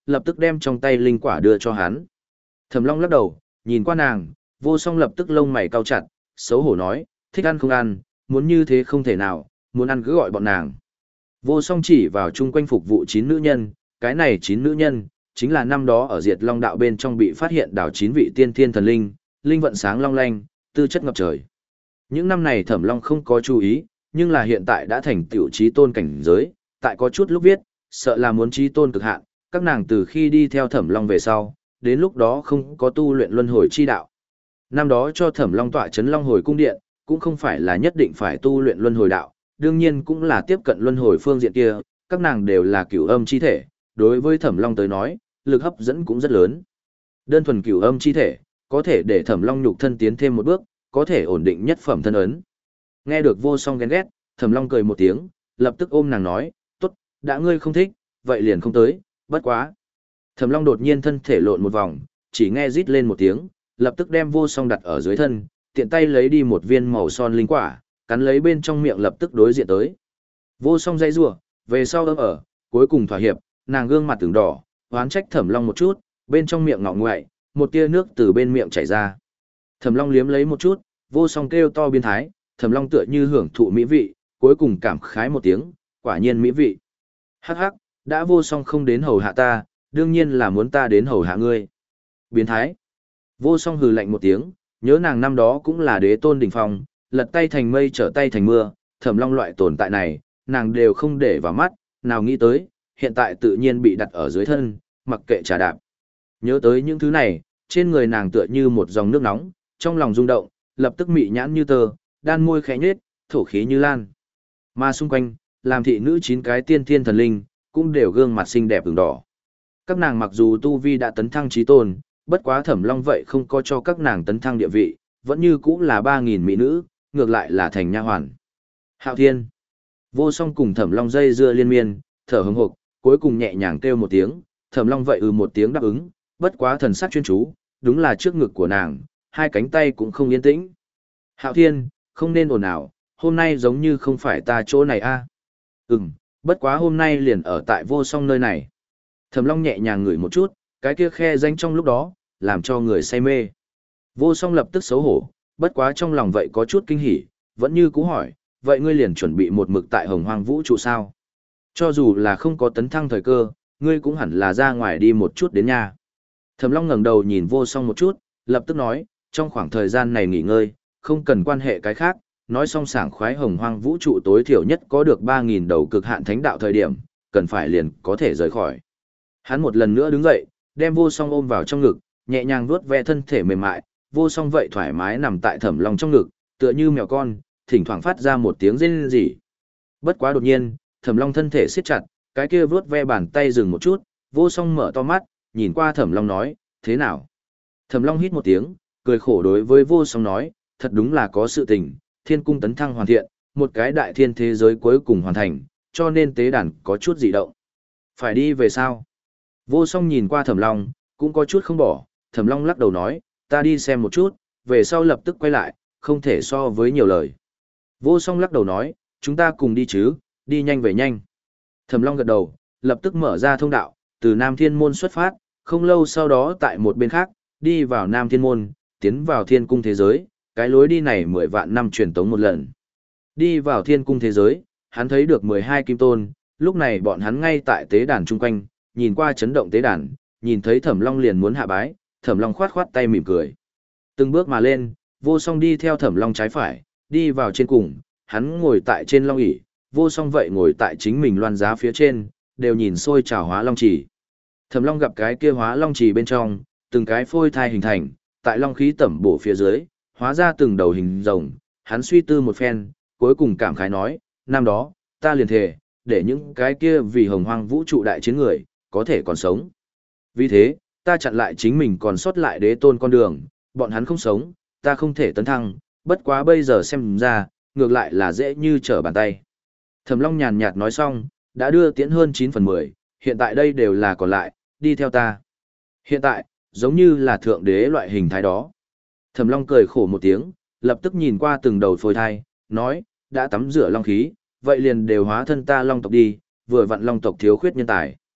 lập tức đem trong tay linh quả đưa cho hắn. Thẩm Long lắc đầu, nhìn qua nàng, Vô Song lập tức lông mày cau chặt, xấu hổ nói, thích ăn không ăn, muốn như thế không thể nào, muốn ăn cứ gọi bọn nàng. Vô Song chỉ vào chung quanh phục vụ chín nữ nhân, cái này chín nữ nhân, chính là năm đó ở Diệt Long đạo bên trong bị phát hiện đảo chín vị tiên thiên thần linh, linh vận sáng long lanh, tư chất ngập trời. Những năm này Thẩm Long không có chú ý, nhưng là hiện tại đã thành tiểu trí tôn cảnh giới, tại có chút lúc viết, sợ là muốn trí tôn cực hạn, các nàng từ khi đi theo Thẩm Long về sau, đến lúc đó không có tu luyện luân hồi chi đạo. Năm đó cho Thẩm Long tọa chấn Long hồi cung điện, cũng không phải là nhất định phải tu luyện luân hồi đạo, đương nhiên cũng là tiếp cận luân hồi phương diện kia, các nàng đều là cửu âm chi thể, đối với Thẩm Long tới nói, lực hấp dẫn cũng rất lớn. Đơn thuần cửu âm chi thể, có thể để Thẩm Long nhục thân tiến thêm một bước, có thể ổn định nhất phẩm thân ấn. Nghe được Vô Song ghen ghét, Thẩm Long cười một tiếng, lập tức ôm nàng nói, tốt, đã ngươi không thích, vậy liền không tới, bất quá. Thẩm Long đột nhiên thân thể lộn một vòng, chỉ nghe rít lên một tiếng, lập tức đem Vô Song đặt ở dưới thân, tiện tay lấy đi một viên màu son linh quả, cắn lấy bên trong miệng lập tức đối diện tới. Vô Song dây rủa, về sau ấm ở, cuối cùng thỏa hiệp, nàng gương mặt từng đỏ, oán trách Thẩm Long một chút, bên trong miệng ngọ ngoại, một tia nước từ bên miệng chảy ra. Thẩm Long liếm lấy một chút, Vô Song kêu to biến thái, Thẩm Long tựa như hưởng thụ mỹ vị, cuối cùng cảm khái một tiếng, quả nhiên mỹ vị. Hắc hắc, đã Vô Song không đến hầu hạ ta, đương nhiên là muốn ta đến hầu hạ ngươi. Biến thái. Vô Song hừ lạnh một tiếng, nhớ nàng năm đó cũng là đế tôn đỉnh phong, lật tay thành mây trở tay thành mưa, Thẩm Long loại tồn tại này, nàng đều không để vào mắt, nào nghĩ tới, hiện tại tự nhiên bị đặt ở dưới thân, mặc kệ trà đạp. Nhớ tới những thứ này, trên người nàng tựa như một dòng nước nóng, trong lòng rung động, lập tức mị nhãn như tơ, đan môi khẽ nhếch, thổ khí như lan. Mà xung quanh, làm thị nữ chín cái tiên thiên thần linh, cũng đều gương mặt xinh đẹp ửng đỏ. Các nàng mặc dù tu vi đã tấn thăng chí tôn, bất quá Thẩm Long vậy không có cho các nàng tấn thăng địa vị, vẫn như cũ là ba nghìn mỹ nữ, ngược lại là thành nha hoàn. Hạo Thiên. Vô Song cùng Thẩm Long dây dưa liên miên, thở hững hộc, cuối cùng nhẹ nhàng kêu một tiếng, Thẩm Long vậy ừ một tiếng đáp ứng, bất quá thần sắc chuyên chú, đúng là trước ngực của nàng, hai cánh tay cũng không yên tĩnh. Hạo Thiên, không nên ồn ào, hôm nay giống như không phải ta chỗ này a. À? Ừm, bất quá hôm nay liền ở tại Vô Song nơi này. Thẩm Long nhẹ nhàng ngửi một chút, cái kia khe danh trong lúc đó, làm cho người say mê. Vô Song lập tức xấu hổ, bất quá trong lòng vậy có chút kinh hỉ, vẫn như cũ hỏi, vậy ngươi liền chuẩn bị một mực tại Hồng Hoang Vũ trụ sao? Cho dù là không có tấn thăng thời cơ, ngươi cũng hẳn là ra ngoài đi một chút đến nhà. Thẩm Long ngẩng đầu nhìn Vô Song một chút, lập tức nói, trong khoảng thời gian này nghỉ ngơi, không cần quan hệ cái khác, nói xong sảng khoái Hồng Hoang Vũ trụ tối thiểu nhất có được ba nghìn đầu cực hạn thánh đạo thời điểm, cần phải liền có thể rời khỏi. Hắn một lần nữa đứng dậy, đem Vô Song ôm vào trong ngực, nhẹ nhàng vuốt ve thân thể mềm mại, Vô Song vậy thoải mái nằm tại Thẩm Long trong ngực, tựa như mèo con, thỉnh thoảng phát ra một tiếng rên rỉ. Bất quá đột nhiên, Thẩm Long thân thể siết chặt, cái kia vuốt ve bàn tay dừng một chút, Vô Song mở to mắt, nhìn qua Thẩm Long nói, thế nào? Thẩm Long hít một tiếng, cười khổ đối với Vô Song nói, thật đúng là có sự tình, thiên cung tấn thăng hoàn thiện, một cái đại thiên thế giới cuối cùng hoàn thành, cho nên tế đàn có chút dị động. Phải đi về sao? Vô Song nhìn qua Thẩm Long, cũng có chút không bỏ, Thẩm Long lắc đầu nói, ta đi xem một chút, về sau lập tức quay lại, không thể so với nhiều lời. Vô Song lắc đầu nói, chúng ta cùng đi chứ, đi nhanh về nhanh. Thẩm Long gật đầu, lập tức mở ra thông đạo, từ Nam Thiên Môn xuất phát, không lâu sau đó tại một bên khác, đi vào Nam Thiên Môn, tiến vào thiên cung thế giới, cái lối đi này mười vạn năm truyền tống một lần. Đi vào thiên cung thế giới, hắn thấy được mười hai kim tôn, lúc này bọn hắn ngay tại tế đàn chung quanh, nhìn qua chấn động tế đàn, nhìn thấy Thẩm Long liền muốn hạ bái, Thẩm Long khoát khoát tay mỉm cười. Từng bước mà lên, Vô Song đi theo Thẩm Long trái phải, đi vào trên cùng, hắn ngồi tại trên long ỷ, Vô Song vậy ngồi tại chính mình loan giá phía trên, đều nhìn xôi trào hóa long trì. Thẩm Long gặp cái kia hóa long trì bên trong, từng cái phôi thai hình thành, tại long khí tẩm bổ phía dưới, hóa ra từng đầu hình rồng, hắn suy tư một phen, cuối cùng cảm khái nói, năm đó, ta liền thề, để những cái kia vì Hồng Hoang Vũ trụ đại chiến người, có thể còn sống. Vì thế, ta chặn lại chính mình còn sót lại đế tôn con đường, bọn hắn không sống, ta không thể tấn thăng, bất quá bây giờ xem ra, ngược lại là dễ như trở bàn tay. Thẩm Long nhàn nhạt nói xong, đã đưa tiễn hơn chín phần mười, hiện tại đây đều là còn lại, đi theo ta. Hiện tại, giống như là thượng đế loại hình thái đó. Thẩm Long cười khổ một tiếng, lập tức nhìn qua từng đầu phôi thai, nói, đã tắm rửa long khí, vậy liền đều hóa thân ta long tộc đi, vừa vặn long tộc thiếu khuyết nhân tài.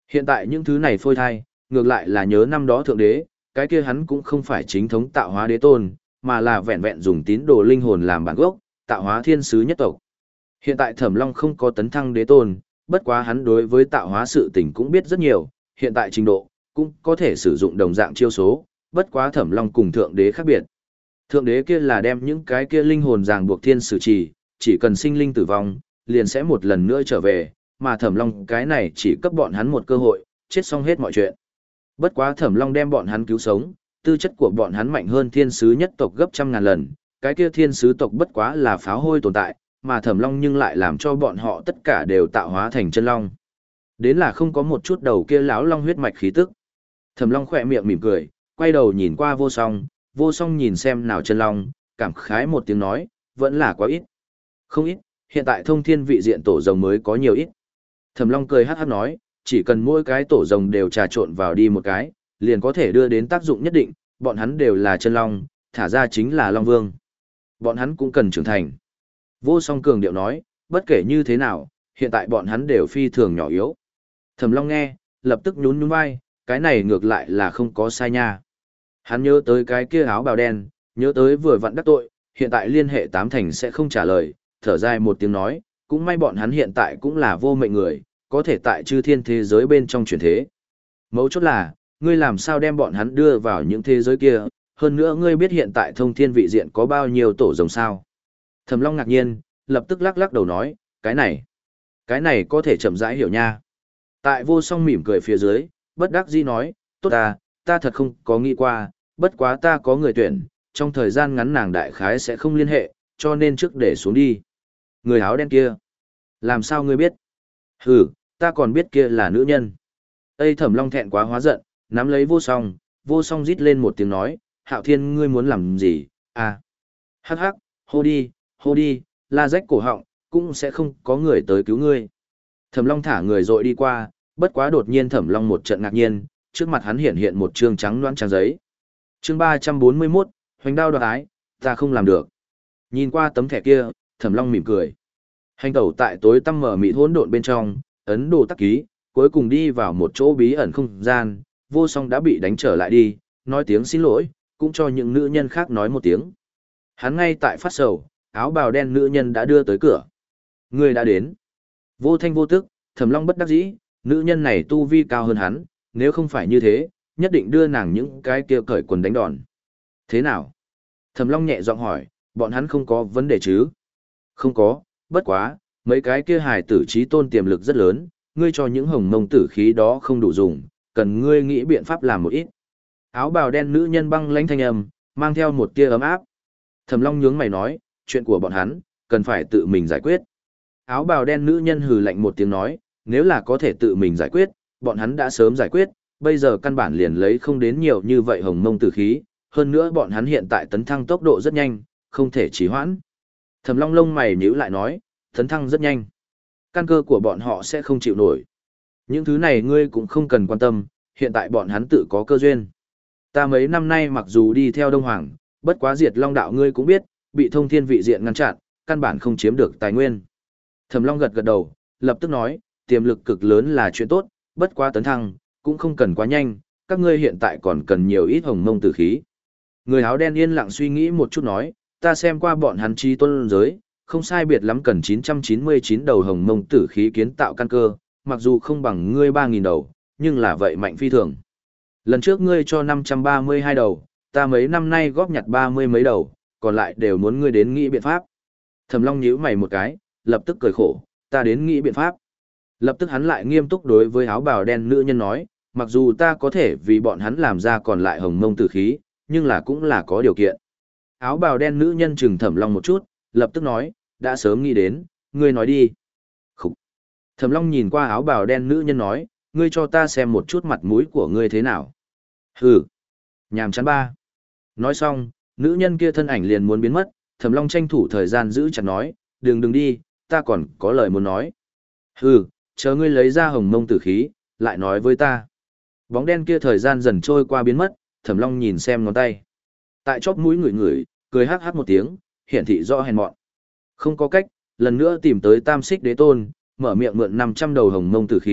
Hiện tại những thứ này phôi thai, ngược lại là nhớ năm đó thượng đế, cái kia hắn cũng không phải chính thống tạo hóa đế tôn, mà là vẹn vẹn dùng tín đồ linh hồn làm bản gốc, tạo hóa thiên sứ nhất tộc. Hiện tại Thẩm Long không có tấn thăng đế tôn, bất quá hắn đối với tạo hóa sự tình cũng biết rất nhiều, hiện tại trình độ, cũng có thể sử dụng đồng dạng chiêu số, bất quá Thẩm Long cùng thượng đế khác biệt. Thượng đế kia là đem những cái kia linh hồn ràng buộc thiên sử trì, chỉ cần sinh linh tử vong, liền sẽ một lần nữa trở về, mà Thẩm Long cái này chỉ cấp bọn hắn một cơ hội, chết xong hết mọi chuyện. Bất quá Thẩm Long đem bọn hắn cứu sống, tư chất của bọn hắn mạnh hơn thiên sứ nhất tộc gấp trăm ngàn lần, cái kia thiên sứ tộc bất quá là pháo hôi tồn tại, mà Thẩm Long nhưng lại làm cho bọn họ tất cả đều tạo hóa thành chân long. Đến là không có một chút đầu kia lão long huyết mạch khí tức. Thẩm Long khỏe miệng mỉm cười, quay đầu nhìn qua Vô Song, Vô Song nhìn xem nào chân long, cảm khái một tiếng nói, vẫn là quá ít. Không ít, hiện tại thông thiên vị diện tổ rồng mới có nhiều ít. Thẩm Long cười hát hát nói, chỉ cần mỗi cái tổ rồng đều trà trộn vào đi một cái, liền có thể đưa đến tác dụng nhất định, bọn hắn đều là chân long, thả ra chính là Long Vương. Bọn hắn cũng cần trưởng thành. Vô Song cường điệu nói, bất kể như thế nào, hiện tại bọn hắn đều phi thường nhỏ yếu. Thẩm Long nghe, lập tức nhún nhún vai, cái này ngược lại là không có sai nha. Hắn nhớ tới cái kia áo bào đen, nhớ tới vừa vặn đắc tội, hiện tại liên hệ tám thành sẽ không trả lời, thở dài một tiếng nói, cũng may bọn hắn hiện tại cũng là vô mệnh người, có thể tại chư thiên thế giới bên trong chuyển thế. Mấu chốt là, ngươi làm sao đem bọn hắn đưa vào những thế giới kia, hơn nữa ngươi biết hiện tại thông thiên vị diện có bao nhiêu tổ rồng sao. Thẩm Long ngạc nhiên, lập tức lắc lắc đầu nói, cái này, cái này có thể chậm rãi hiểu nha. Tại Vô Song mỉm cười phía dưới, bất đắc dĩ nói, tốt ta, ta thật không có nghĩ qua, bất quá ta có người tuyển, trong thời gian ngắn nàng đại khái sẽ không liên hệ, cho nên trước để xuống đi. Người áo đen kia, làm sao ngươi biết? Hừ, ta còn biết kia là nữ nhân. Tây Thẩm Long thẹn quá hóa giận, nắm lấy Vô Song, Vô Song rít lên một tiếng nói, Hạo Thiên ngươi muốn làm gì, à? Hắc hắc, hô đi, hô đi, la rách cổ họng, cũng sẽ không có người tới cứu ngươi. Thẩm Long thả người dội đi qua, bất quá đột nhiên Thẩm Long một trận ngạc nhiên, trước mặt hắn hiện hiện một trương trắng loãng trang giấy. Chương ba trăm bốn mươi mốt, hoành đao đoạt ái, ta không làm được. Nhìn qua tấm thẻ kia, Thẩm Long mỉm cười. Hành tẩu tại tối tăm mở mịt hỗn độn bên trong, ấn đồ tắc ký, cuối cùng đi vào một chỗ bí ẩn không gian, Vô Song đã bị đánh trở lại đi, nói tiếng xin lỗi, cũng cho những nữ nhân khác nói một tiếng. Hắn ngay tại phát sầu, áo bào đen nữ nhân đã đưa tới cửa. Người đã đến. Vô thanh vô tức, Thẩm Long bất đắc dĩ, nữ nhân này tu vi cao hơn hắn, nếu không phải như thế, nhất định đưa nàng những cái kia cởi quần đánh đòn. Thế nào? Thẩm Long nhẹ giọng hỏi, bọn hắn không có vấn đề chứ? Không có, bất quá, mấy cái kia hài tử trí tôn tiềm lực rất lớn, ngươi cho những hồng mông tử khí đó không đủ dùng, cần ngươi nghĩ biện pháp làm một ít. Áo bào đen nữ nhân băng lãnh thanh âm, mang theo một tia ấm áp. Thẩm Long nhướng mày nói, chuyện của bọn hắn, cần phải tự mình giải quyết. Áo bào đen nữ nhân hừ lạnh một tiếng nói, nếu là có thể tự mình giải quyết, bọn hắn đã sớm giải quyết, bây giờ căn bản liền lấy không đến nhiều như vậy hồng mông tử khí, hơn nữa bọn hắn hiện tại tấn thăng tốc độ rất nhanh, không thể trì hoãn. Thẩm Long lông mày nhíu lại nói, tấn thăng rất nhanh. Căn cơ của bọn họ sẽ không chịu nổi. Những thứ này ngươi cũng không cần quan tâm, hiện tại bọn hắn tự có cơ duyên. Ta mấy năm nay mặc dù đi theo Đông Hoàng, bất quá diệt Long đạo ngươi cũng biết, bị thông thiên vị diện ngăn chặn, căn bản không chiếm được tài nguyên. Thẩm Long gật gật đầu, lập tức nói, tiềm lực cực lớn là chuyện tốt, bất quá tấn thăng, cũng không cần quá nhanh, các ngươi hiện tại còn cần nhiều ít hồng mông tử khí. Người áo đen yên lặng suy nghĩ một chút nói, ta xem qua bọn hắn chi tôn giới, không sai biệt lắm cần chín trăm chín mươi chín đầu hồng mông tử khí kiến tạo căn cơ, mặc dù không bằng ngươi ba nghìn đầu, nhưng là vậy mạnh phi thường. Lần trước ngươi cho năm trăm ba mươi hai đầu, ta mấy năm nay góp nhặt ba mươi mấy đầu, còn lại đều muốn ngươi đến nghĩ biện pháp. Thẩm Long nhíu mày một cái, lập tức cười khổ, ta đến nghĩ biện pháp. Lập tức hắn lại nghiêm túc đối với áo bào đen nữ nhân nói, mặc dù ta có thể vì bọn hắn làm ra còn lại hồng mông tử khí, nhưng là cũng là có điều kiện. Áo bào đen nữ nhân chừng Thẩm Long một chút, lập tức nói, đã sớm nghĩ đến, ngươi nói đi. Khúc. Thẩm Long nhìn qua áo bào đen nữ nhân nói, ngươi cho ta xem một chút mặt mũi của ngươi thế nào. Hừ. Nhàm chán ba. Nói xong, nữ nhân kia thân ảnh liền muốn biến mất, Thẩm Long tranh thủ thời gian giữ chặt nói, đừng đừng đi, ta còn có lời muốn nói. Hừ, chờ ngươi lấy ra hồng mông tử khí, lại nói với ta. Bóng đen kia thời gian dần trôi qua biến mất, Thẩm Long nhìn xem ngón tay. Tại chóp mũi ngửi ngửi, cười hắc hắc một tiếng, hiển thị rõ hèn mọn. Không có cách, lần nữa tìm tới Tam Xích Đế Tôn, mở miệng mượn năm trăm đầu hồng mông tử khí,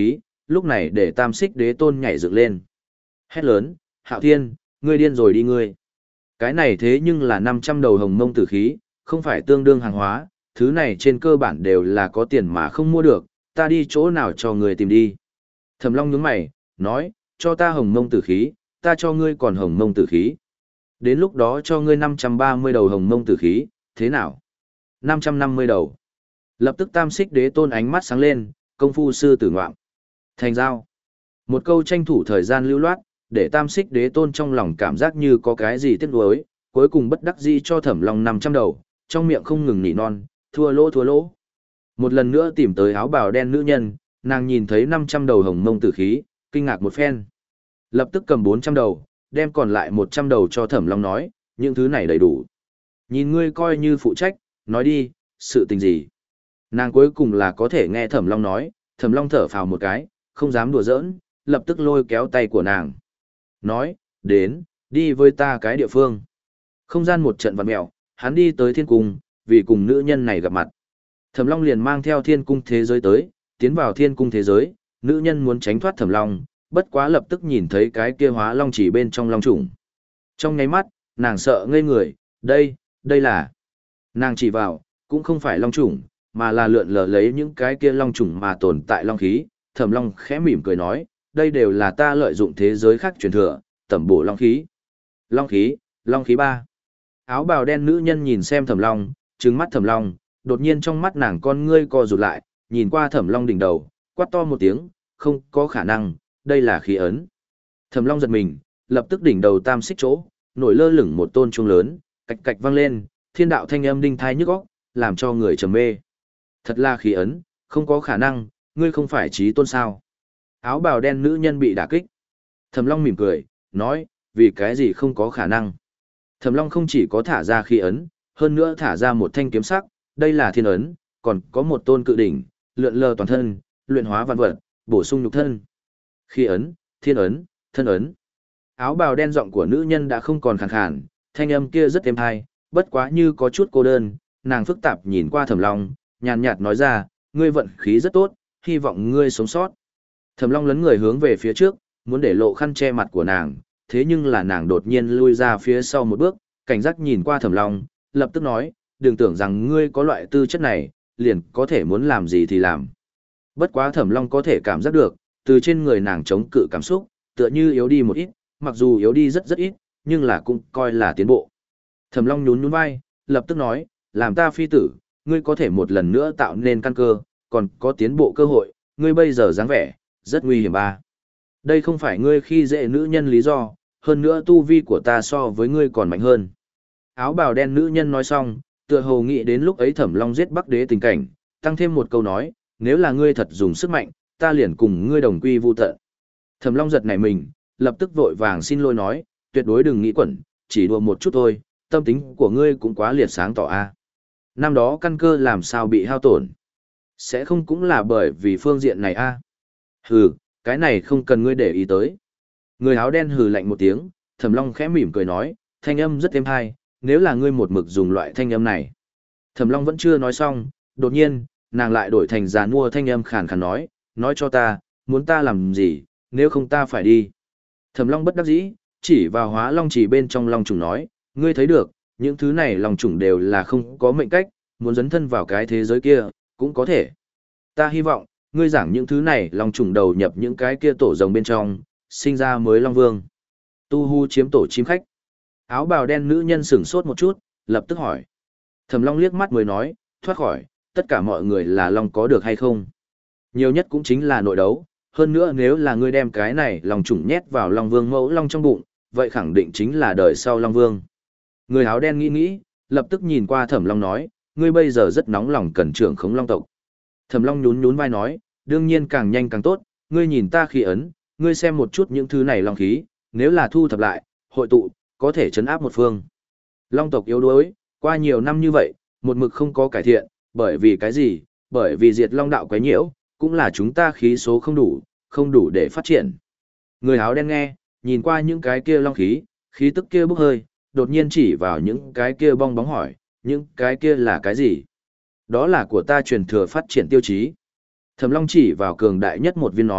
lúc này để tam xích đế tôn nhảy dựng lên. Hét lớn, Hạo Thiên, ngươi điên rồi đi ngươi. Cái này thế nhưng là năm trăm đầu hồng mông tử khí, không phải tương đương hàng hóa, thứ này trên cơ bản đều là có tiền mà không mua được, ta đi chỗ nào cho ngươi tìm đi. Thẩm Long nhướng mày, nói, cho ta hồng mông tử khí, ta cho ngươi còn hồng mông tử khí. Đến lúc đó cho ngươi năm trăm ba mươi đầu hồng mông tử khí, thế nào? năm trăm năm mươi đầu. Lập tức tam xích đế tôn ánh mắt sáng lên, công phu sư tử ngoạm. Thành giao. Một câu tranh thủ thời gian lưu loát, để tam xích đế tôn trong lòng cảm giác như có cái gì tiếc nuối, cuối cùng bất đắc dĩ cho Thẩm Long năm trăm đầu, trong miệng không ngừng nỉ non, thua lỗ thua lỗ. Một lần nữa tìm tới áo bào đen nữ nhân, nàng nhìn thấy năm trăm đầu hồng mông tử khí, kinh ngạc một phen. Lập tức cầm bốn trăm đầu, đem còn lại một trăm đầu cho Thẩm Long nói, những thứ này đầy đủ. Nhìn ngươi coi như phụ trách, nói đi, sự tình gì? Nàng cuối cùng là có thể nghe Thẩm Long nói, Thẩm Long thở phào một cái, không dám đùa giỡn, lập tức lôi kéo tay của nàng. Nói, đến, đi với ta cái địa phương. Không gian một trận vặn mèo, hắn đi tới thiên cung, vì cùng nữ nhân này gặp mặt. Thẩm Long liền mang theo thiên cung thế giới tới, tiến vào thiên cung thế giới, nữ nhân muốn tránh thoát Thẩm Long, bất quá lập tức nhìn thấy cái kia hóa long chỉ bên trong long trùng. Trong nháy mắt, nàng sợ ngây người, đây, đây là... Nàng chỉ vào, cũng không phải long trùng, mà là lượn lờ lấy những cái kia long trùng mà tồn tại long khí. Thẩm Long khẽ mỉm cười nói, đây đều là ta lợi dụng thế giới khác truyền thừa, tẩm bổ long khí. Long khí, long khí ba. Áo bào đen nữ nhân nhìn xem Thẩm Long, trừng mắt Thẩm Long, đột nhiên trong mắt nàng con ngươi co rụt lại, nhìn qua Thẩm Long đỉnh đầu, quát to một tiếng, không có khả năng, đây là khí ấn. Thẩm Long giật mình, lập tức đỉnh đầu tam xích chỗ, nổi lơ lửng một tôn chuông lớn, cạch cạch vang lên, thiên đạo thanh âm đinh thai nhức óc, làm cho người trầm mê. Thật là khí ấn, không có khả năng, ngươi không phải chí tôn sao? Áo bào đen nữ nhân bị đả kích. Thẩm Long mỉm cười, nói, vì cái gì không có khả năng? Thẩm Long không chỉ có thả ra khí ấn, hơn nữa thả ra một thanh kiếm sắc, đây là thiên ấn, còn có một tôn cự đỉnh, lượn lờ toàn thân, luyện hóa vạn vật, bổ sung nhục thân. Khí ấn, thiên ấn, thân ấn. Áo bào đen giọng của nữ nhân đã không còn khàn khàn, thanh âm kia rất êm tai, bất quá như có chút cô đơn, nàng phức tạp nhìn qua Thẩm Long, nhàn nhạt nói ra, ngươi vận khí rất tốt, hy vọng ngươi sống sót. Thẩm Long lấn người hướng về phía trước, muốn để lộ khăn che mặt của nàng, thế nhưng là nàng đột nhiên lui ra phía sau một bước, cảnh giác nhìn qua Thẩm Long, lập tức nói, đừng tưởng rằng ngươi có loại tư chất này, liền có thể muốn làm gì thì làm. Bất quá Thẩm Long có thể cảm giác được, từ trên người nàng chống cự cảm xúc, tựa như yếu đi một ít, mặc dù yếu đi rất rất ít, nhưng là cũng coi là tiến bộ. Thẩm Long nhún nhún vai, lập tức nói, làm ta phi tử, ngươi có thể một lần nữa tạo nên căn cơ, còn có tiến bộ cơ hội, ngươi bây giờ dáng vẻ, rất nguy hiểm ba. Đây không phải ngươi khi dễ nữ nhân lý do, hơn nữa tu vi của ta so với ngươi còn mạnh hơn. Áo bào đen nữ nhân nói xong, tựa hồ nghĩ đến lúc ấy Thẩm Long giết Bắc Đế tình cảnh, tăng thêm một câu nói, nếu là ngươi thật dùng sức mạnh, ta liền cùng ngươi đồng quy vu tận. Thẩm Long giật nảy mình, lập tức vội vàng xin lỗi nói, tuyệt đối đừng nghĩ quẩn, chỉ đùa một chút thôi, tâm tính của ngươi cũng quá liệt sáng tỏ a. Năm đó căn cơ làm sao bị hao tổn? Sẽ không cũng là bởi vì phương diện này a? Hừ, cái này không cần ngươi để ý tới. Người áo đen hừ lạnh một tiếng, Thẩm Long khẽ mỉm cười nói, thanh âm rất êm hay, nếu là ngươi một mực dùng loại thanh âm này. Thẩm Long vẫn chưa nói xong, đột nhiên, nàng lại đổi thành giàn mua thanh âm khàn khàn nói, nói cho ta, muốn ta làm gì, nếu không ta phải đi. Thẩm Long bất đắc dĩ, chỉ vào hóa long chỉ bên trong long trùng nói, ngươi thấy được, những thứ này long trùng đều là không có mệnh cách, muốn dấn thân vào cái thế giới kia, cũng có thể. Ta hy vọng, ngươi giảng những thứ này long trùng đầu nhập những cái kia tổ rồng bên trong, sinh ra mới long vương. Tu Hu chiếm tổ chim khách. Áo bào đen nữ nhân sửng sốt một chút, lập tức hỏi. Thẩm Long liếc mắt mới nói, thoát khỏi, tất cả mọi người là long có được hay không? Nhiều nhất cũng chính là nội đấu, hơn nữa nếu là ngươi đem cái này long trùng nhét vào long vương mẫu long trong bụng, vậy khẳng định chính là đời sau long vương. Người áo đen nghĩ nghĩ, lập tức nhìn qua Thẩm Long nói, ngươi bây giờ rất nóng lòng cần trưởng khống long tộc. Thẩm Long nhún nhún vai nói, đương nhiên càng nhanh càng tốt, ngươi nhìn ta khí ấn, ngươi xem một chút những thứ này long khí, nếu là thu thập lại, hội tụ, có thể chấn áp một phương. Long tộc yếu đuối, qua nhiều năm như vậy, một mực không có cải thiện, bởi vì cái gì? Bởi vì diệt long đạo quấy nhiễu, cũng là chúng ta khí số không đủ, không đủ để phát triển. Người áo đen nghe, nhìn qua những cái kia long khí, khí tức kia bốc hơi, đột nhiên chỉ vào những cái kia bong bóng hỏi, những cái kia là cái gì? Đó là của ta truyền thừa phát triển tiêu chí. Thẩm Long chỉ vào cường đại nhất một viên nói,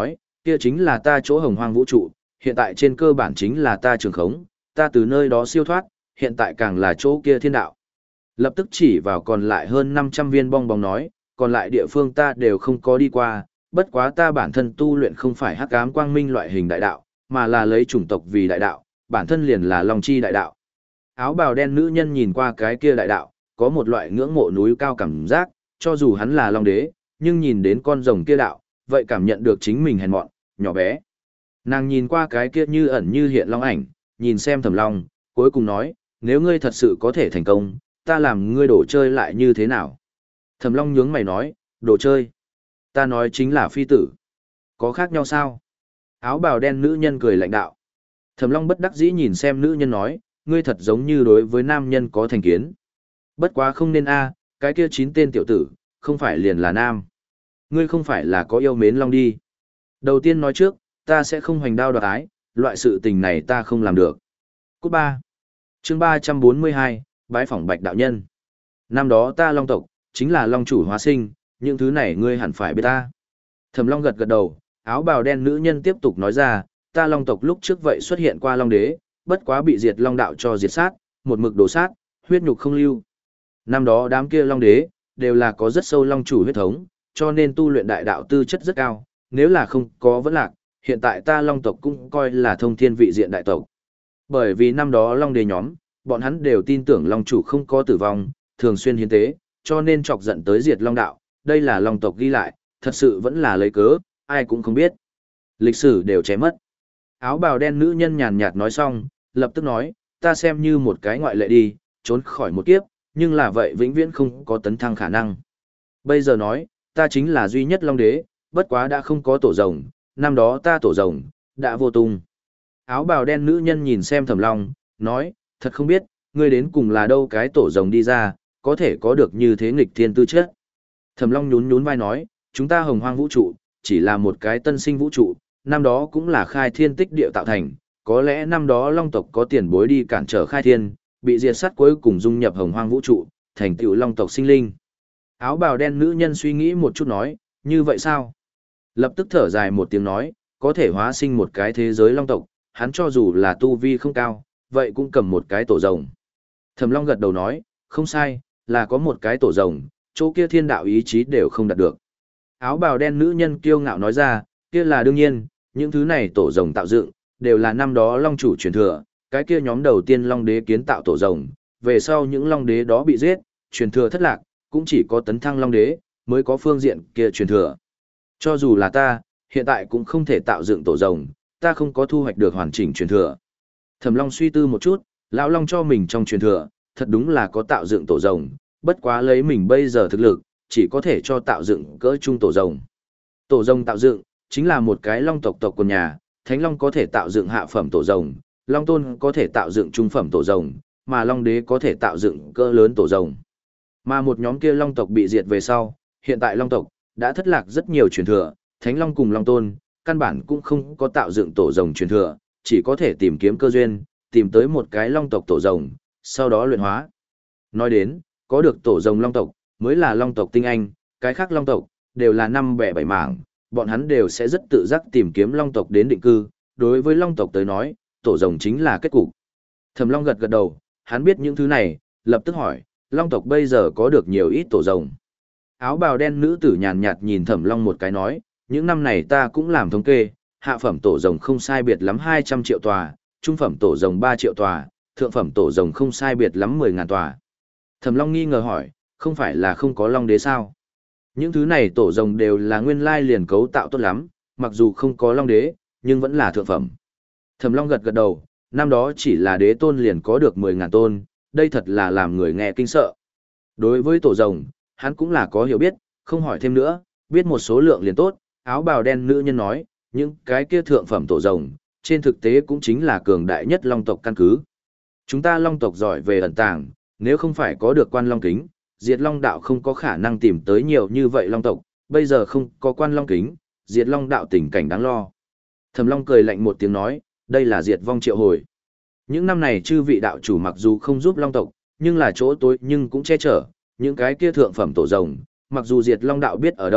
Kia chính là ta chỗ hồng hoang vũ trụ, hiện tại trên cơ bản chính là ta trường khống, ta từ nơi đó siêu thoát, hiện tại càng là chỗ kia thiên đạo. Lập tức chỉ vào còn lại hơn năm trăm viên bong bóng nói, còn lại địa phương ta đều không có đi qua, bất quá ta bản thân tu luyện không phải hắc ám quang minh loại hình đại đạo, mà là lấy chủng tộc vì đại đạo, bản thân liền là Long Chi đại đạo. Áo bào đen nữ nhân nhìn qua cái kia đại đạo, có một loại ngưỡng mộ núi cao cảm giác, cho dù hắn là Long Đế, nhưng nhìn đến con rồng kia đạo, vậy cảm nhận được chính mình hèn mọn, nhỏ bé. Nàng nhìn qua cái kia như ẩn như hiện long ảnh, nhìn xem Thẩm Long, cuối cùng nói, nếu ngươi thật sự có thể thành công, ta làm ngươi đổ chơi lại như thế nào? Thẩm Long nhướng mày nói, đồ chơi. Ta nói chính là phi tử. Có khác nhau sao? Áo bào đen nữ nhân cười lạnh đạo. Thẩm Long bất đắc dĩ nhìn xem nữ nhân nói, ngươi thật giống như đối với nam nhân có thành kiến. Bất quá không nên a, cái kia chín tên tiểu tử, không phải liền là nam. Ngươi không phải là có yêu mến Long đi. Đầu tiên nói trước, ta sẽ không hoành đao đoạt ái, loại sự tình này ta không làm được. Cút ba. Chương ba trăm bốn mươi hai, bái phỏng Bạch đạo nhân. Năm đó ta Long tộc, chính là Long chủ hóa sinh, những thứ này ngươi hẳn phải biết ta. Thẩm Long gật gật đầu, áo bào đen nữ nhân tiếp tục nói ra, ta Long tộc lúc trước vậy xuất hiện qua Long đế, bất quá bị diệt Long đạo cho diệt sát, một mực đổ sát, huyết nhục không lưu. Năm đó đám kia Long đế, đều là có rất sâu Long chủ huyết thống, cho nên tu luyện đại đạo tư chất rất cao, nếu là không có vẫn lạc, hiện tại ta Long tộc cũng coi là thông thiên vị diện đại tộc. Bởi vì năm đó Long đế nhóm, bọn hắn đều tin tưởng Long chủ không có tử vong, thường xuyên hiến tế, cho nên chọc giận tới diệt Long đạo, đây là Long tộc ghi lại, thật sự vẫn là lấy cớ, ai cũng không biết. Lịch sử đều chém mất. Áo bào đen nữ nhân nhàn nhạt nói xong, lập tức nói, ta xem như một cái ngoại lệ đi, trốn khỏi một kiếp, nhưng là vậy vĩnh viễn không có tấn thăng khả năng. Bây giờ nói, ta chính là duy nhất Long đế, bất quá đã không có tổ rồng, năm đó ta tổ rồng, đã vô tung. Áo bào đen nữ nhân nhìn xem Thẩm Long, nói, thật không biết, ngươi đến cùng là đâu cái tổ rồng đi ra, có thể có được như thế nghịch thiên tư chất. Thẩm Long nhún nhún vai nói, chúng ta hồng hoang vũ trụ, chỉ là một cái tân sinh vũ trụ, năm đó cũng là khai thiên tích địa tạo thành, có lẽ năm đó Long tộc có tiền bối đi cản trở khai thiên, bị diệt sát cuối cùng dung nhập hồng hoang vũ trụ, thành tựu Long tộc sinh linh. Áo bào đen nữ nhân suy nghĩ một chút nói, như vậy sao? Lập tức thở dài một tiếng nói, có thể hóa sinh một cái thế giới Long tộc, hắn cho dù là tu vi không cao, vậy cũng cầm một cái tổ rồng. Thẩm Long gật đầu nói, không sai, là có một cái tổ rồng, chỗ kia thiên đạo ý chí đều không đạt được. Áo bào đen nữ nhân kiêu ngạo nói ra, kia là đương nhiên, những thứ này tổ rồng tạo dựng, đều là năm đó Long chủ truyền thừa, cái kia nhóm đầu tiên Long đế kiến tạo tổ rồng, về sau những Long đế đó bị giết, truyền thừa thất lạc, cũng chỉ có tấn thăng Long đế, mới có phương diện kia truyền thừa. Cho dù là ta, hiện tại cũng không thể tạo dựng tổ rồng, ta không có thu hoạch được hoàn chỉnh truyền thừa. Thẩm Long suy tư một chút, lão Long cho mình trong truyền thừa, thật đúng là có tạo dựng tổ rồng, bất quá lấy mình bây giờ thực lực, chỉ có thể cho tạo dựng cỡ trung tổ rồng. Tổ rồng tạo dựng, chính là một cái Long tộc tộc quần nhà, Thánh Long có thể tạo dựng hạ phẩm tổ rồng, Long Tôn có thể tạo dựng trung phẩm tổ rồng, mà Long Đế có thể tạo dựng cỡ lớn tổ rồng. Mà một nhóm kia Long tộc bị diệt về sau, hiện tại Long tộc đã thất lạc rất nhiều truyền thừa, Thánh Long cùng Long Tôn, căn bản cũng không có tạo dựng tổ rồng truyền thừa, chỉ có thể tìm kiếm cơ duyên, tìm tới một cái Long tộc tổ rồng, sau đó luyện hóa. Nói đến, có được tổ rồng Long tộc, mới là Long tộc tinh anh, cái khác Long tộc, đều là năm bẻ bảy mảng, bọn hắn đều sẽ rất tự giác tìm kiếm Long tộc đến định cư, đối với Long tộc tới nói, tổ rồng chính là kết cục. Thẩm Long gật gật đầu, hắn biết những thứ này, lập tức hỏi, Long tộc bây giờ có được nhiều ít tổ rồng. Áo bào đen nữ tử nhàn nhạt nhìn Thẩm Long một cái nói, những năm này ta cũng làm thống kê, hạ phẩm tổ rồng không sai biệt lắm hai trăm triệu tòa, trung phẩm tổ rồng ba triệu tòa, thượng phẩm tổ rồng không sai biệt lắm mười ngàn tòa. Thẩm Long nghi ngờ hỏi, không phải là không có Long đế sao? Những thứ này tổ rồng đều là nguyên lai liền cấu tạo tốt lắm, mặc dù không có Long đế, nhưng vẫn là thượng phẩm. Thẩm Long gật gật đầu, năm đó chỉ là đế tôn liền có được mười ngàn tôn, đây thật là làm người nghe kinh sợ. Đối với tổ rồng, hắn cũng là có hiểu biết, không hỏi thêm nữa, biết một số lượng liền tốt. Áo bào đen nữ nhân nói, những cái kia thượng phẩm tổ rồng, trên thực tế cũng chính là cường đại nhất Long tộc căn cứ. Chúng ta Long tộc giỏi về ẩn tàng, nếu không phải có được quan Long kính, Diệt Long đạo không có khả năng tìm tới nhiều như vậy Long tộc, bây giờ không có quan Long kính, Diệt Long đạo tình cảnh đáng lo. Thẩm Long cười lạnh một tiếng nói, đây là diệt vong triệu hồi. Những năm này chư vị đạo chủ mặc dù không giúp Long tộc, nhưng là chỗ tối nhưng cũng che chở, những cái kia thượng phẩm tổ rồng, mặc dù Diệt Long đạo biết ở đâu,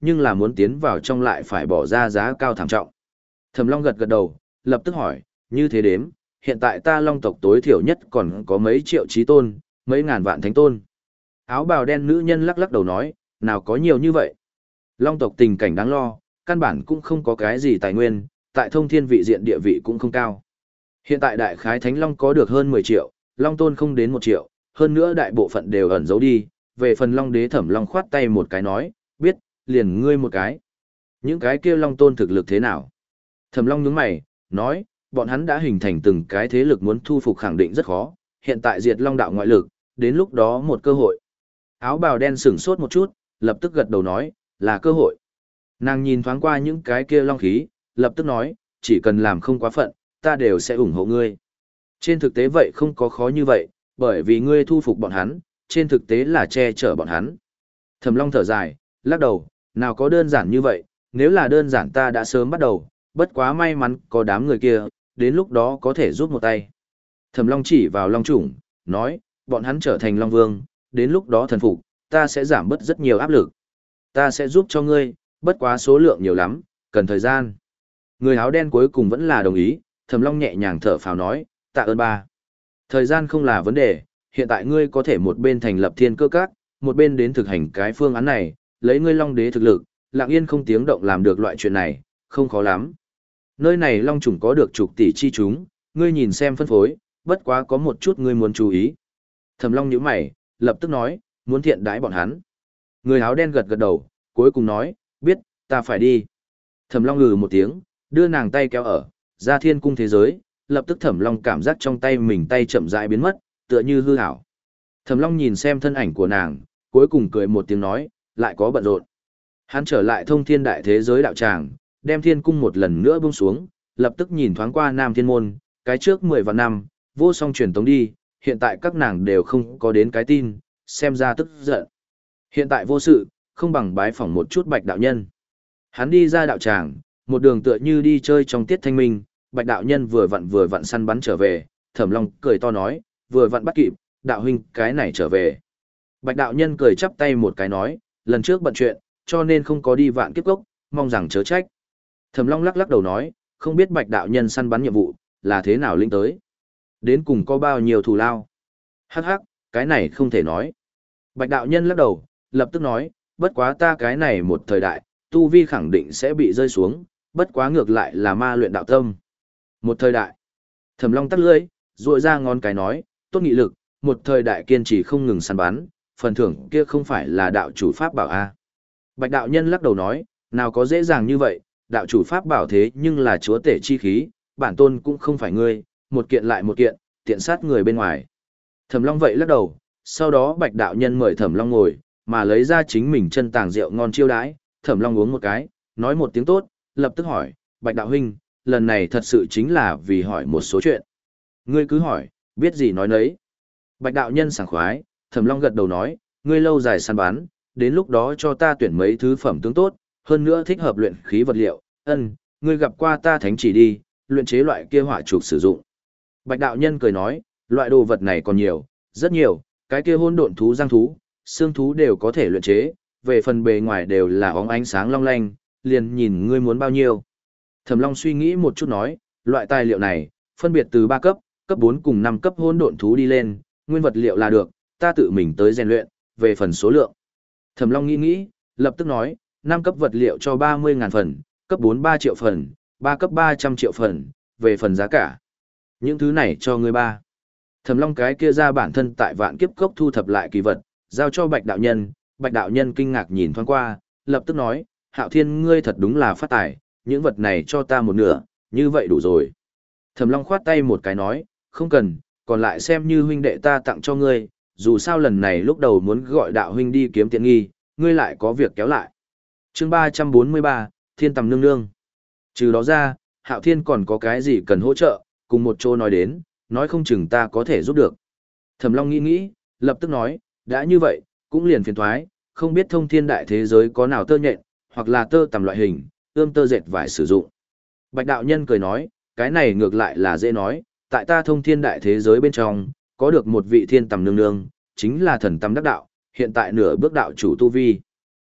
nhưng là muốn tiến vào trong lại phải bỏ ra giá cao thảm trọng. Thẩm Long gật gật đầu, lập tức hỏi, như thế đếm, hiện tại ta Long tộc tối thiểu nhất còn có mấy triệu chí tôn, mấy ngàn vạn thánh tôn. Áo bào đen nữ nhân lắc lắc đầu nói, nào có nhiều như vậy. Long tộc tình cảnh đáng lo, căn bản cũng không có cái gì tài nguyên, tại thông thiên vị diện địa vị cũng không cao. Hiện tại đại khái thánh long có được hơn mười triệu, long tôn không đến một triệu, hơn nữa đại bộ phận đều ẩn giấu đi. Về phần long đế Thẩm Long khoát tay một cái nói, biết, liền ngươi một cái. Những cái kia long tôn thực lực thế nào? Thẩm Long nhướng mày, nói, bọn hắn đã hình thành từng cái thế lực muốn thu phục khẳng định rất khó, hiện tại diệt long đạo ngoại lực, đến lúc đó một cơ hội. Áo bào đen sửng sốt một chút, lập tức gật đầu nói, là cơ hội. Nàng nhìn thoáng qua những cái kia long khí, lập tức nói, chỉ cần làm không quá phận, ta đều sẽ ủng hộ ngươi. Trên thực tế vậy không có khó như vậy, bởi vì ngươi thu phục bọn hắn, trên thực tế là che chở bọn hắn. Thẩm Long thở dài, lắc đầu, nào có đơn giản như vậy, nếu là đơn giản ta đã sớm bắt đầu, bất quá may mắn có đám người kia, đến lúc đó có thể giúp một tay. Thẩm Long chỉ vào Long Chủng, nói, bọn hắn trở thành Long Vương, đến lúc đó thần phục, ta sẽ giảm bớt rất nhiều áp lực. Ta sẽ giúp cho ngươi, bất quá số lượng nhiều lắm, cần thời gian. Người áo đen cuối cùng vẫn là đồng ý, Thẩm Long nhẹ nhàng thở phào nói, tạ ơn ba. Thời gian không là vấn đề, hiện tại ngươi có thể một bên thành lập thiên cơ các, một bên đến thực hành cái phương án này, lấy ngươi Long đế thực lực, lặng yên không tiếng động làm được loại chuyện này, không khó lắm. Nơi này Long Chủng có được chục tỷ chi chúng, ngươi nhìn xem phân phối, bất quá có một chút ngươi muốn chú ý. Thẩm Long nhíu mày, lập tức nói, muốn thiện đãi bọn hắn. Người áo đen gật gật đầu, cuối cùng nói, biết, ta phải đi. Thẩm Long ngừ một tiếng, đưa nàng tay kéo ở, ra thiên cung thế giới, lập tức Thẩm Long cảm giác trong tay mình tay chậm rãi biến mất, tựa như hư ảo. Thẩm Long nhìn xem thân ảnh của nàng, cuối cùng cười một tiếng nói, lại có bận rộn. Hắn trở lại thông thiên đại thế giới đạo tràng, đem thiên cung một lần nữa buông xuống, lập tức nhìn thoáng qua Nam Thiên Môn, cái trước mười vạn năm, vô song truyền tống đi, hiện tại các nàng đều không có đến cái tin, xem ra tức giận. Hiện tại vô sự, không bằng bái phỏng một chút Bạch đạo nhân. Hắn đi ra đạo tràng, một đường tựa như đi chơi trong tiết thanh minh, Bạch đạo nhân vừa vặn vừa vặn săn bắn trở về, Thẩm Long cười to nói, vừa vặn bắt kịp, đạo huynh cái này trở về. Bạch đạo nhân cười chắp tay một cái nói, lần trước bận chuyện, cho nên không có đi Vạn Kiếp Cốc, mong rằng chớ trách. Thẩm Long lắc lắc đầu nói, không biết Bạch đạo nhân săn bắn nhiệm vụ, là thế nào linh tới. Đến cùng có bao nhiêu thù lao. Hắc hắc, cái này không thể nói. Bạch đạo nhân lắc đầu, lập tức nói, bất quá ta cái này một thời đại, tu vi khẳng định sẽ bị rơi xuống, bất quá ngược lại là ma luyện đạo tâm. Một thời đại. Thẩm Long tắt lưỡi, rội ra ngón cái nói, tốt nghị lực, một thời đại kiên trì không ngừng săn bắn, phần thưởng kia không phải là đạo chủ pháp bảo a. Bạch đạo nhân lắc đầu nói, nào có dễ dàng như vậy, đạo chủ pháp bảo thế nhưng là chúa tể chi khí, bản tôn cũng không phải ngươi, một kiện lại một kiện, tiện sát người bên ngoài. Thẩm Long vậy lắc đầu, sau đó Bạch đạo nhân mời Thẩm Long ngồi, mà lấy ra chính mình chân tàng rượu ngon chiêu đãi, Thẩm Long uống một cái, nói một tiếng tốt, lập tức hỏi, Bạch đạo huynh, lần này thật sự chính là vì hỏi một số chuyện. Ngươi cứ hỏi, biết gì nói nấy. Bạch đạo nhân sảng khoái, Thẩm Long gật đầu nói, ngươi lâu dài săn bắn, đến lúc đó cho ta tuyển mấy thứ phẩm tướng tốt, hơn nữa thích hợp luyện khí vật liệu, ân, ngươi gặp qua ta thánh chỉ đi, luyện chế loại kia hỏa trục sử dụng. Bạch đạo nhân cười nói, loại đồ vật này còn nhiều, rất nhiều, cái kia hôn độn thú giang thú, xương thú đều có thể luyện chế, về phần bề ngoài đều là óng ánh sáng long lanh, liền nhìn ngươi muốn bao nhiêu. Thẩm Long suy nghĩ một chút nói, loại tài liệu này, phân biệt từ ba cấp, cấp bốn cùng năm cấp hôn độn thú đi lên, nguyên vật liệu là được, ta tự mình tới rèn luyện, về phần số lượng. Thẩm Long nghĩ nghĩ, lập tức nói, năm cấp vật liệu cho ba mươi ngàn phần, cấp bốn ba triệu phần, ba cấp ba trăm triệu phần, về phần giá cả. Những thứ này cho ngươi ba. Thẩm Long cái kia ra bản thân tại Vạn Kiếp Cốc thu thập lại kỳ vật, giao cho Bạch đạo nhân, Bạch đạo nhân kinh ngạc nhìn thoáng qua, lập tức nói, Hạo Thiên ngươi thật đúng là phát tài, những vật này cho ta một nửa, như vậy đủ rồi. Thẩm Long khoát tay một cái nói, không cần, còn lại xem như huynh đệ ta tặng cho ngươi, dù sao lần này lúc đầu muốn gọi đạo huynh đi kiếm tiện nghi, ngươi lại có việc kéo lại. Chương ba trăm bốn mươi ba, Thiên Tầm Nương Nương. Trừ đó ra, Hạo Thiên còn có cái gì cần hỗ trợ, cùng một chỗ nói đến, nói không chừng ta có thể giúp được. Thẩm Long nghĩ nghĩ, lập tức nói, đã như vậy, cũng liền phiền thoái, không biết thông thiên đại thế giới có nào tơ nhện, hoặc là tơ tằm loại hình, ươm tơ dệt vải sử dụng. Bạch đạo nhân cười nói, cái này ngược lại là dễ nói, tại ta thông thiên đại thế giới bên trong, có được một vị thiên tầm nương nương, chính là thần tầm đắc đạo, hiện tại nửa bước đạo chủ tu vi.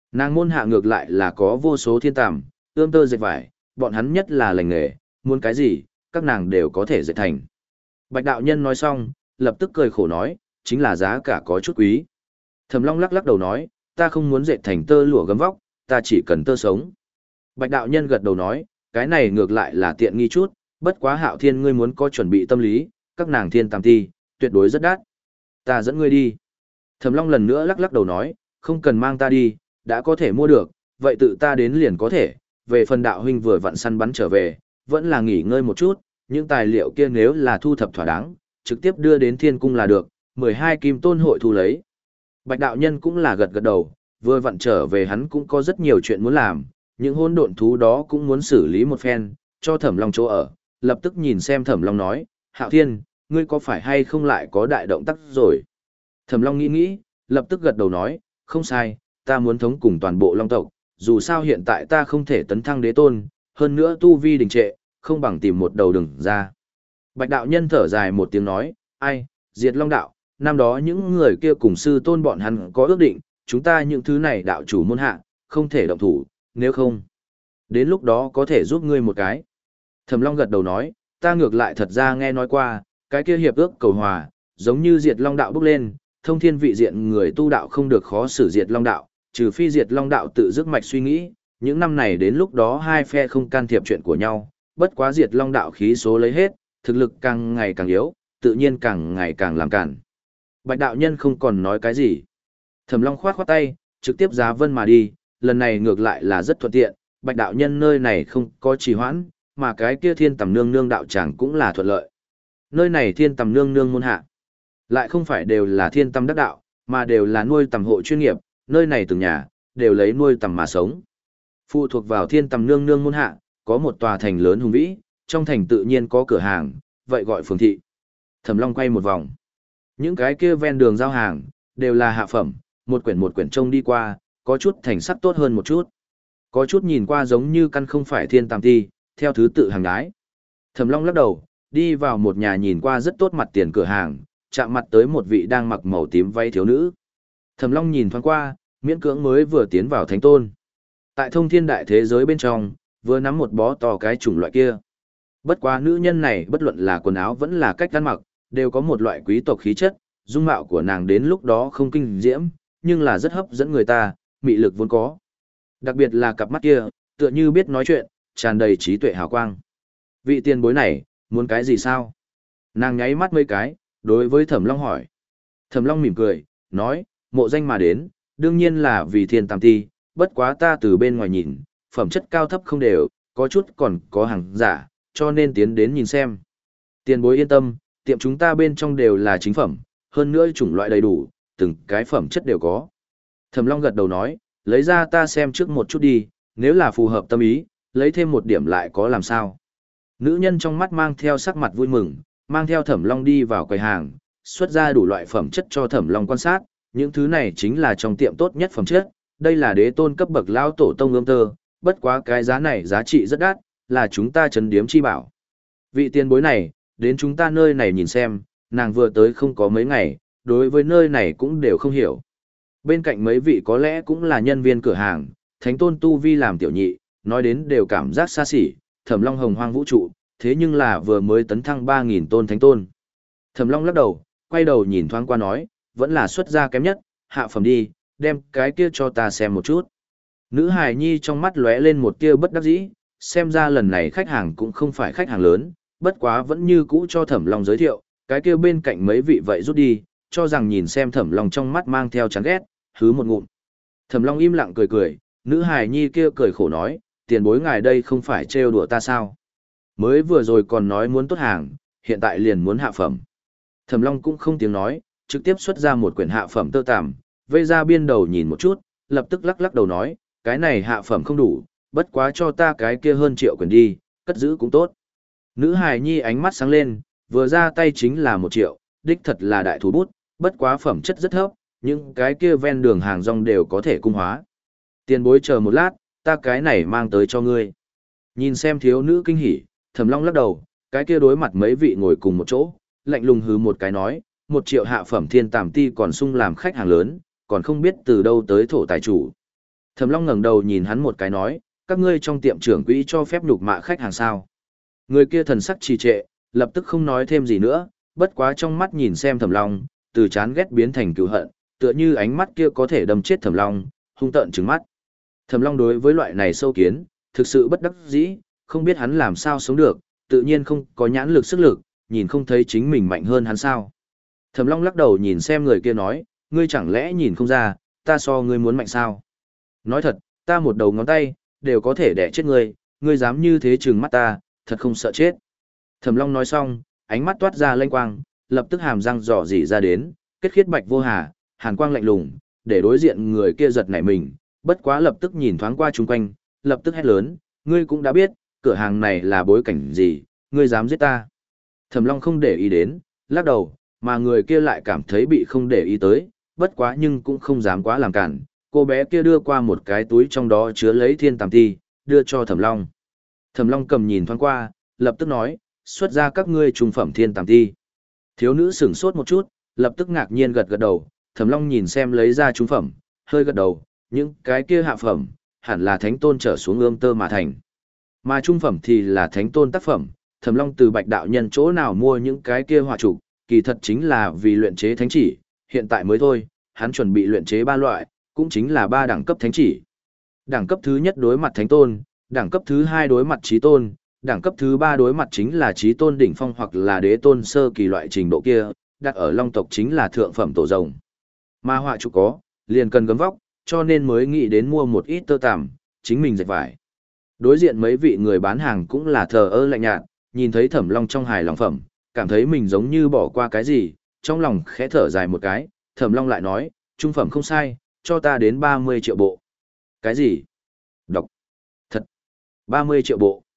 Nàng môn hạ ngược lại là có vô số thiên tàm, ươm tơ dệt vải, bọn hắn nhất là lành nghề, muốn cái gì, các nàng đều có thể dệt thành. Bạch đạo nhân nói xong, lập tức cười khổ nói, chính là giá cả có chút quý. Thẩm Long lắc lắc đầu nói, ta không muốn dệt thành tơ lụa gấm vóc, ta chỉ cần tơ sống. Bạch đạo nhân gật đầu nói, cái này ngược lại là tiện nghi chút, bất quá Hạo Thiên ngươi muốn có chuẩn bị tâm lý, các nàng thiên tam ti, tuyệt đối rất đắt. Ta dẫn ngươi đi. Thẩm Long lần nữa lắc lắc đầu nói, không cần mang ta đi, đã có thể mua được, vậy tự ta đến liền có thể, về phần đạo huynh vừa vặn săn bắn trở về, vẫn là nghỉ ngơi một chút, những tài liệu kia nếu là thu thập thỏa đáng, trực tiếp đưa đến thiên cung là được, mười hai kim tôn hội thu lấy. Bạch đạo nhân cũng là gật gật đầu, vừa vặn trở về hắn cũng có rất nhiều chuyện muốn làm, những hỗn độn thú đó cũng muốn xử lý một phen, cho Thẩm Long chỗ ở, lập tức nhìn xem Thẩm Long nói, Hạo Thiên, ngươi có phải hay không lại có đại động tác rồi? Thẩm Long nghĩ nghĩ, lập tức gật đầu nói, không sai, ta muốn thống cùng toàn bộ Long tộc, dù sao hiện tại ta không thể tấn thăng đế tôn, hơn nữa tu vi đình trệ, không bằng tìm một đầu đường ra. Bạch đạo nhân thở dài một tiếng nói, ai, diệt Long đạo, năm đó những người kia cùng sư tôn bọn hắn có ước định, chúng ta những thứ này đạo chủ môn hạ, không thể động thủ, nếu không, đến lúc đó có thể giúp ngươi một cái. Thẩm Long gật đầu nói, ta ngược lại thật ra nghe nói qua, cái kia hiệp ước cầu hòa, giống như diệt Long đạo bước lên, thông thiên vị diện người tu đạo không được khó xử diệt Long đạo, trừ phi diệt Long đạo tự dứt mạch suy nghĩ, những năm này đến lúc đó hai phe không can thiệp chuyện của nhau, bất quá diệt Long đạo khí số lấy hết, thực lực càng ngày càng yếu, tự nhiên càng ngày càng làm cản. Bạch đạo nhân không còn nói cái gì. Thẩm Long khoát khoát tay, trực tiếp giá vân mà đi, lần này ngược lại là rất thuận tiện, Bạch đạo nhân nơi này không có trì hoãn, mà cái kia thiên tầm nương nương đạo tràng cũng là thuận lợi. Nơi này thiên tầm nương nương môn hạ, lại không phải đều là thiên tầm đắc đạo, mà đều là nuôi tầm hộ chuyên nghiệp, nơi này từng nhà, đều lấy nuôi tầm mà sống. Phụ thuộc vào thiên tầm nương nương môn hạ, có một tòa thành lớn hùng vĩ, trong thành tự nhiên có cửa hàng, vậy gọi phường thị. Thẩm Long quay một vòng. Những cái kia ven đường giao hàng, đều là hạ phẩm, một quyển một quyển trông đi qua, có chút thành sắc tốt hơn một chút. Có chút nhìn qua giống như căn không phải thiên tam ti, theo thứ tự hàng đái. Thẩm Long lắc đầu, đi vào một nhà nhìn qua rất tốt mặt tiền cửa hàng, chạm mặt tới một vị đang mặc màu tím váy thiếu nữ. Thẩm Long nhìn thoáng qua, miễn cưỡng mới vừa tiến vào thánh tôn. Tại thông thiên đại thế giới bên trong, vừa nắm một bó to cái chủng loại kia. Bất quá nữ nhân này bất luận là quần áo vẫn là cách ăn mặc, đều có một loại quý tộc khí chất, dung mạo của nàng đến lúc đó không kinh diễm, nhưng là rất hấp dẫn người ta, mị lực vốn có. Đặc biệt là cặp mắt kia, tựa như biết nói chuyện, tràn đầy trí tuệ hào quang. Vị tiền bối này, muốn cái gì sao? Nàng nháy mắt mấy cái, đối với Thẩm Long hỏi. Thẩm Long mỉm cười, nói, mộ danh mà đến, đương nhiên là vì thiên tam ti, bất quá ta từ bên ngoài nhìn, phẩm chất cao thấp không đều, có chút còn có hàng giả, cho nên tiến đến nhìn xem. Tiền bối yên tâm, tiệm chúng ta bên trong đều là chính phẩm, hơn nữa chủng loại đầy đủ, từng cái phẩm chất đều có. Thẩm Long gật đầu nói, lấy ra ta xem trước một chút đi, nếu là phù hợp tâm ý, lấy thêm một điểm lại có làm sao. Nữ nhân trong mắt mang theo sắc mặt vui mừng, mang theo Thẩm Long đi vào quầy hàng, xuất ra đủ loại phẩm chất cho Thẩm Long quan sát, những thứ này chính là trong tiệm tốt nhất phẩm chất, đây là đế tôn cấp bậc lão tổ tông ươm tơ, bất quá cái giá này giá trị rất đắt, là chúng ta trấn điếm chi bảo. Vị tiền bối này, đến chúng ta nơi này nhìn xem, nàng vừa tới không có mấy ngày, đối với nơi này cũng đều không hiểu. Bên cạnh mấy vị có lẽ cũng là nhân viên cửa hàng, thánh tôn tu vi làm tiểu nhị, nói đến đều cảm giác xa xỉ, Thẩm Long hồng hoang vũ trụ, thế nhưng là vừa mới tấn thăng ba nghìn tôn thánh tôn. Thẩm Long lắc đầu, quay đầu nhìn thoáng qua nói, vẫn là xuất gia kém nhất, hạ phẩm đi, đem cái kia cho ta xem một chút. Nữ hài nhi trong mắt lóe lên một tia bất đắc dĩ, xem ra lần này khách hàng cũng không phải khách hàng lớn, bất quá vẫn như cũ cho Thẩm Long giới thiệu, cái kia bên cạnh mấy vị vậy rút đi, cho rằng nhìn xem Thẩm Long trong mắt mang theo chán ghét, hứ một ngụm. Thẩm Long im lặng cười cười, nữ hài nhi kia cười khổ nói, tiền bối ngài đây không phải trêu đùa ta sao? Mới vừa rồi còn nói muốn tốt hàng, hiện tại liền muốn hạ phẩm. Thẩm Long cũng không tiếng nói, trực tiếp xuất ra một quyển hạ phẩm tơ tằm, vây ra biên đầu nhìn một chút, lập tức lắc lắc đầu nói, cái này hạ phẩm không đủ, bất quá cho ta cái kia hơn triệu quyển đi, cất giữ cũng tốt. Nữ hài nhi ánh mắt sáng lên, vừa ra tay chính là một triệu, đích thật là đại thú bút, bất quá phẩm chất rất thấp, những cái kia ven đường hàng rong đều có thể cung hóa. Tiền bối chờ một lát, ta cái này mang tới cho ngươi. Nhìn xem thiếu nữ kinh hỉ, Thẩm Long lắc đầu, cái kia đối mặt mấy vị ngồi cùng một chỗ, lạnh lùng hứ một cái nói, một triệu hạ phẩm thiên tàm ti còn sung làm khách hàng lớn, còn không biết từ đâu tới thổ tài chủ. Thẩm Long ngẩng đầu nhìn hắn một cái nói, các ngươi trong tiệm trưởng quỹ cho phép nhục mạ khách hàng sao? Người kia thần sắc trì trệ, lập tức không nói thêm gì nữa, bất quá trong mắt nhìn xem Thẩm Long, từ chán ghét biến thành cừu hận, tựa như ánh mắt kia có thể đâm chết Thẩm Long, hung tợn trừng mắt. Thẩm Long đối với loại này sâu kiến, thực sự bất đắc dĩ, không biết hắn làm sao sống được, tự nhiên không có nhãn lực sức lực, nhìn không thấy chính mình mạnh hơn hắn sao. Thẩm Long lắc đầu nhìn xem người kia nói, ngươi chẳng lẽ nhìn không ra, ta so ngươi muốn mạnh sao? Nói thật, ta một đầu ngón tay, đều có thể đẻ chết ngươi, ngươi dám như thế trừng mắt ta, thật không sợ chết. Thẩm Long nói xong, ánh mắt toát ra lanh quang, lập tức hàm răng rỏ rỉ ra đến, kết khiết bạch vô hà, hàn quang lạnh lùng, để đối diện người kia giật nảy mình, bất quá lập tức nhìn thoáng qua chung quanh, lập tức hét lớn, ngươi cũng đã biết, cửa hàng này là bối cảnh gì, ngươi dám giết ta. Thẩm Long không để ý đến, lắc đầu, mà người kia lại cảm thấy bị không để ý tới, bất quá nhưng cũng không dám quá làm cản. Cô bé kia đưa qua một cái túi trong đó chứa lấy thiên tàm ti, đưa cho Thẩm Long. Thẩm Long cầm nhìn thoáng qua, lập tức nói, xuất ra các ngươi trung phẩm thiên tàm ti. Thiếu nữ sửng sốt một chút, lập tức ngạc nhiên gật gật đầu, Thẩm Long nhìn xem lấy ra trung phẩm, hơi gật đầu, những cái kia hạ phẩm, hẳn là thánh tôn trở xuống ươm tơ mà thành. Mà trung phẩm thì là thánh tôn tác phẩm, Thẩm Long từ Bạch đạo nhân chỗ nào mua những cái kia hỏa trụ, kỳ thật chính là vì luyện chế thánh chỉ, hiện tại mới thôi, hắn chuẩn bị luyện chế ba loại, cũng chính là ba đẳng cấp thánh chỉ. Đẳng cấp thứ nhất đối mặt thánh tôn, đẳng cấp thứ hai đối mặt chí tôn, đẳng cấp thứ ba đối mặt chính là chí tôn đỉnh phong hoặc là đế tôn sơ kỳ loại trình độ kia, đặt ở long tộc chính là thượng phẩm tổ rồng. Mà họa trụ có, liền cần gấm vóc, cho nên mới nghĩ đến mua một ít tơ tằm, chính mình dệt vải. Đối diện mấy vị người bán hàng cũng là thờ ơ lạnh nhạt, nhìn thấy Thẩm Long trong hài lòng phẩm, cảm thấy mình giống như bỏ qua cái gì, trong lòng khẽ thở dài một cái, Thẩm Long lại nói, trung phẩm không sai, cho ta đến ba mươi triệu bộ. Cái gì? Đọc. Thật. ba mươi triệu bộ.